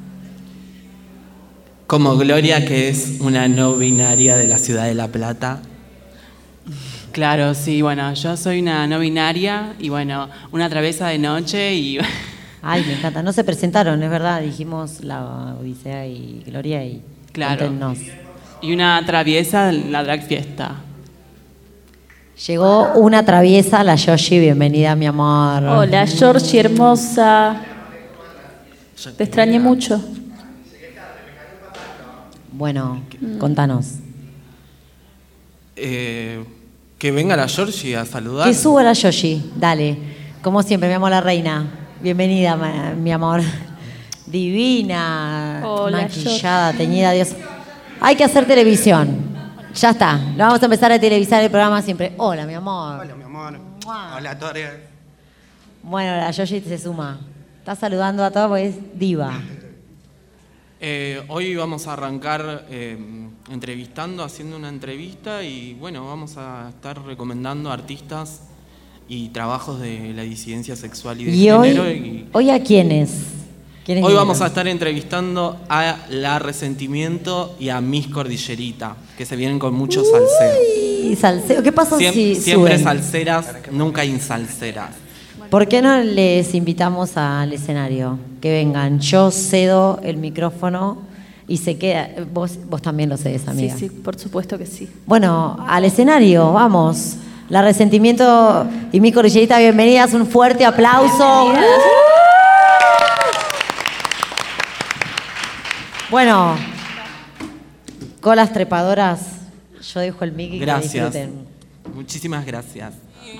Speaker 15: Como Gloria, que es una no binaria de la ciudad de La Plata.
Speaker 16: Claro, sí, bueno, yo soy una no binaria y bueno, una travesa de noche y...
Speaker 6: Ay, me encanta. No se presentaron, es verdad. Dijimos la Odisea y Gloria y
Speaker 16: Claro.
Speaker 6: cuéntenos.
Speaker 16: Y una traviesa en la drag fiesta.
Speaker 6: Llegó una traviesa, la Yoshi. Bienvenida, mi amor.
Speaker 1: Hola, Georgie, hermosa. Te extrañé mucho.
Speaker 6: Bueno, contanos.
Speaker 15: Eh, que venga la Georgie a saludar.
Speaker 6: Que suba la Yoshi, dale. Como siempre, mi amor, la reina. Bienvenida, ma- mi amor. Divina,
Speaker 1: Hola,
Speaker 6: maquillada, teñida, Dios. Hay que hacer televisión. Ya está. Lo vamos a empezar a televisar el programa siempre. Hola, mi amor.
Speaker 19: Hola, mi amor. Hola, Torres.
Speaker 6: Bueno, la Yoshi se suma. Está saludando a todos porque es diva.
Speaker 15: Eh, hoy vamos a arrancar eh, entrevistando, haciendo una entrevista y bueno, vamos a estar recomendando artistas y trabajos de la disidencia sexual y de
Speaker 6: ¿Y
Speaker 15: género.
Speaker 6: hoy,
Speaker 15: y
Speaker 6: hoy a quiénes? ¿Quiénes
Speaker 15: hoy vamos a
Speaker 6: vinieron?
Speaker 15: estar entrevistando a La Resentimiento y a Miss Cordillerita, que se vienen con mucho salseo.
Speaker 6: Y salseo. ¿Qué pasa
Speaker 15: Siem-
Speaker 6: si
Speaker 15: siempre
Speaker 6: suben?
Speaker 15: salseras, nunca insalseras.
Speaker 6: ¿Por qué no les invitamos al escenario? Que vengan. Yo cedo el micrófono y se queda. Vos, vos también lo cedes, amiga.
Speaker 1: Sí, sí, por supuesto que sí.
Speaker 6: Bueno, al escenario, vamos. La Resentimiento y mi Cordillerita, bienvenidas. Un fuerte aplauso. Bueno, colas trepadoras. Yo dejo el mic y que
Speaker 15: Gracias.
Speaker 6: disfruten.
Speaker 15: Muchísimas gracias.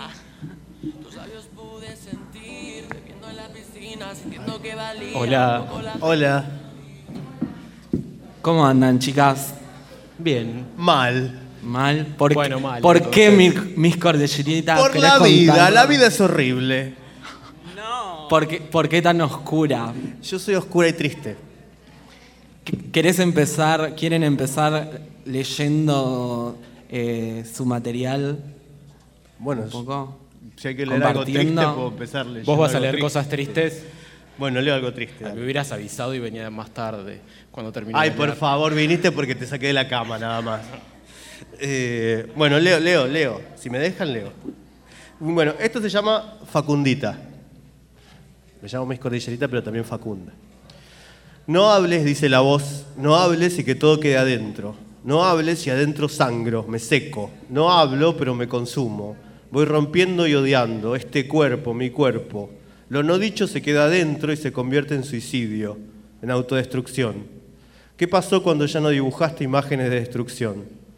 Speaker 21: Hola. Hola.
Speaker 15: ¿Cómo andan, chicas?
Speaker 21: Bien. Mal.
Speaker 15: ¿Mal? ¿Por,
Speaker 21: Bueno, mal,
Speaker 15: ¿por
Speaker 21: entonces.
Speaker 15: qué mis, mis Cordillerita?
Speaker 21: Por
Speaker 15: ¿Querés
Speaker 21: la vida.
Speaker 15: contar?
Speaker 21: La vida es horrible.
Speaker 15: ¿Por qué, por qué tan oscura?
Speaker 21: Yo soy oscura y triste.
Speaker 15: ¿Querés empezar, quieren empezar leyendo eh, su material?
Speaker 21: Bueno,
Speaker 15: un poco.
Speaker 21: Si hay que leer algo triste,
Speaker 15: Compartiendo.
Speaker 21: puedo empezar leyendo
Speaker 23: ¿Vos vas a
Speaker 21: algo
Speaker 23: leer
Speaker 21: triste.
Speaker 23: cosas tristes?
Speaker 21: Bueno, leo algo triste.
Speaker 23: Ah, me hubieras avisado y venía más tarde, cuando terminé
Speaker 21: Ay,
Speaker 23: de
Speaker 21: por
Speaker 23: leer.
Speaker 21: favor, viniste porque te saqué de la cama, nada más. Eh, bueno, leo, leo, leo. Si me dejan, leo. Bueno, esto se llama Facundita. Me llamo Miss Cordillerita, pero también Facunda. No hables, dice la voz, no hables y que todo quede adentro. No hables y adentro sangro, me seco. No hablo, pero me consumo. Voy rompiendo y odiando este cuerpo, mi cuerpo. Lo no dicho se queda adentro y se convierte en suicidio, en autodestrucción. ¿Qué pasó cuando ya no dibujaste imágenes de destrucción?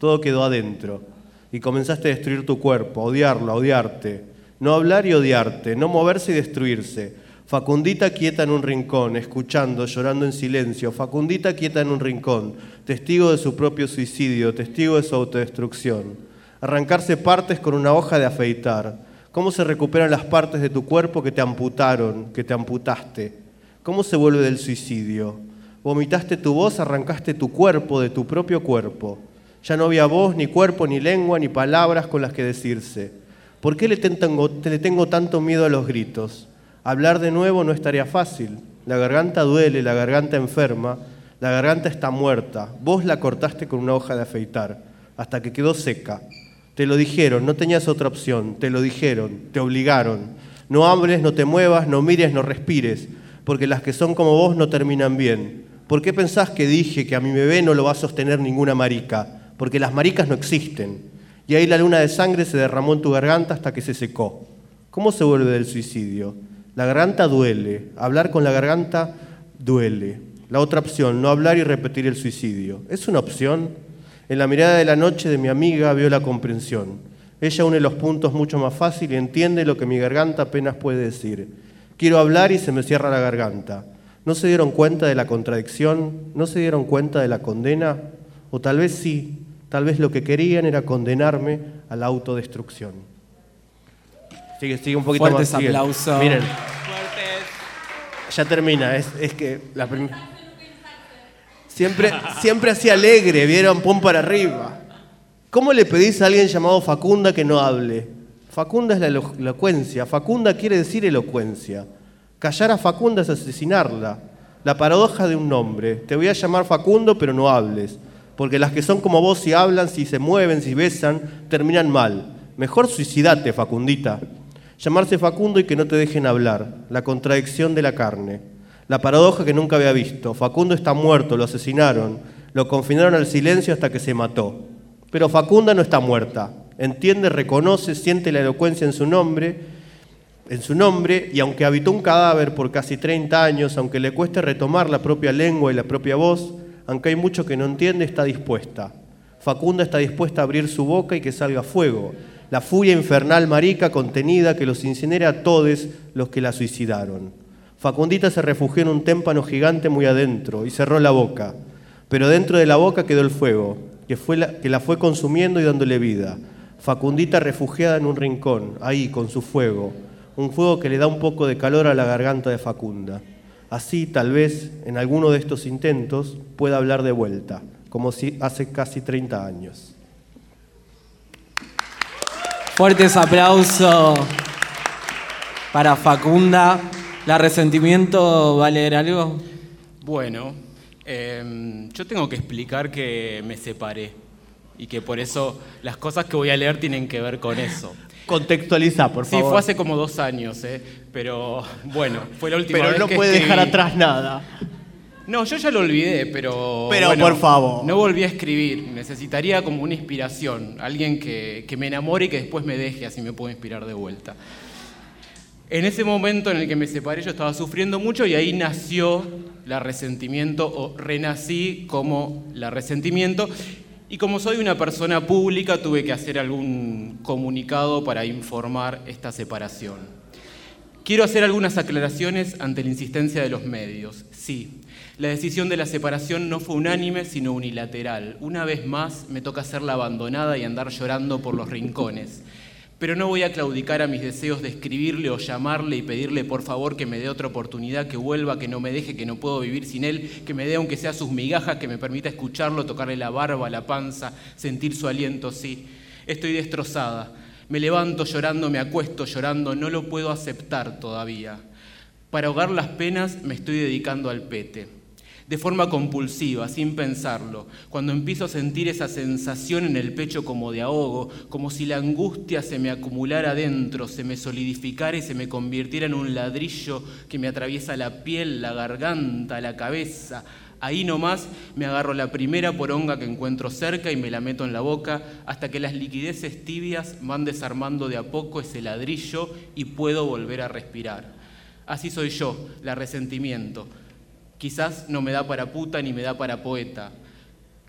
Speaker 21: todo quedó adentro. Y comenzaste a destruir tu cuerpo, a odiarlo, a odiarte. No hablar y odiarte, no moverse y destruirse. Facundita quieta en un rincón, escuchando, llorando en silencio. Facundita quieta en un rincón, testigo de su propio suicidio, testigo de su autodestrucción. Arrancarse partes con una hoja de afeitar. ¿Cómo se recuperan las partes de tu cuerpo que te amputaron, que te amputaste? ¿Cómo se vuelve del suicidio? Vomitaste tu voz, arrancaste tu cuerpo de tu propio cuerpo. Ya no había voz, ni cuerpo, ni lengua, ni palabras con las que decirse. ¿Por qué le tengo, le tengo tanto miedo a los gritos? Hablar de nuevo no es tarea fácil. La garganta duele, la garganta enferma, la garganta está muerta. Vos la cortaste con una hoja de afeitar, hasta que quedó seca. Te lo dijeron, no tenías otra opción, te lo dijeron, te obligaron. No hables, no te muevas, no mires, no respires, porque las que son como vos no terminan bien. ¿Por qué pensás que dije que a mi bebé no lo va a sostener ninguna marica? Porque las maricas no existen. Y ahí la luna de sangre se derramó en tu garganta hasta que se secó. ¿Cómo se vuelve del suicidio? La garganta duele, hablar con la garganta duele. La otra opción, no hablar y repetir el suicidio. ¿Es una opción? En la mirada de la noche de mi amiga vio la comprensión. Ella une los puntos mucho más fácil y entiende lo que mi garganta apenas puede decir. Quiero hablar y se me cierra la garganta. ¿No se dieron cuenta de la contradicción? ¿No se dieron cuenta de la condena? O tal vez sí, tal vez lo que querían era condenarme a la autodestrucción. Sigue, sigue un poquito
Speaker 2: Fuertes
Speaker 21: más. Fuertes
Speaker 2: aplausos.
Speaker 21: Miren. Ya termina, es, es que la prim... siempre, siempre así alegre, vieron, pum para arriba. ¿Cómo le pedís a alguien llamado Facunda que no hable? Facunda es la elo- elocuencia, Facunda quiere decir elocuencia. Callar a Facunda es asesinarla. La paradoja de un nombre, te voy a llamar Facundo pero no hables, porque las que son como vos si hablan, si se mueven, si besan, terminan mal. Mejor suicidate, Facundita. Llamarse Facundo y que no te dejen hablar, la contradicción de la carne. La paradoja que nunca había visto, Facundo está muerto, lo asesinaron, lo confinaron al silencio hasta que se mató. Pero Facunda no está muerta, entiende, reconoce, siente la elocuencia en su nombre, en su nombre, y aunque habitó un cadáver por casi treinta años, aunque le cueste retomar la propia lengua y la propia voz, aunque hay mucho que no entiende, está dispuesta. Facunda está dispuesta a abrir su boca y que salga fuego, la furia infernal marica contenida que los incinera a todos los que la suicidaron. Facundita se refugió en un témpano gigante muy adentro y cerró la boca, pero dentro de la boca quedó el fuego, que, fue la, que la fue consumiendo y dándole vida. Facundita refugiada en un rincón, ahí con su fuego, un fuego que le da un poco de calor a la garganta de Facunda. Así, tal vez, en alguno de estos intentos, pueda hablar de vuelta, como si hace casi treinta años.
Speaker 2: Fuertes aplausos para Facunda. ¿La Resentimiento va a leer algo?
Speaker 7: Bueno, eh, yo tengo que explicar que me separé y que por eso las cosas que voy a leer tienen que ver con eso.
Speaker 21: Contextualiza, por favor.
Speaker 7: Sí, fue hace como dos años, ¿eh? Pero bueno, fue la última
Speaker 21: pero
Speaker 7: vez
Speaker 21: no
Speaker 7: que
Speaker 21: puede
Speaker 7: escribí.
Speaker 21: dejar atrás nada.
Speaker 7: No, yo ya lo olvidé, pero...
Speaker 21: Pero
Speaker 7: bueno,
Speaker 21: por favor.
Speaker 7: No volví a escribir. Necesitaría como una inspiración. Alguien que, que me enamore y que después me deje, así me puedo inspirar de vuelta. En ese momento en el que me separé yo estaba sufriendo mucho y ahí nació La Resentimiento, o renací como La Resentimiento. Y como soy una persona pública, tuve que hacer algún comunicado para informar esta separación. Quiero hacer algunas aclaraciones ante la insistencia de los medios. Sí, la decisión de la separación no fue unánime, sino unilateral. Una vez más me toca ser la abandonada y andar llorando por los rincones. Pero no voy a claudicar a mis deseos de escribirle o llamarle y pedirle por favor que me dé otra oportunidad, que vuelva, que no me deje, que no puedo vivir sin él, que me dé aunque sea sus migajas, que me permita escucharlo, tocarle la barba, la panza, sentir su aliento, sí. Estoy destrozada. Me levanto llorando, me acuesto llorando, no lo puedo aceptar todavía. Para ahogar las penas me estoy dedicando al pete. De forma compulsiva, sin pensarlo, cuando empiezo a sentir esa sensación en el pecho como de ahogo, como si la angustia se me acumulara dentro, se me solidificara y se me convirtiera en un ladrillo que me atraviesa la piel, la garganta, la cabeza. Ahí nomás me agarro la primera poronga que encuentro cerca y me la meto en la boca hasta que las liquideces tibias van desarmando de a poco ese ladrillo y puedo volver a respirar. Así soy yo, La Resentimiento. Quizás no me da para puta ni me da para poeta.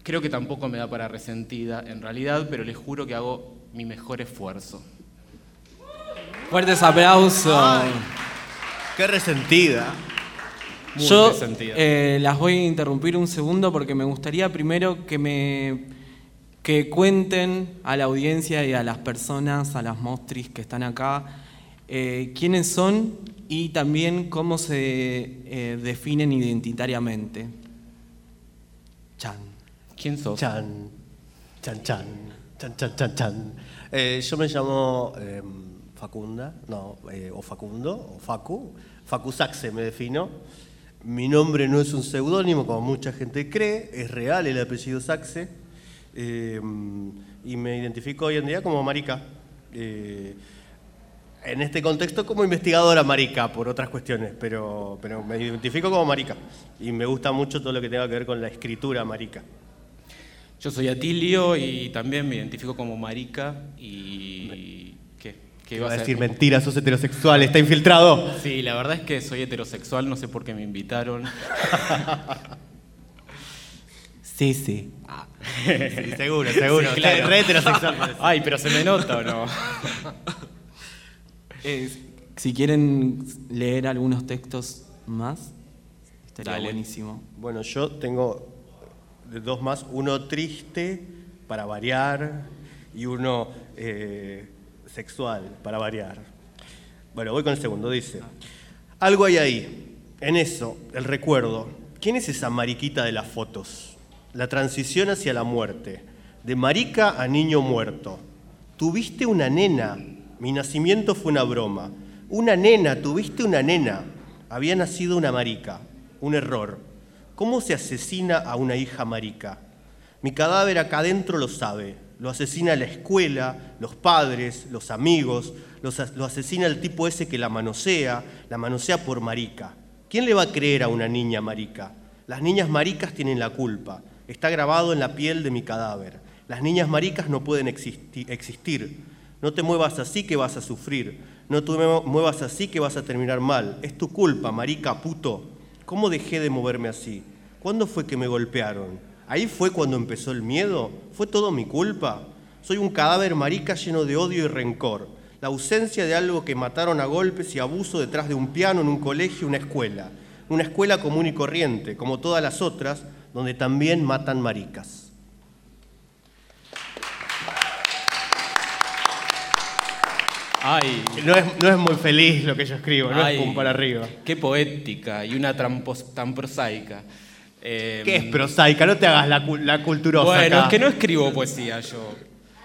Speaker 7: Creo que tampoco me da para resentida, en realidad, pero les juro que hago mi mejor esfuerzo.
Speaker 2: Fuertes aplausos.
Speaker 21: Ay, qué resentida.
Speaker 7: Muy
Speaker 2: Yo
Speaker 7: resentida.
Speaker 2: eh, las voy a interrumpir un segundo porque me gustaría primero que me que cuenten a la audiencia y a las personas, a las mostris que están acá, eh, quiénes son y también cómo se eh, definen identitariamente. Chan.
Speaker 7: ¿Quién sos?
Speaker 21: Chan, chan, chan, chan, chan, chan, chan. Eh, yo me llamo eh, Facunda, no, eh, o Facundo, o Facu. Facu Saxe me defino. Mi nombre no es un seudónimo, como mucha gente cree, es real el apellido Saxe. Eh, y me identifico hoy en día como marica. Eh, en este contexto como investigadora marica, por otras cuestiones, pero, pero me identifico como marica. Y me gusta mucho todo lo que tenga que ver con la escritura marica.
Speaker 7: Yo soy Atilio y también me identifico como marica y... ¿Qué? ¿Qué
Speaker 21: Iba
Speaker 7: vas
Speaker 21: a decir mentira, sos heterosexual, está infiltrado.
Speaker 7: Sí, la verdad es que soy heterosexual, no sé por qué me invitaron.
Speaker 2: Sí, sí.
Speaker 21: Ah. Sí, seguro, seguro.
Speaker 7: Sí, claro.
Speaker 21: Re heterosexual. Parece.
Speaker 7: Ay, pero ¿se me nota o no?
Speaker 2: Eh, si quieren leer algunos textos más, estaría
Speaker 21: Dale.
Speaker 2: buenísimo.
Speaker 21: Bueno, yo tengo dos más, uno triste para variar y uno eh, sexual para variar. Bueno, voy con el segundo, dice. Algo hay ahí, en eso, el recuerdo. ¿Quién es esa mariquita de las fotos? La transición hacia la muerte, de marica a niño muerto. Tuviste una nena, mi nacimiento fue una broma. Una nena, tuviste una nena. Había nacido una marica, un error. ¿Cómo se asesina a una hija marica? Mi cadáver acá adentro lo sabe. Lo asesina la escuela, los padres, los amigos. Los, lo asesina el tipo ese que la manosea, la manosea por marica. ¿Quién le va a creer a una niña marica? Las niñas maricas tienen la culpa. Está grabado en la piel de mi cadáver. Las niñas maricas no pueden existi- existir. No te muevas así que vas a sufrir. No te muevas así que vas a terminar mal. Es tu culpa, marica, puto. ¿Cómo dejé de moverme así? ¿Cuándo fue que me golpearon? ¿Ahí fue cuando empezó el miedo? ¿Fue todo mi culpa? Soy un cadáver marica lleno de odio y rencor. La ausencia de algo que mataron a golpes y abuso detrás de un piano en un colegio, una escuela. Una escuela común y corriente, como todas las otras, donde también matan maricas.
Speaker 7: Ay.
Speaker 21: No es, no es muy feliz lo que yo escribo, no
Speaker 7: Ay,
Speaker 21: es pum para arriba.
Speaker 7: Qué poética y una trampos, tan prosaica. Eh,
Speaker 21: ¿Qué es prosaica? No te hagas la, la culturosa
Speaker 7: Bueno,
Speaker 21: acá.
Speaker 7: es que no escribo poesía yo.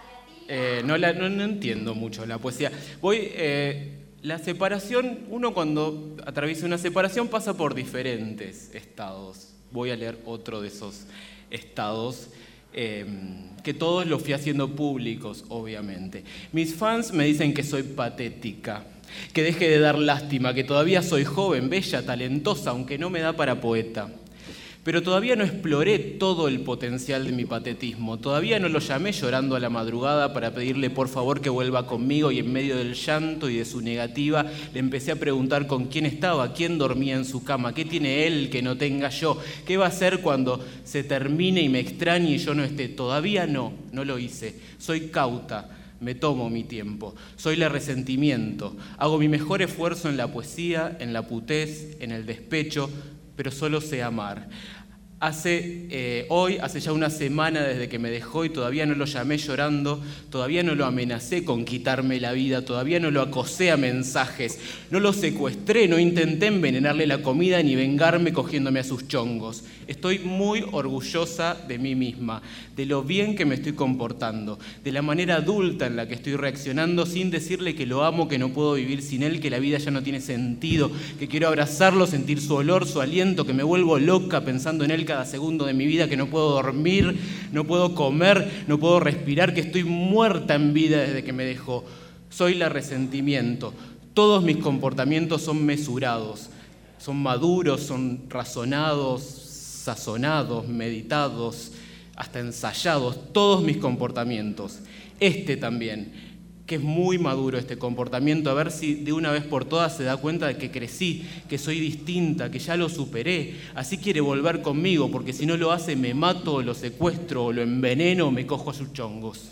Speaker 7: Eh, no, la, no, no entiendo mucho la poesía. Voy... Eh, La separación, uno cuando atraviesa una separación pasa por diferentes estados. Voy a leer otro de esos estados, eh, que todos los fui haciendo públicos, obviamente. Mis fans me dicen que soy patética, que deje de dar lástima, que todavía soy joven, bella, talentosa, aunque no me da para poeta. Pero todavía no exploré todo el potencial de mi patetismo. Todavía no lo llamé llorando a la madrugada para pedirle por favor que vuelva conmigo y en medio del llanto y de su negativa le empecé a preguntar con quién estaba, quién dormía en su cama, qué tiene él que no tenga yo, qué va a hacer cuando se termine y me extrañe y yo no esté. Todavía no, no lo hice. Soy cauta. Me tomo mi tiempo. Soy la resentimiento. Hago mi mejor esfuerzo en la poesía, en la putez, en el despecho, pero solo sé amar. Hace, eh, hoy, hace ya una semana desde que me dejó y todavía no lo llamé llorando, todavía no lo amenacé con quitarme la vida, todavía no lo acosé a mensajes, no lo secuestré, no intenté envenenarle la comida ni vengarme cogiéndome a sus chongos. Estoy muy orgullosa de mí misma, de lo bien que me estoy comportando, de la manera adulta en la que estoy reaccionando sin decirle que lo amo, que no puedo vivir sin él, que la vida ya no tiene sentido, que quiero abrazarlo, sentir su olor, su aliento, que me vuelvo loca pensando en él cada segundo de mi vida, que no puedo dormir, no puedo comer, no puedo respirar, que estoy muerta en vida desde que me dejó. Soy la resentimiento. Todos mis comportamientos son mesurados, son maduros, son razonados, sazonados, meditados, hasta ensayados, todos mis comportamientos. Este también, que es muy maduro este comportamiento, a ver si de una vez por todas se da cuenta de que crecí, que soy distinta, que ya lo superé, así quiere volver conmigo, porque si no lo hace me mato, o lo secuestro, o lo enveneno, o me cojo a sus chongos.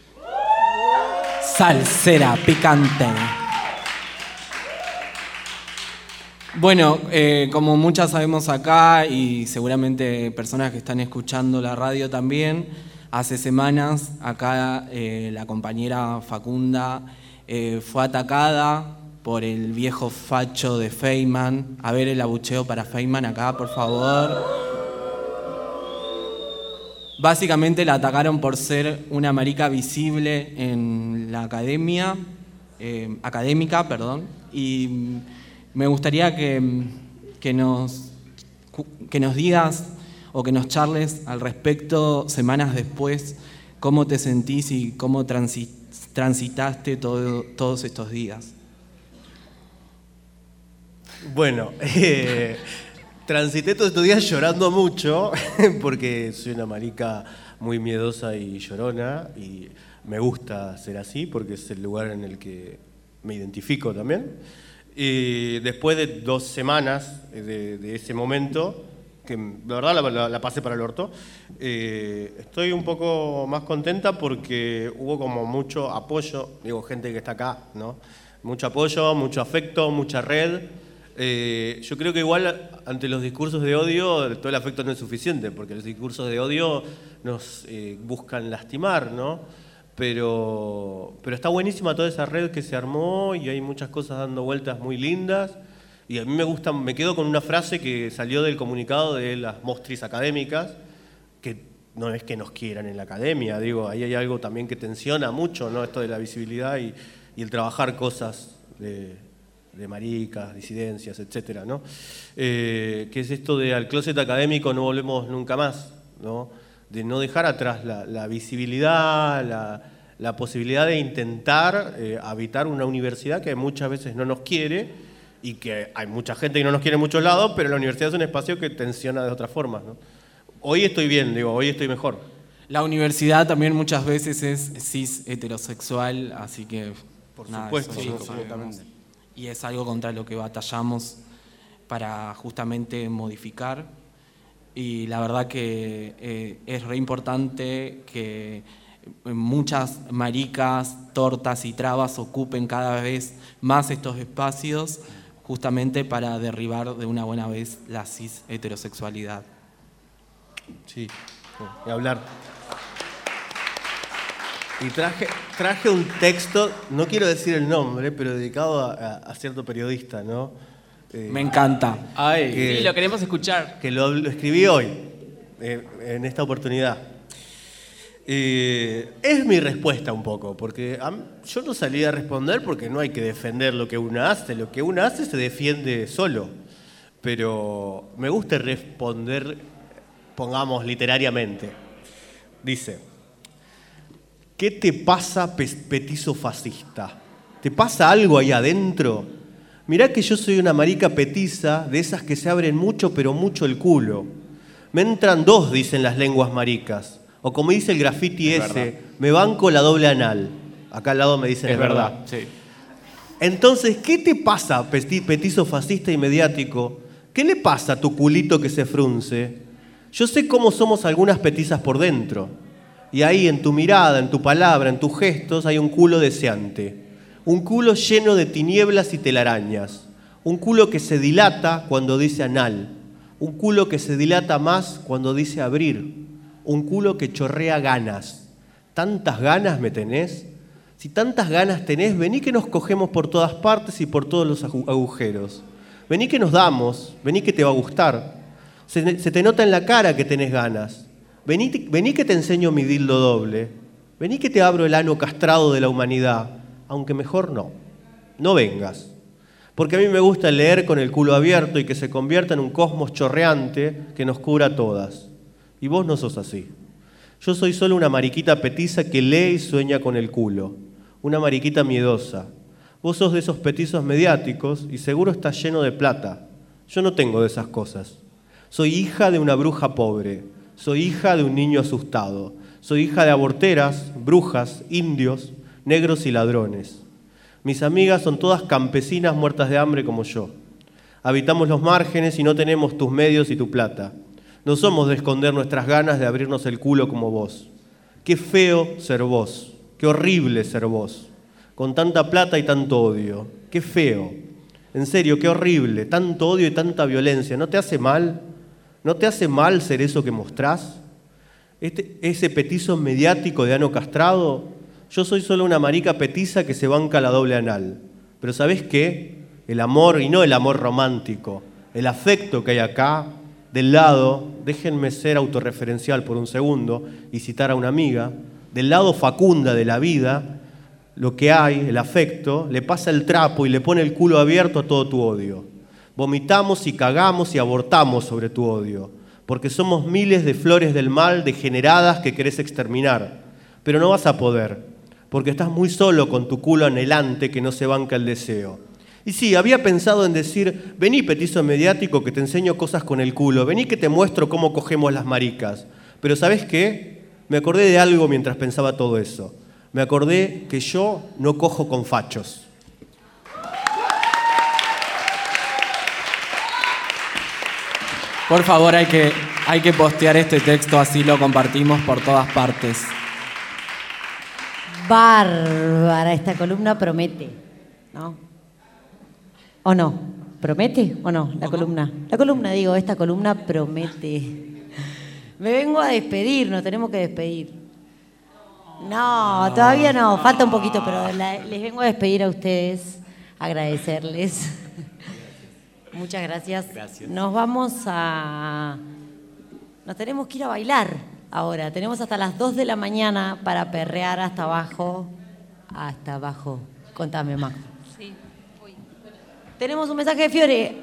Speaker 2: Salsera picante. Bueno, eh, como muchas sabemos acá y seguramente personas que están escuchando la radio también, hace semanas acá eh, la compañera Facunda eh, fue atacada por el viejo facho de Feynman. A ver el abucheo para Feynman acá, por favor. Básicamente la atacaron por ser una marica visible en la academia, eh, académica, perdón, y me gustaría que, que, nos, que nos digas o que nos charles al respecto semanas después, cómo te sentís y cómo transi, transitaste todo, todos estos días.
Speaker 21: Bueno, eh, transité todos estos días llorando mucho, porque soy una marica muy miedosa y llorona, y me gusta ser así, porque es el lugar en el que me identifico también. Y después de dos semanas de, de ese momento, que la verdad la, la, la pasé para el orto, eh, estoy un poco más contenta porque hubo como mucho apoyo, digo, gente que está acá, ¿no? Mucho apoyo, mucho afecto, mucha red. Eh, yo creo que igual ante los discursos de odio todo el afecto no es suficiente, porque los discursos de odio nos eh, buscan lastimar, ¿no? Pero, pero está buenísima toda esa red que se armó y hay muchas cosas dando vueltas muy lindas. Y a mí me gusta, me quedo con una frase que salió del comunicado de las mostris académicas, que no es que nos quieran en la academia, digo, ahí hay algo también que tensiona mucho, ¿no? Esto de la visibilidad y, y el trabajar cosas de, de maricas, disidencias, etcétera, ¿no? Eh, que es esto de al closet académico no volvemos nunca más, ¿no? De no dejar atrás la, la visibilidad, la, la posibilidad de intentar eh, habitar una universidad que muchas veces no nos quiere y que hay mucha gente que no nos quiere en muchos lados, pero la universidad es un espacio que tensiona de otras formas, ¿no? Hoy estoy bien, digo, hoy estoy mejor.
Speaker 2: La universidad también muchas veces es cis heterosexual, así que...
Speaker 21: Por
Speaker 2: nada,
Speaker 21: supuesto,
Speaker 2: eso
Speaker 21: sí, absolutamente.
Speaker 2: Y es algo contra lo que batallamos para justamente modificar. Y la verdad que eh, es re importante que muchas maricas, tortas y trabas ocupen cada vez más estos espacios justamente para derribar de una buena vez la cis heterosexualidad.
Speaker 21: Sí, voy a hablar. Y traje, traje un texto, no quiero decir el nombre, pero dedicado a, a, a cierto periodista, ¿no? Eh,
Speaker 2: Me encanta.
Speaker 21: Ay,
Speaker 16: sí, lo queremos escuchar.
Speaker 21: Que lo, lo escribí hoy, eh, en esta oportunidad. Eh, es mi respuesta un poco, porque a, yo no salí a responder porque no hay que defender lo que una hace. Lo que una hace se defiende solo. Pero me gusta responder, pongamos literariamente. Dice, ¿qué te pasa, petizo fascista? ¿Te pasa algo ahí adentro? Mirá que yo soy una marica petiza, de esas que se abren mucho, pero mucho el culo. Me entran dos, dicen las lenguas maricas. O como dice el graffiti es ese, verdad. Me banco la doble anal. Acá al lado me dicen, es, es verdad. verdad.
Speaker 7: Sí.
Speaker 21: Entonces, ¿qué te pasa, petizo fascista y mediático? ¿Qué le pasa a tu culito que se frunce? Yo sé cómo somos algunas petizas por dentro. Y ahí, en tu mirada, en tu palabra, en tus gestos, hay un culo deseante. Un culo lleno de tinieblas y telarañas. Un culo que se dilata cuando dice anal. Un culo que se dilata más cuando dice abrir. Un culo que chorrea ganas. ¿Tantas ganas me tenés? Si tantas ganas tenés, vení que nos cogemos por todas partes y por todos los agujeros. Vení que nos damos, vení que te va a gustar. Se, se te nota en la cara que tenés ganas. Vení, vení que te enseño mi dildo doble. Vení que te abro el ano castrado de la humanidad. Aunque mejor no, no vengas. Porque a mí me gusta leer con el culo abierto y que se convierta en un cosmos chorreante que nos cubra a todas. Y vos no sos así. Yo soy solo una mariquita petiza que lee y sueña con el culo. Una mariquita miedosa. Vos sos de esos petizos mediáticos y seguro estás lleno de plata. Yo no tengo de esas cosas. Soy hija de una bruja pobre. Soy hija de un niño asustado. Soy hija de aborteras, brujas, indios. negros y ladrones. Mis amigas son todas campesinas muertas de hambre como yo. Habitamos los márgenes y no tenemos tus medios y tu plata. No somos de esconder nuestras ganas de abrirnos el culo como vos. Qué feo ser vos, qué horrible ser vos, con tanta plata y tanto odio. Qué feo, en serio, qué horrible, tanto odio y tanta violencia. ¿No te hace mal? ¿No te hace mal ser eso que mostrás? Este, ese petizo mediático de ano castrado. Yo soy solo una marica petiza que se banca la doble anal. Pero ¿sabés qué? El amor, y no el amor romántico, el afecto que hay acá, del lado, déjenme ser autorreferencial por un segundo y citar a una amiga, del lado facunda de la vida, lo que hay, el afecto, le pasa el trapo y le pone el culo abierto a todo tu odio. Vomitamos y cagamos y abortamos sobre tu odio, porque somos miles de flores del mal degeneradas que querés exterminar, pero no vas a poder, porque estás muy solo con tu culo anhelante que no se banca el deseo. Y sí, había pensado en decir, vení petizo mediático que te enseño cosas con el culo, vení que te muestro cómo cogemos las maricas. Pero ¿sabés qué? Me acordé de algo mientras pensaba todo eso. Me acordé que yo no cojo con fachos.
Speaker 2: Por favor, hay que, hay que postear este texto, así lo compartimos por todas partes.
Speaker 6: Bárbara, esta columna promete, ¿no? ¿O no? ¿Promete o no la columna? La columna, digo, esta columna promete. Me vengo a despedir, nos tenemos que despedir. No, todavía no, falta un poquito, pero la, les vengo a despedir a ustedes, agradecerles. Muchas gracias. Gracias. Nos vamos a... Nos tenemos que ir a bailar ahora. Tenemos hasta las dos de la mañana para perrear hasta abajo. Hasta abajo. Contame, Mac.
Speaker 1: Sí, voy.
Speaker 6: Tenemos un mensaje de Fiore.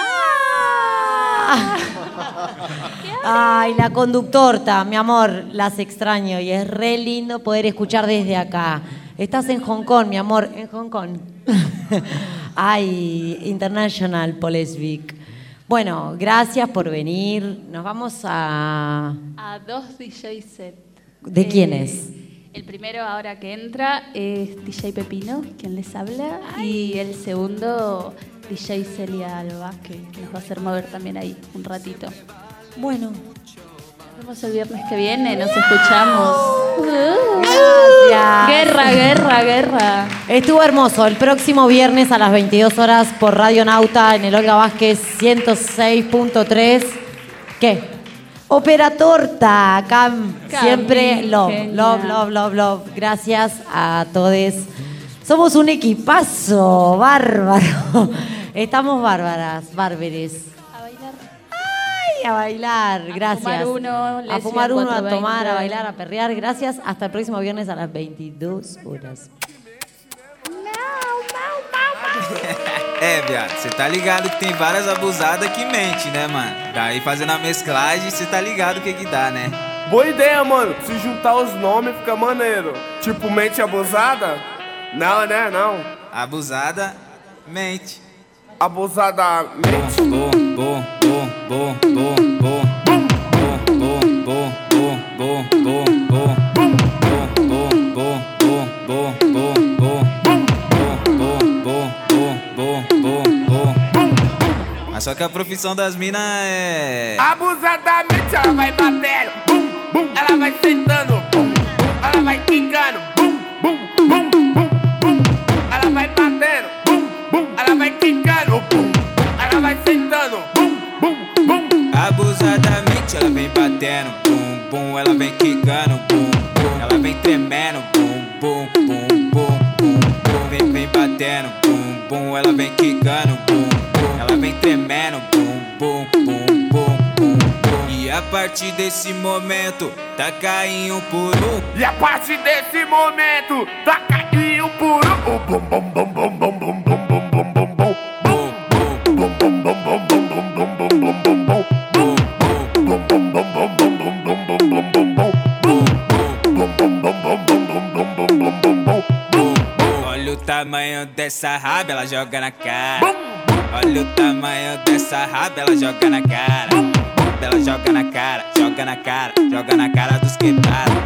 Speaker 6: ¡Ah! Ay, la conductorta, mi amor, las extraño y es re lindo poder escuchar desde acá. Estás en Hong Kong, mi amor, en Hong Kong. Ay, International Police Week. Bueno, gracias por venir. Nos vamos a...
Speaker 1: A dos D J set.
Speaker 6: ¿De quiénes?
Speaker 1: El primero ahora que entra es D J Pepino, quien les habla. Ay. Y el segundo, D J Celia Alba, que, que nos va a hacer mover también ahí un ratito.
Speaker 6: Bueno.
Speaker 1: Nos vemos el viernes que viene, nos escuchamos.
Speaker 6: Gracias.
Speaker 1: Guerra, guerra, guerra.
Speaker 6: Estuvo hermoso. El próximo viernes a las veintidós horas por Radio Nauta en el Olga Vázquez ciento seis punto tres. ¿Qué? Ópera Torta. Cam, siempre love,
Speaker 1: genial.
Speaker 6: love, love, love, love. Gracias a todos. Somos un equipazo bárbaro. Estamos bárbaras, bárberes. A bailar, gracias.
Speaker 1: A fumar uno,
Speaker 6: a fumar uno, a tomar,
Speaker 1: veinte.
Speaker 6: a bailar, a perrear. Gracias. Hasta el próximo viernes a las veintidós horas.
Speaker 10: É, viado, você tá ligado que tem várias abusadas que mente, né, mano? Daí fazendo a mesclagem, você tá ligado o que que dá, né?
Speaker 18: Boa ideia, mano. Se juntar os nomes fica maneiro. Tipo, mente abusada? Não, né? Não.
Speaker 10: Abusada, mente.
Speaker 18: Abusada, mente.
Speaker 10: Bo, bo, bo, bo, bo, bo. Bo, bo, bo, bo, bo, bo. Bo, bo, bo, bo, bo, bo. Bo, bo, bo, bo. Mas só que a profissão das minas é...
Speaker 18: Abusadamente ela vai batendo, bum, bum. Ela vai sentando, bum, bum. Ela vai quicando, bum, bum, bum, bum, bum. Ela vai batendo, bum, bum. Ela vai quicando, bum. Ela vai sentando, bum, bum, bum.
Speaker 10: Abusadamente ela vem batendo, bum, bum. Ela vem quicando, bum, bum. Ela vem tremendo, bum, bum, bum, bum, bum, bum. Vem, vem batendo, bum, bum. Ela vem quicando, bum, bum. Ela vem tremendo, bum, bum, bum, bum, bum, bum. E a partir desse momento, taca em um por um.
Speaker 18: E a partir desse momento, taca em um por um. Bum, bum, bum, bum, bum, bum, bum, bum, bum, bum, bum.
Speaker 10: Olha o tamanho dessa raba, ela joga na cara. Olha o tamanho dessa raba, ela joga na cara. Ela joga na cara, joga na cara, joga na cara dos quebrados. Joga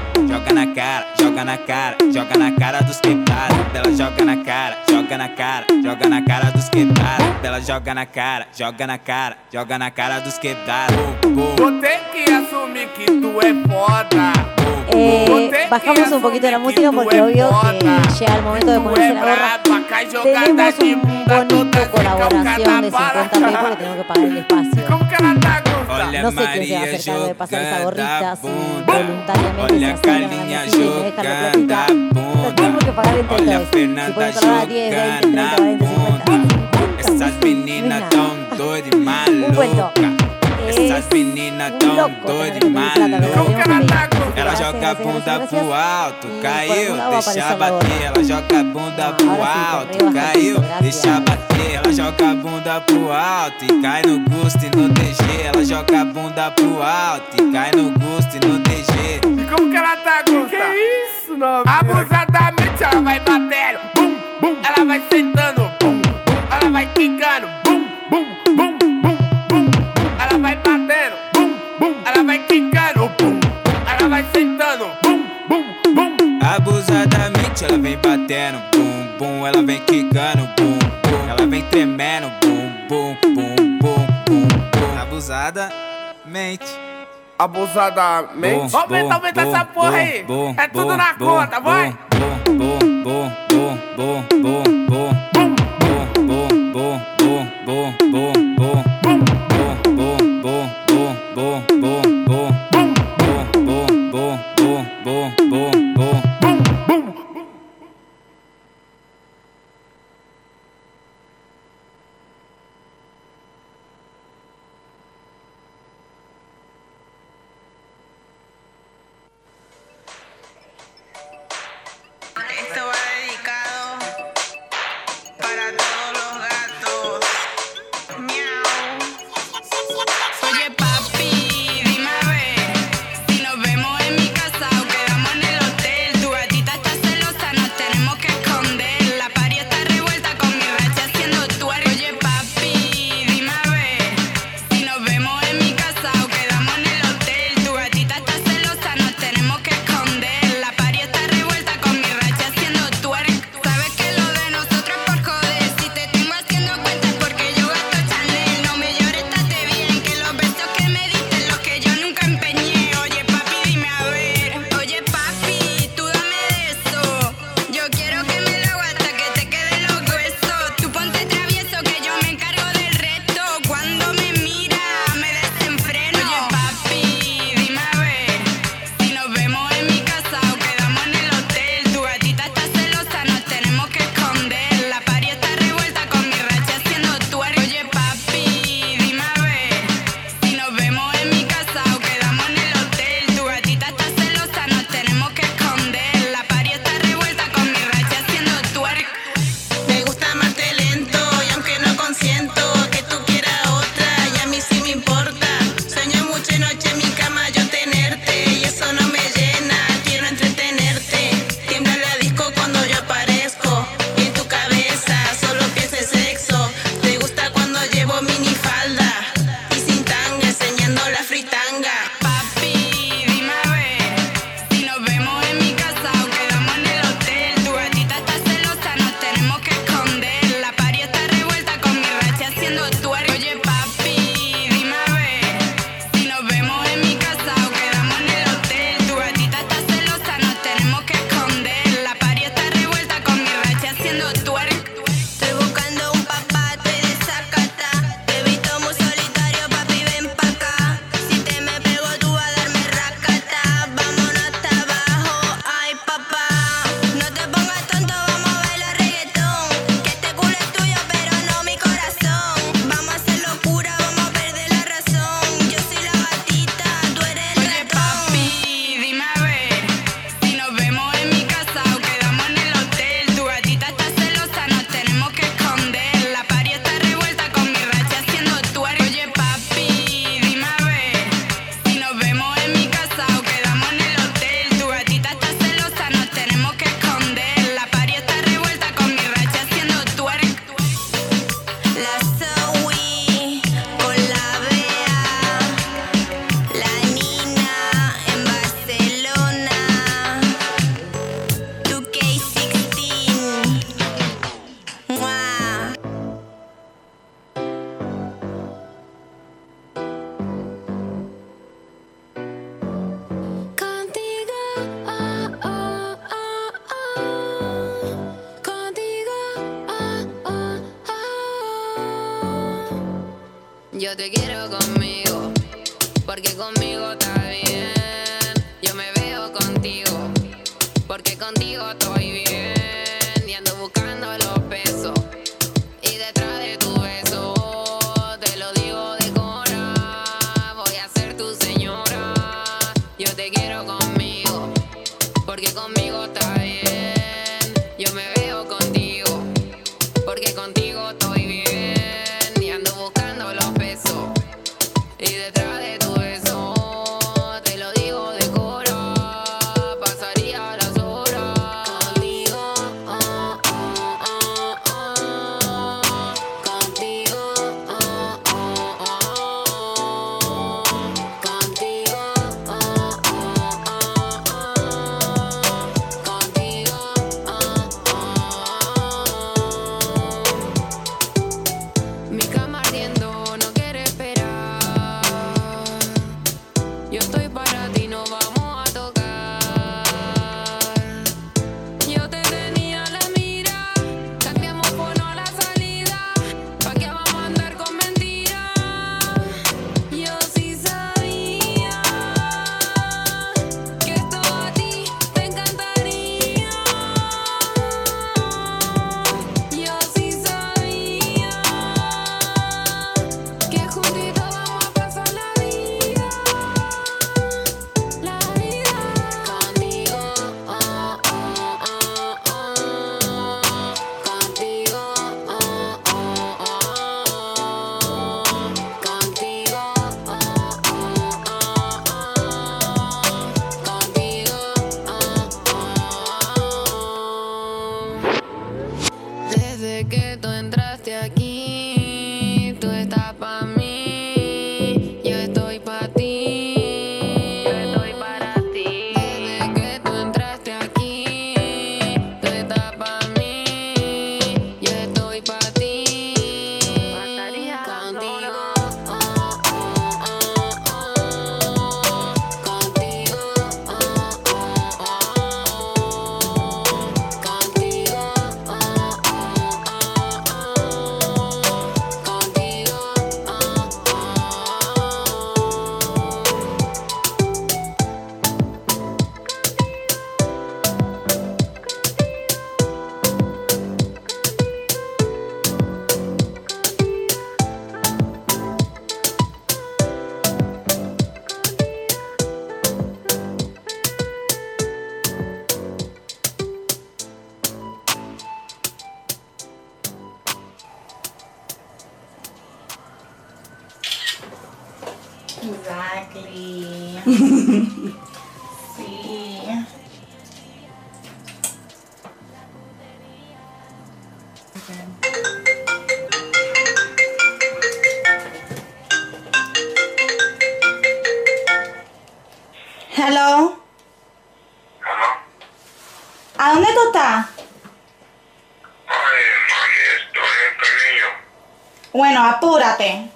Speaker 10: joga na cara, joga na cara, joga na cara dos quebrados. Ela joga na cara, joga na cara, joga na cara dos quebrados. Ela joga na cara, joga na cara, joga na cara dos quebrados.
Speaker 18: Vou ter que assumir que tu é foda.
Speaker 6: Eh, bajamos un poquito la música porque obvio que llega el momento de ponerse la gorra. Tenemos un bonito colaboración de cincuenta pesos porque tenemos que pagar el espacio. No sé quién se va a hacer cargo de pasar esa gorrita si voluntariamente se acercan a la mesita y me dejan la platita. Lo tenemos que pagar entre todos. Si pueden colaborar diez, veinte, treinta, cuarenta, cincuenta.
Speaker 10: Essas meninas tão doidas e malucas. Essas meninas tão doidas e malucas. Ela joga a bunda pro alto, caiu, deixa bater. Ela joga a bunda pro alto, caiu, deixa bater. Ela joga a bunda pro alto e cai no gosto e no D G. Ela joga a bunda pro alto e cai no gosto e no D G.
Speaker 18: E como que ela tá, Gusta? Que isso, não? Abusadamente ela vai batendo, bum, bum. Ela vai sentando, bum, bum. Ela vai quicando, bum, bum, bum, bum, bum. Ela vai batendo, bum, bum. Ela vai quicando, bum. Ela vai sentando, bum, bum, bum.
Speaker 10: Abusadamente ela vem batendo, bum, bum. Ela vem quicando, bum, bum. Ela vem tremendo, bum, bum, bum, bum, bum, bum. Abusadamente.
Speaker 18: Abusadamente. Vamos ver, aumenta essa porra aí. É tudo na conta, vai.
Speaker 10: Bum, bum, bum, bum, bum, bum, bum, bum, bum, bum, bum, bum, bum, bum.
Speaker 4: Esto va dedicado para todos los gatos. Miau. Oye papi, dime a ver.
Speaker 8: Yo te quiero conmigo, porque conmigo está bien. Yo me veo contigo, porque contigo estoy bien. Y ando buscando los pesos, y detrás de tu beso, te lo digo de cora, voy a ser tu señora. Yo te quiero conmigo, porque conmigo está bien. Yo me veo contigo, porque contigo estoy bien. Y ando buscando los pesos, y detrás de tu beso, te lo digo de cora, pasaría las horas contigo, oh, oh, oh, oh. Contigo, oh, oh, oh. Contigo, oh, oh, oh. Contigo, oh, oh. Mi cama ardiendo, no quiere esperar. Yo estoy para ti, no vamos a tocar. Yo te tenía la mira, cambiamos por no a la salida. ¿Pa' qué vamos a andar con mentiras? Yo sí sabía que esto a ti te encantaría. Yo sí sabía que juntitos vamos a pasar la vida, la vida. Contigo, oh, oh, oh, oh. Contigo, oh, oh, oh. Contigo, oh, oh, oh. Contigo, oh, oh. Desde que tú entraste aquí, tú estás pa' mí, yo estoy pa' ti, yo estoy para ti. Desde que tú entraste aquí, tú estás pa' mí, yo estoy pa' ti. Pasaría contigo, oh, oh, oh, oh. Contigo, oh, oh, oh. Contigo, oh, oh, oh. Contigo, oh, oh.
Speaker 5: Exactly. Sí. Hello. ¿A dónde tú estás? Bueno, apúrate.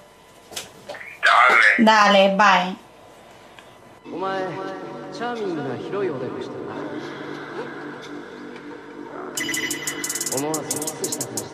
Speaker 5: Dale, bye.
Speaker 17: お前チャーミングな広いおでこしてるな思わずキスしたくなった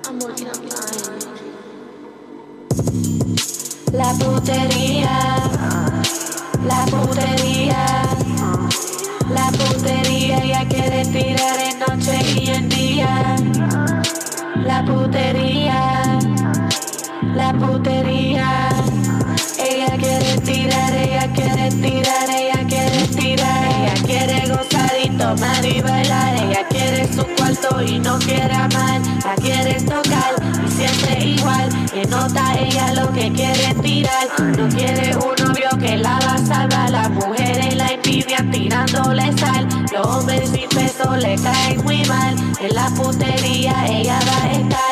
Speaker 8: La putería, la putería, la putería, ella quiere tirar en noche y en día. La putería, la putería, ella quiere tirar, ella quiere tirar, ella quiere tirar, ella quiere gozar y tomar y bailar, ella quiere su cuarto y no quiere amar, la quiere tocar y siempre igual, que nota ella lo que quiere tirar, no quiere un novio que la va a salvar, las mujeres la envidian tirándole sal, los hombres sin peso le caen muy mal, en la putería ella va a estar.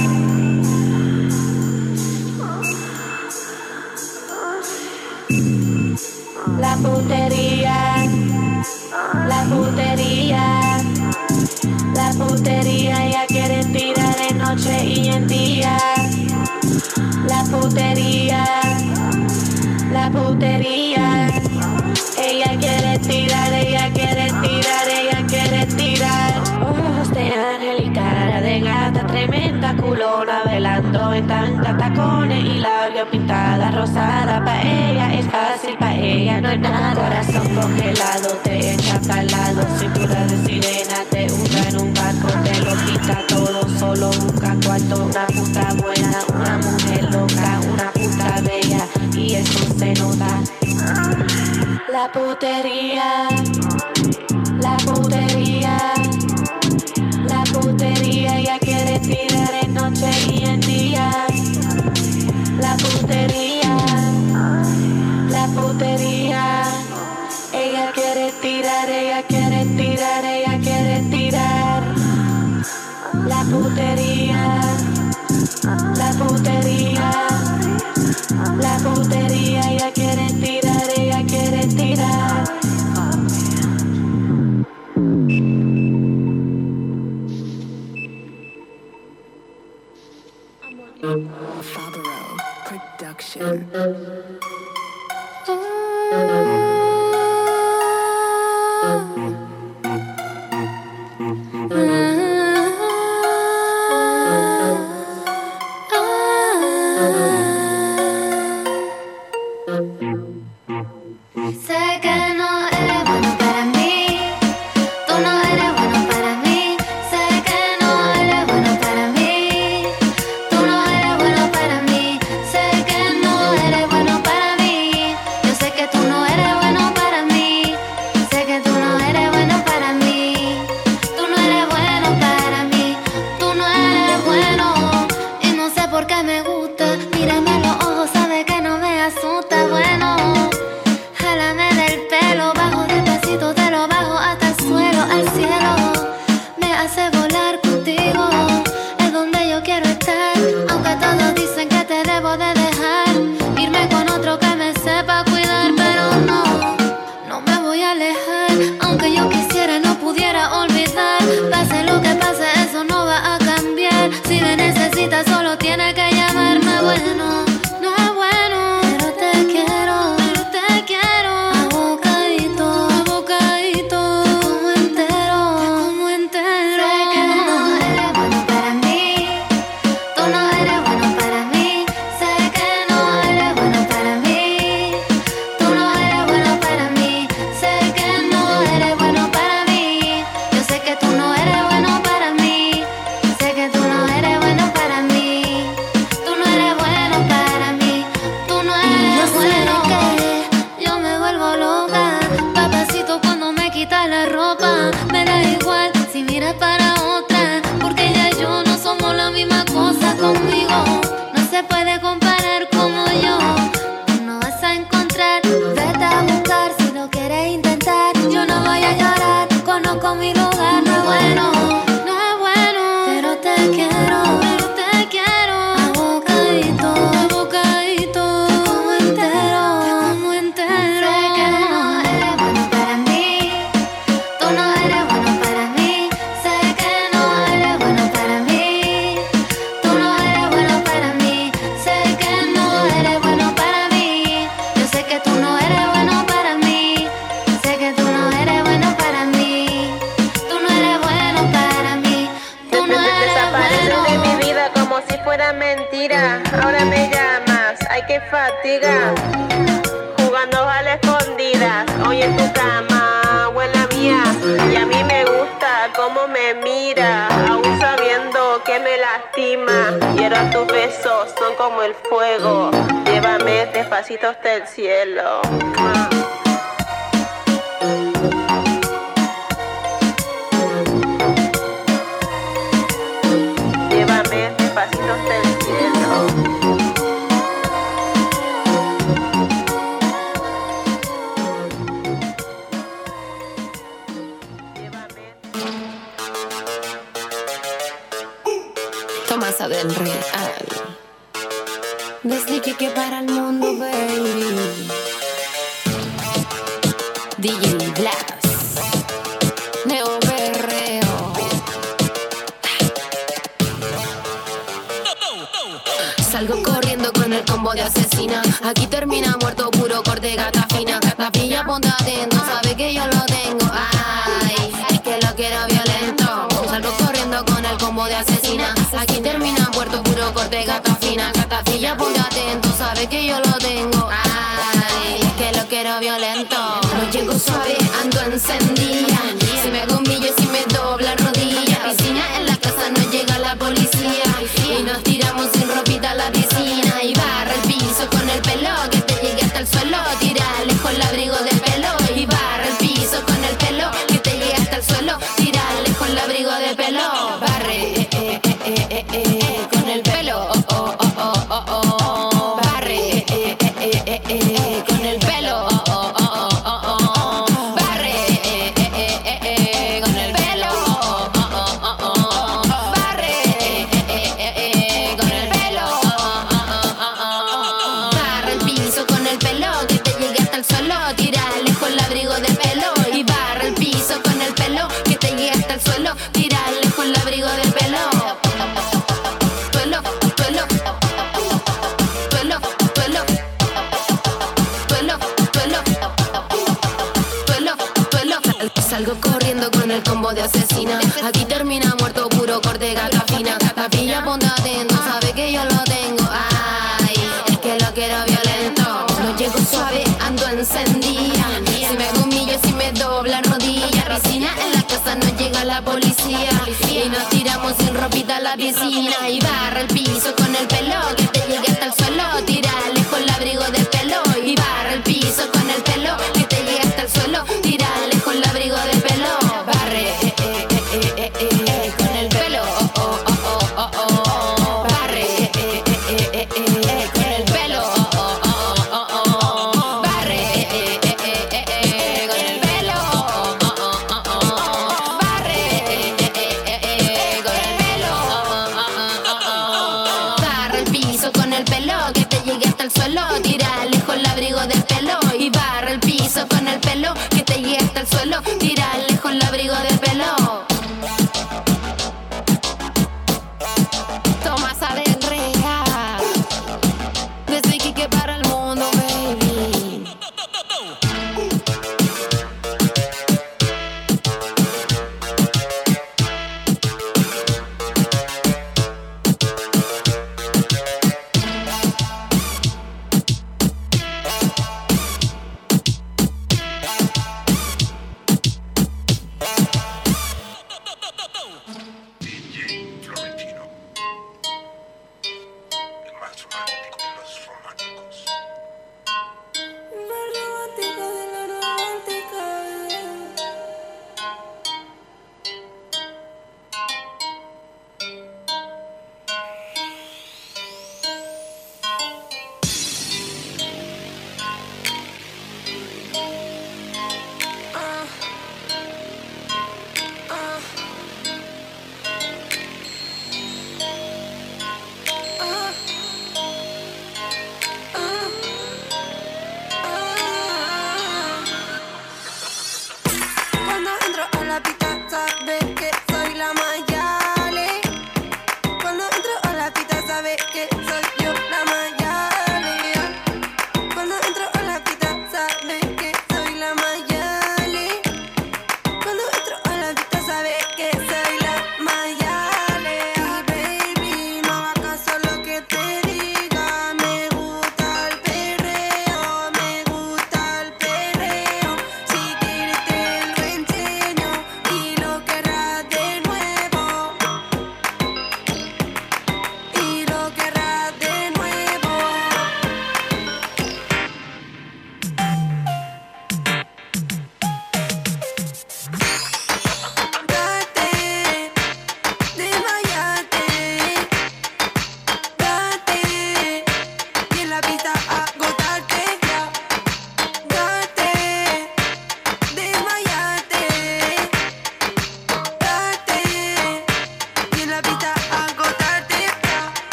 Speaker 8: La putería, la putería, la putería, ella quiere tirar en noche y en día. La putería, la putería, ella quiere tirar, ella quiere tirar, ella quiere tirar. Ojos de angelical, cara de gata, tremenda culona, velando en tanga.
Speaker 11: boca, tacones y labios pintada rosada. Pa' ella es fácil, pa' ella no es nada. Corazón congelado, te echa pa'l lado. Cintura de sirena, te hunde en un barco, te lo quita todo, solo busca cuarto. Una puta buena, una mujer loca, una puta bella, y eso se nota. La putería, la putería, la putería, ella quiere tirar en noche y en día. La putería, la putería, ella quiere tirar, ella quiere tirar, ella quiere tirar. La putería, la putería, la putería, ella quiere tirar, ella quiere tirar.
Speaker 20: Fabro Production.
Speaker 12: Sé que no eres bueno para mí, tú no eres bueno para mí. Sé que no eres bueno para mí, tú no eres bueno para mí. Sé que no eres bueno para mí, yo sé que tú no eres bueno para mí. Sé que tú no eres bueno para mí, tú no eres bueno para mí, tú no eres bueno. Y no sé por qué me gusta, mírame a los ojos, sabe que no me asusta. Bueno, jálame del pelo, bajo despacito, te lo bajo hasta el suelo, al cielo. Me hace volar contigo, es donde yo quiero estar. Aunque todos dicen que te debo de dejar, irme con otro que me sepa cuidar. Pero no, no me voy a alejar. Aunque yo quisiera, no pudiera olvidar. Pase lo que pase, eso no va a cambiar. Si me necesitas, solo tiene que llamarme. Bueno, no es bueno, pero te quiero, pero te quiero. A bocadito, a bocadito, te como entero, te como entero. Sé que no eres bueno para mí, tú no eres bueno para mí. Sé que no eres bueno para mí, tú no eres bueno para mí. Sé que no eres bueno para mí, yo sé que tú no eres bueno para mí. Sé que tú no eres bueno para mí, tú no eres bueno para mí, tú no eres bueno. Que yo me vuelvo loca, papacito, cuando me quitas la ropa. Me da igual si miras para otra, porque ya y yo no somos la misma cosa. Conmigo no se puede comparar como yo, tú no vas a encontrar. Vete a buscar si lo quieres intentar. Yo no voy a llorar, conozco mi lugar. No es bueno, no es bueno, pero te quiero, pero te quiero. A bocadito, a bocadito, te como entero, te como entero. Sé que no eres bueno para mí, tú no eres bueno para mí. Sé que no eres bueno para mí, tú no eres bueno para mí. Sé que no eres bueno para mí, yo sé que tú no eres bueno para mí. Sé que tú no eres bueno para mí, tú no eres bueno para mí, tú no eres
Speaker 11: Desapareces
Speaker 12: bueno.
Speaker 11: de mi vida como si fuera mentira. Ahora me llamas, ay qué fatiga. Jugando a la escondidas, hoy en tu cama o en la mía. Y a mí me gusta cómo me mira, aún sabiendo que me lastima. Y ahora tus besos son como el fuego, llévame despacito hasta el cielo. Llévame despacito hasta el cielo.
Speaker 20: Tomasa del Real. Desde que que para el mundo, baby. D J Blas, Neo Berreo. Salgo corriendo con el combo de asesina. Aquí termina muerto, puro corte, gata fina. La pilla ponta atento, sabe que yo lo tengo. Ay, es que lo quiero violento. Salgo corriendo con el combo de asesina. Aquí termina muerto, puro corte, gata fina. Gatafilla, ponte atento, sabe que yo lo tengo. Ay, es que lo quiero violento. No llego suave, ando encendida. Si me hago un millo, si me dobla rodilla. Piscina en la casa, no llega la policía. Y nos tiramos sin ropita a la piscina. Y barra el piso con el pelo, que te llegue hasta el suelo. Tira lejos el abrigo de pelo. Y barra el piso con el pelo, que te llegue hasta el suelo. Tira lejos el abrigo de pelo. Barre, eh, eh, eh, eh, eh, eh, con el pelo. Oh, oh, oh, oh, oh, oh. Barre, eh, eh, eh, eh, eh, eh, con el pelo. Oh, oh, oh, oh, oh, oh. Barre, eh, eh, eh, eh, eh, con el pelo. Oh, oh, oh, oh, oh. Barre, eh, eh, eh, eh, con el pelo. Oh, oh, oh, oh. Barra el piso con el pelo, que te llegue hasta el suelo. Tira lejos el abrigo de pelo. Y barra el piso con el pelo, que te llegue hasta el suelo. Tira lejos el abrigo de pelo. Suelo, suelo, suelo, suelo, suelo, suelo, suelo, suelo. Salgo corriendo con el combo de asesina. Aquí termina muerto puro corte gata fina. Capilla, ponte atento, sabe que yo lo tengo. Ay, es que lo quiero violento. No llego suave, ando encendida. Si me hago un millo, si me dobla rodilla. Piscina en la casa, no llega la policía. Y nos tiramos sin ropita a la piscina. Y barra el piso con el pelo, que te llegue hasta el suelo. Tira lejos el abrigo de pelo. Y barra el piso con el pelo, que te llegue hasta el suelo. Tira lejos el abrigo de pelo. Barre, eh, eh, eh, eh, eh, eh, con el pelo. Oh, oh, oh, oh, oh, oh. Barre, eh, eh, eh, eh, eh, eh, con el pelo. Oh, oh, oh, oh, oh. Barre, eh, eh, eh, eh, eh, con el pelo. Oh, oh, oh, oh, oh. Barre, eh, eh, eh, eh, con el pelo. Oh, oh, oh, oh. Barra el piso con el pelo, que te llegue hasta el suelo. Tira lejos el abrigo del pelo. Y barra el piso con el pelo, que te llegue hasta el suelo. Tira lejos el abrigo del pelo. Tomás Alegría, desde Iquique para el mundo, baby.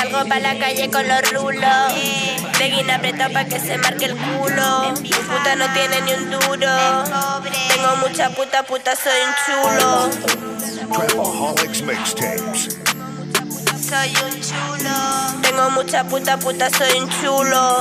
Speaker 12: Salgo pa' la calle con los rulos, legging apretado pa' que se marque el culo. Mi puta no tiene ni un duro, tengo mucha puta, puta soy un chulo.
Speaker 3: Trapaholics Mixtapes.
Speaker 12: Soy un chulo. Tengo mucha puta, puta soy un chulo.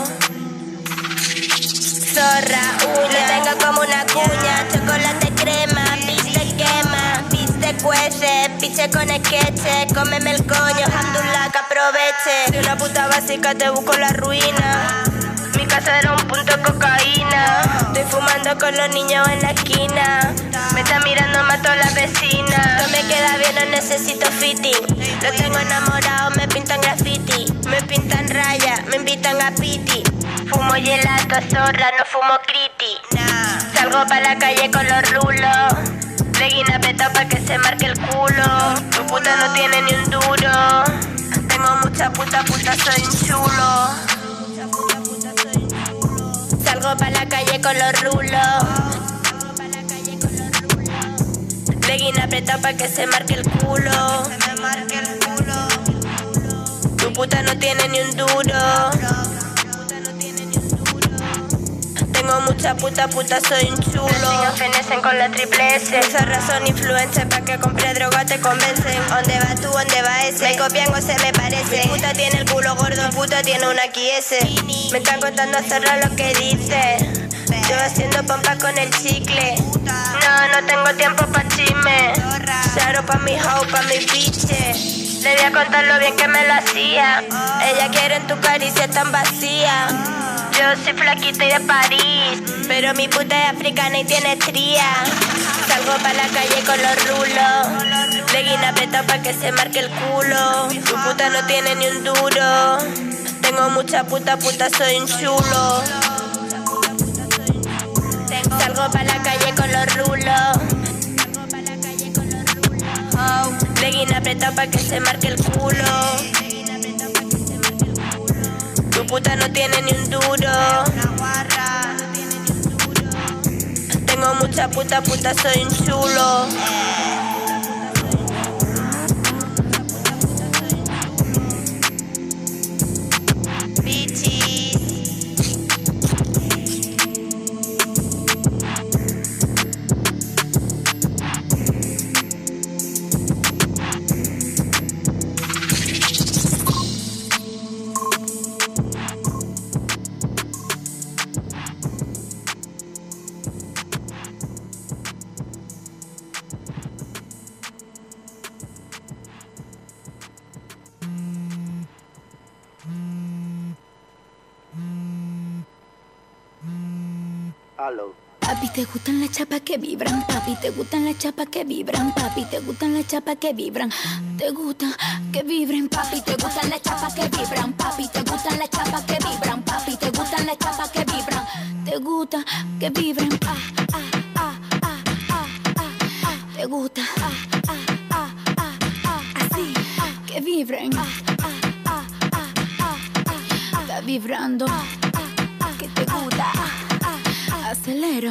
Speaker 12: Zorra, uña, tengo como una cuña, chocolate crema, piste quema, piste cuece, piche con esqueche, cómeme el coño, hamdullah que aproveche. De una puta básica te busco la ruina, mi casa era un punto de cocaína. Estoy fumando con los niños en la esquina, me está mirando, mato a la vecina. No me queda bien, no necesito fitting, lo tengo enamorado, me pintan graffiti, me pintan raya, me invitan a piti. Fumo gelato, zorra, no fumo criti. Salgo pa' la calle con los rulos, legging apretado pa' que se marque el culo. Tu puta no tiene ni un duro, tengo mucha puta, puta soy un chulo. Salgo pa' la calle con los rulos, legging apretado pa' que se marque el culo. Tu puta no tiene ni un duro, tengo mucha puta, puta soy un chulo. Los niños fenecen con la triple S, esa razón influencer pa' que compre droga te convencen. ¿Dónde vas tú, dónde va ese? Me copian o se me parece. Mi puta tiene el culo gordo, mi puta tiene una X S. Me están contando zorra lo que dice, yo haciendo pompa con el chicle. No, no tengo tiempo pa' chisme, claro pa' mi hoe, pa' mi biche. Le voy a contar lo bien que me lo hacía, ella quiere en tu caricia tan vacía. Yo soy flaquita y de París, pero mi puta es africana y tiene tría. Salgo pa' la calle con los rulos, legging apretado pa' que se marque el culo. Tu puta no tiene ni un duro, tengo mucha puta, puta soy un chulo. Salgo pa' la calle con los rulos, legging apretado pa' que se marque el culo. Tu puta no tiene ni un duro, tengo mucha puta, puta soy un chulo.
Speaker 9: Papi, te gustan las chapas que vibran, papi, te gustan las chapas que vibran, papi, te gustan las chapas que vibran, te gustan que vibren, papi, te gustan las chapas que vibran, papi, te gustan las chapas que vibran, papi, te gustan las chapas que vibran, te gusta que vibren, ah, ah, ah, ah, ah, ah, ah, te gusta, ah, ah, ah, ah, ah, así, que vibren, ah, ah, ah, ah, ah, ah, está vibrando, que te gusta. Acelero.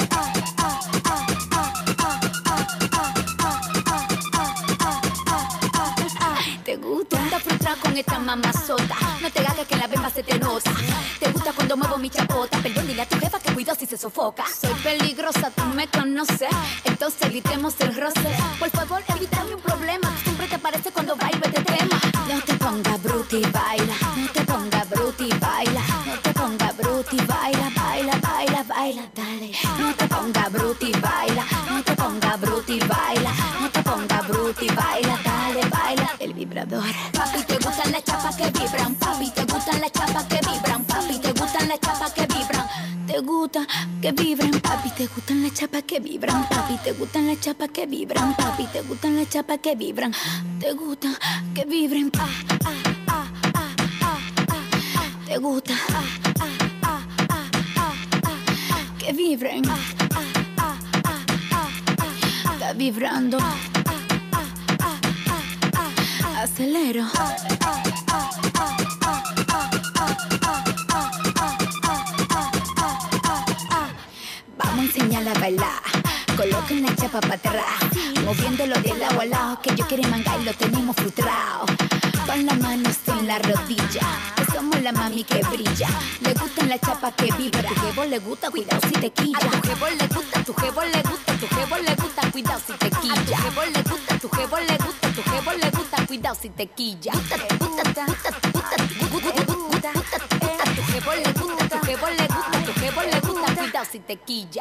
Speaker 9: Te gusta andar frustrado con esta mamazota. No te hagas que la bemba se te nota. Te gusta cuando muevo mi chapota. Perdón, dile a tu jefa que cuidado si se sofoca. Soy peligrosa, tú me conoces. Entonces evitemos el roce. Por favor, evítame un problema. Siempre te parece cuando bailo este tema. No te pongas bruti, baila. No te pongas bruti, baila. No te pongas bruti, baila, baila, baila, baila, dale. No te pongas bruti, baila. No te pongas bruti, baila. No te pongas bruti, baila, dale, baila. El vibrador. Papi, te gustan las chapas que vibran. Papi, te gustan las chapas que vibran. Papi, te gustan las chapas que vibran. Te gusta que vibren. Papi, te gustan las chapas que vibran. Papi, te gustan las chapas que vibran. Papi, te gustan las chapas que vibran. Te gusta que vibren. Ah, ah, ah, ah, ah, ah. Te gusta ah, ah, ah, ah, ah, ah. Que vibren. Ah, ah, ah, ah, ah, ah. Está vibrando. Ah, ah, ah, ah, ah, ah. Acelero. Ah, ah, ah, ah, ah, ah, ah, ah, ah. Vamos a enseñarla a bailar. Coloquen la chapa para atrás, moviéndolo de lado a lado, que yo quiero mangar y lo tenemos frustrado. con las manos en la rodilla. Que somos la mami que brilla. Le gustan la chapa que vibra. A tu jevo le gusta, cuidado si te quilla. A tu jevo le gusta, a tu jevo le gusta, a tu jevo le gusta, cuidado si te quilla. A tu jevo le gusta, a tu jevo le gusta, a tu jevo le gusta, cuidado si te quilla. Gusta, gusta, gusta, gusta, gusta, gusta, gusta, gusta. A tu jevo le gusta, a tu jevo le gusta, a tu jevo le gusta, cuidado si te quilla.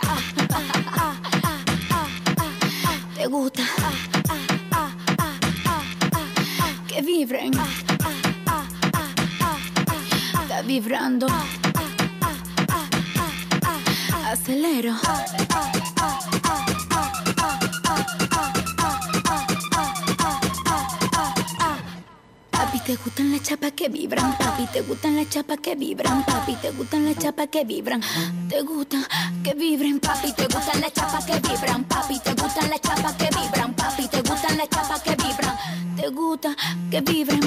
Speaker 9: Te gusta que vibren. Está vibrando. Acelero. Papi, te gustan las chapas que vibran. Papi, te gustan las chapas que vibran. Papi, te gustan las chapas que vibran. Te gustan que vibren. Papi, te gustan las chapas que vibran. Papi, te gustan las chapas que vibran. Papi, te gustan las chapas que vibran. Te gusta que vibren.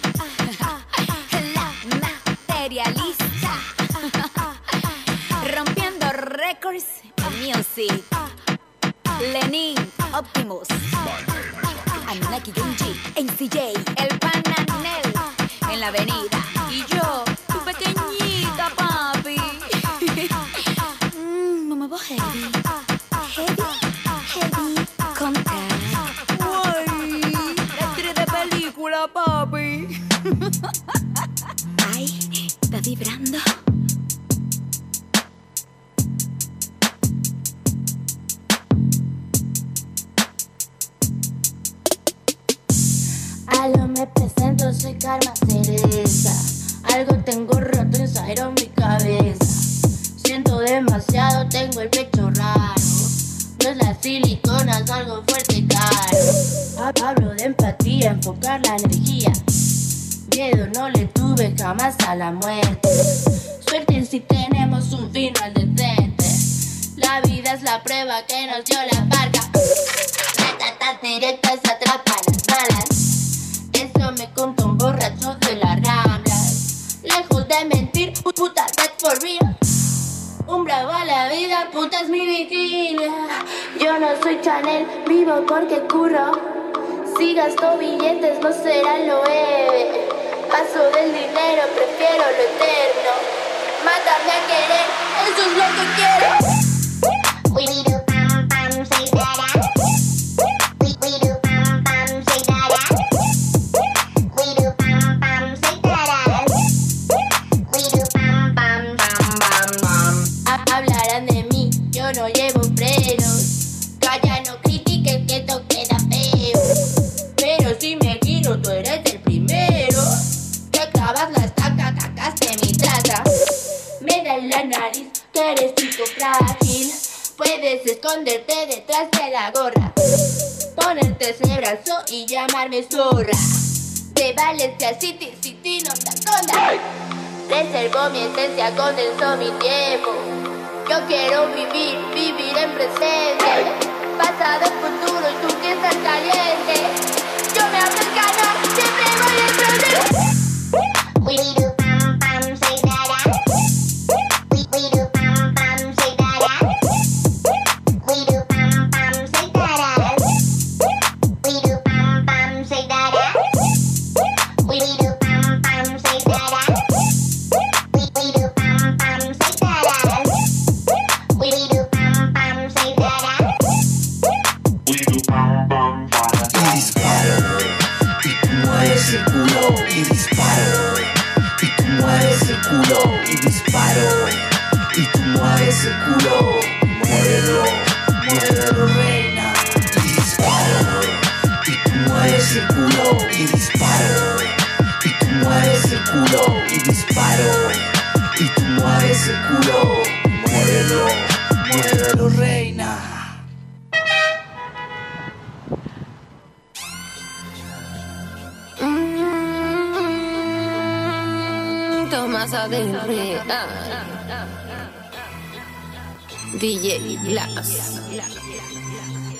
Speaker 9: La materialista. Rompiendo récords music. Lenin, Optimus. Anunnaki Junji, N C J, el Pananel en la avenida. Y yo, tu pequeñita, papi. Mmm, mamá, vos heavy. Heavy, heavy, contact. Uy, estrés de película, papi. Ay, está vibrando.
Speaker 20: Aló, me presento, soy Karma Cereza. Algo tengo roto inside en mi cabeza. Siento demasiado, tengo el pecho raro. No es la silicona, es algo fuerte y caro. Hablo de empatía, enfocar la energía. Miedo no le tuve jamás a la muerte. Suerte si tenemos un final decente. La vida es la prueba que nos dio la barca. Ratatas directas atrapan las balas. Eso me contó un borracho de la rambla. Lejos de mentir, puta, that's for real. Un bravo a la vida, puta es mi vigilia. Yo no soy Chanel, vivo porque curro. Si gasto billetes no será lo héroe. Paso del dinero, prefiero lo eterno. Mátame a querer, eso es lo que quiero. We do pam pam say dada. We we do pam pam say dada. We do pam pam say dada. We do pam pam pam pam pam. Hablarán de mí, yo no llevo frenos. Calla, no critiques que esto queda feo. Pero si me giro, tú eres el primero. Te clavas la estaca, cagaste mi traza. Me da en la nariz que eres chico frágil. Puedes esconderte detrás de la gorra, ponerte ese brazo y llamarme zorra. De Valencia City, City, no te escondas. Reservo mi esencia, condenso mi tiempo. Yo quiero vivir, vivir en presente. Pasado, futuro y tú que estás caliente. Yo me hago el canal, siempre voy a entender. We do pam pam say dada. We we do pam pam say dada. We do pam pam say dada. We do pam pam say dada. We do pam pam say dada. We we do pam pam say dada. We do pam pam say dada.
Speaker 13: We do pam pam para. Y disparo. Y tú mueves el culo y disparo. Y tú mueves el culo y disparo. Y tú mueves el culo. Muévelo, muévelo, reina. Y disparo. Y tú mueves el culo y disparo. Y tú mueves el culo y disparo. Y tú mueves el culo. Muévelo, muévelo, reina.
Speaker 20: Tomasa del Real D J Glass.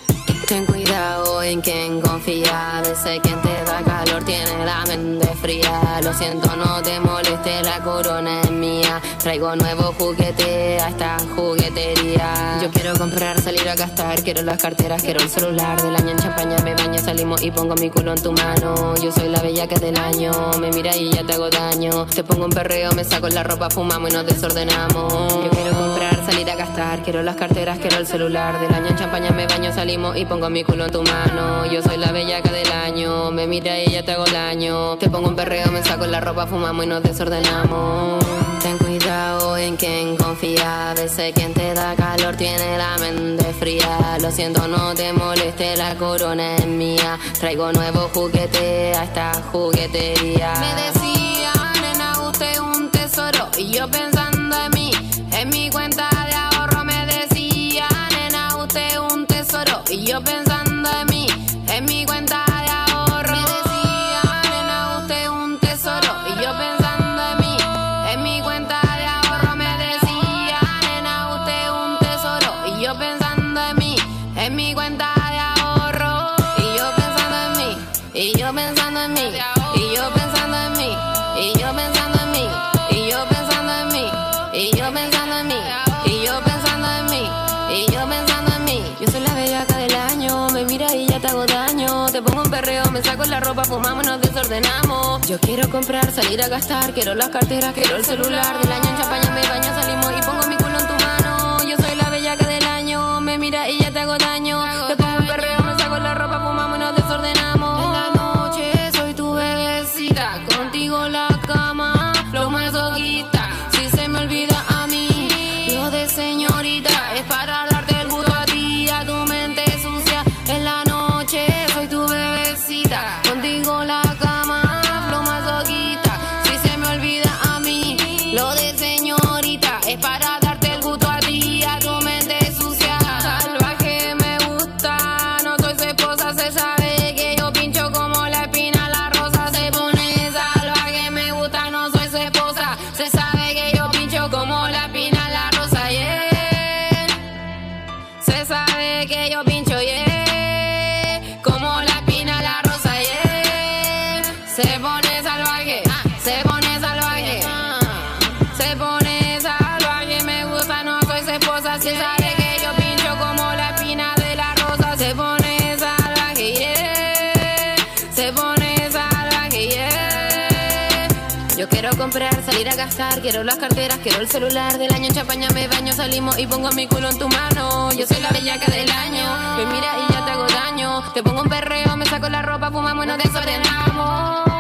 Speaker 20: Ten cuidado en quien confía. A veces quien te da calor tiene la mente fría. Lo siento, no te moleste, la corona es mía. Traigo nuevo juguete a esta juguetería. Yo quiero comprar, salir a gastar. Quiero las carteras, quiero el celular. Del año en champaña me baño, salimos y pongo mi culo en tu mano. Yo soy la bellaca del año. Me mira y ya te hago daño. Te pongo un perreo, me saco la ropa, fumamos y nos desordenamos. Yo quiero comprar, salir a gastar. Quiero las carteras, quiero el celular. Del año en champaña me baño, salimos y pongo mi culo en tu mano. Yo soy la bellaca del año. Me mira y ya te hago daño. Te pongo un perreo, me saco la ropa, fumamos y nos desordenamos. Ten cuidado en quien confía. A veces quien te da calor tiene la mente fría. Lo siento, no te moleste, la corona es mía. Traigo nuevo juguete a esta juguetería. Me decía, nena, usted es un tesoro. Y yo pensando en mí, en mi cuenta de ahorro. Me decía, nena, usted es un tesoro. Y yo pensando en mí, en mi cuenta de ahorro. Me decía, nena, usted es un tesoro. Y yo pensando en mí, en mi cuenta de ahorro. Me decía, nena, usted es un tesoro. Y yo pensando en mí, en mi cuenta de ahorro. Y yo pensando en mí, y yo pensando en mí, y yo pensando en mí, y yo pensando en mí, y yo pensando en mí, y yo pensando en mí, y yo pensando en mí, y yo pensando en mí. Yo soy la bellaca del año, me mira y ya te hago daño. Te pongo un perreo, me saco la ropa, fumamos y nos desordenamos. Yo quiero comprar, salir a gastar, quiero las carteras, quiero el celular. Del año en champaña me baño, salimos y pongo mi culo en tu mano. Yo soy la bellaca del año, me mira y ya te hago daño. Te pongo un perreo, me saco la ropa, fumamos y nos desordenamos. En la noche soy tu bebecita, contigo la cama, lo masoquista. Si se me olvida a mí, lo de señorita, es para darte el gusto a ti, a tu mente sucia. En la noche soy tu bebecita, contigo la cama, lo masoquista. Si se me olvida a mí, lo de señorita, es para darte el gusto a ti, a tu mente sucia. Salvaje me gusta, no soy su esposa, se sabe que yo pincho como la espina, la rosa se pone salvaje me gusta, no soy su esposa, se sabe que yo pincho como la espina, la rosa, yeah. Se sabe que yo pincho, yeah, como la espina, la rosa, yeah. Se pone salvaje, se pone salvaje, se pone salvaje, me gusta, no soy su esposa, se sabe que yo pincho como la espina de la rosa. Se pone salvaje, yeah, se pone salvaje, yeah. Yo quiero comprar, salir a gastar, quiero las carteras, quiero el celular. Del año en champaña me baño, salimos y pongo mi culo en tu mano. Yo soy la bellaca del año, me mira y ya te hago daño. Te pongo un perreo, me saco la ropa, fumamos y nos desordenamos.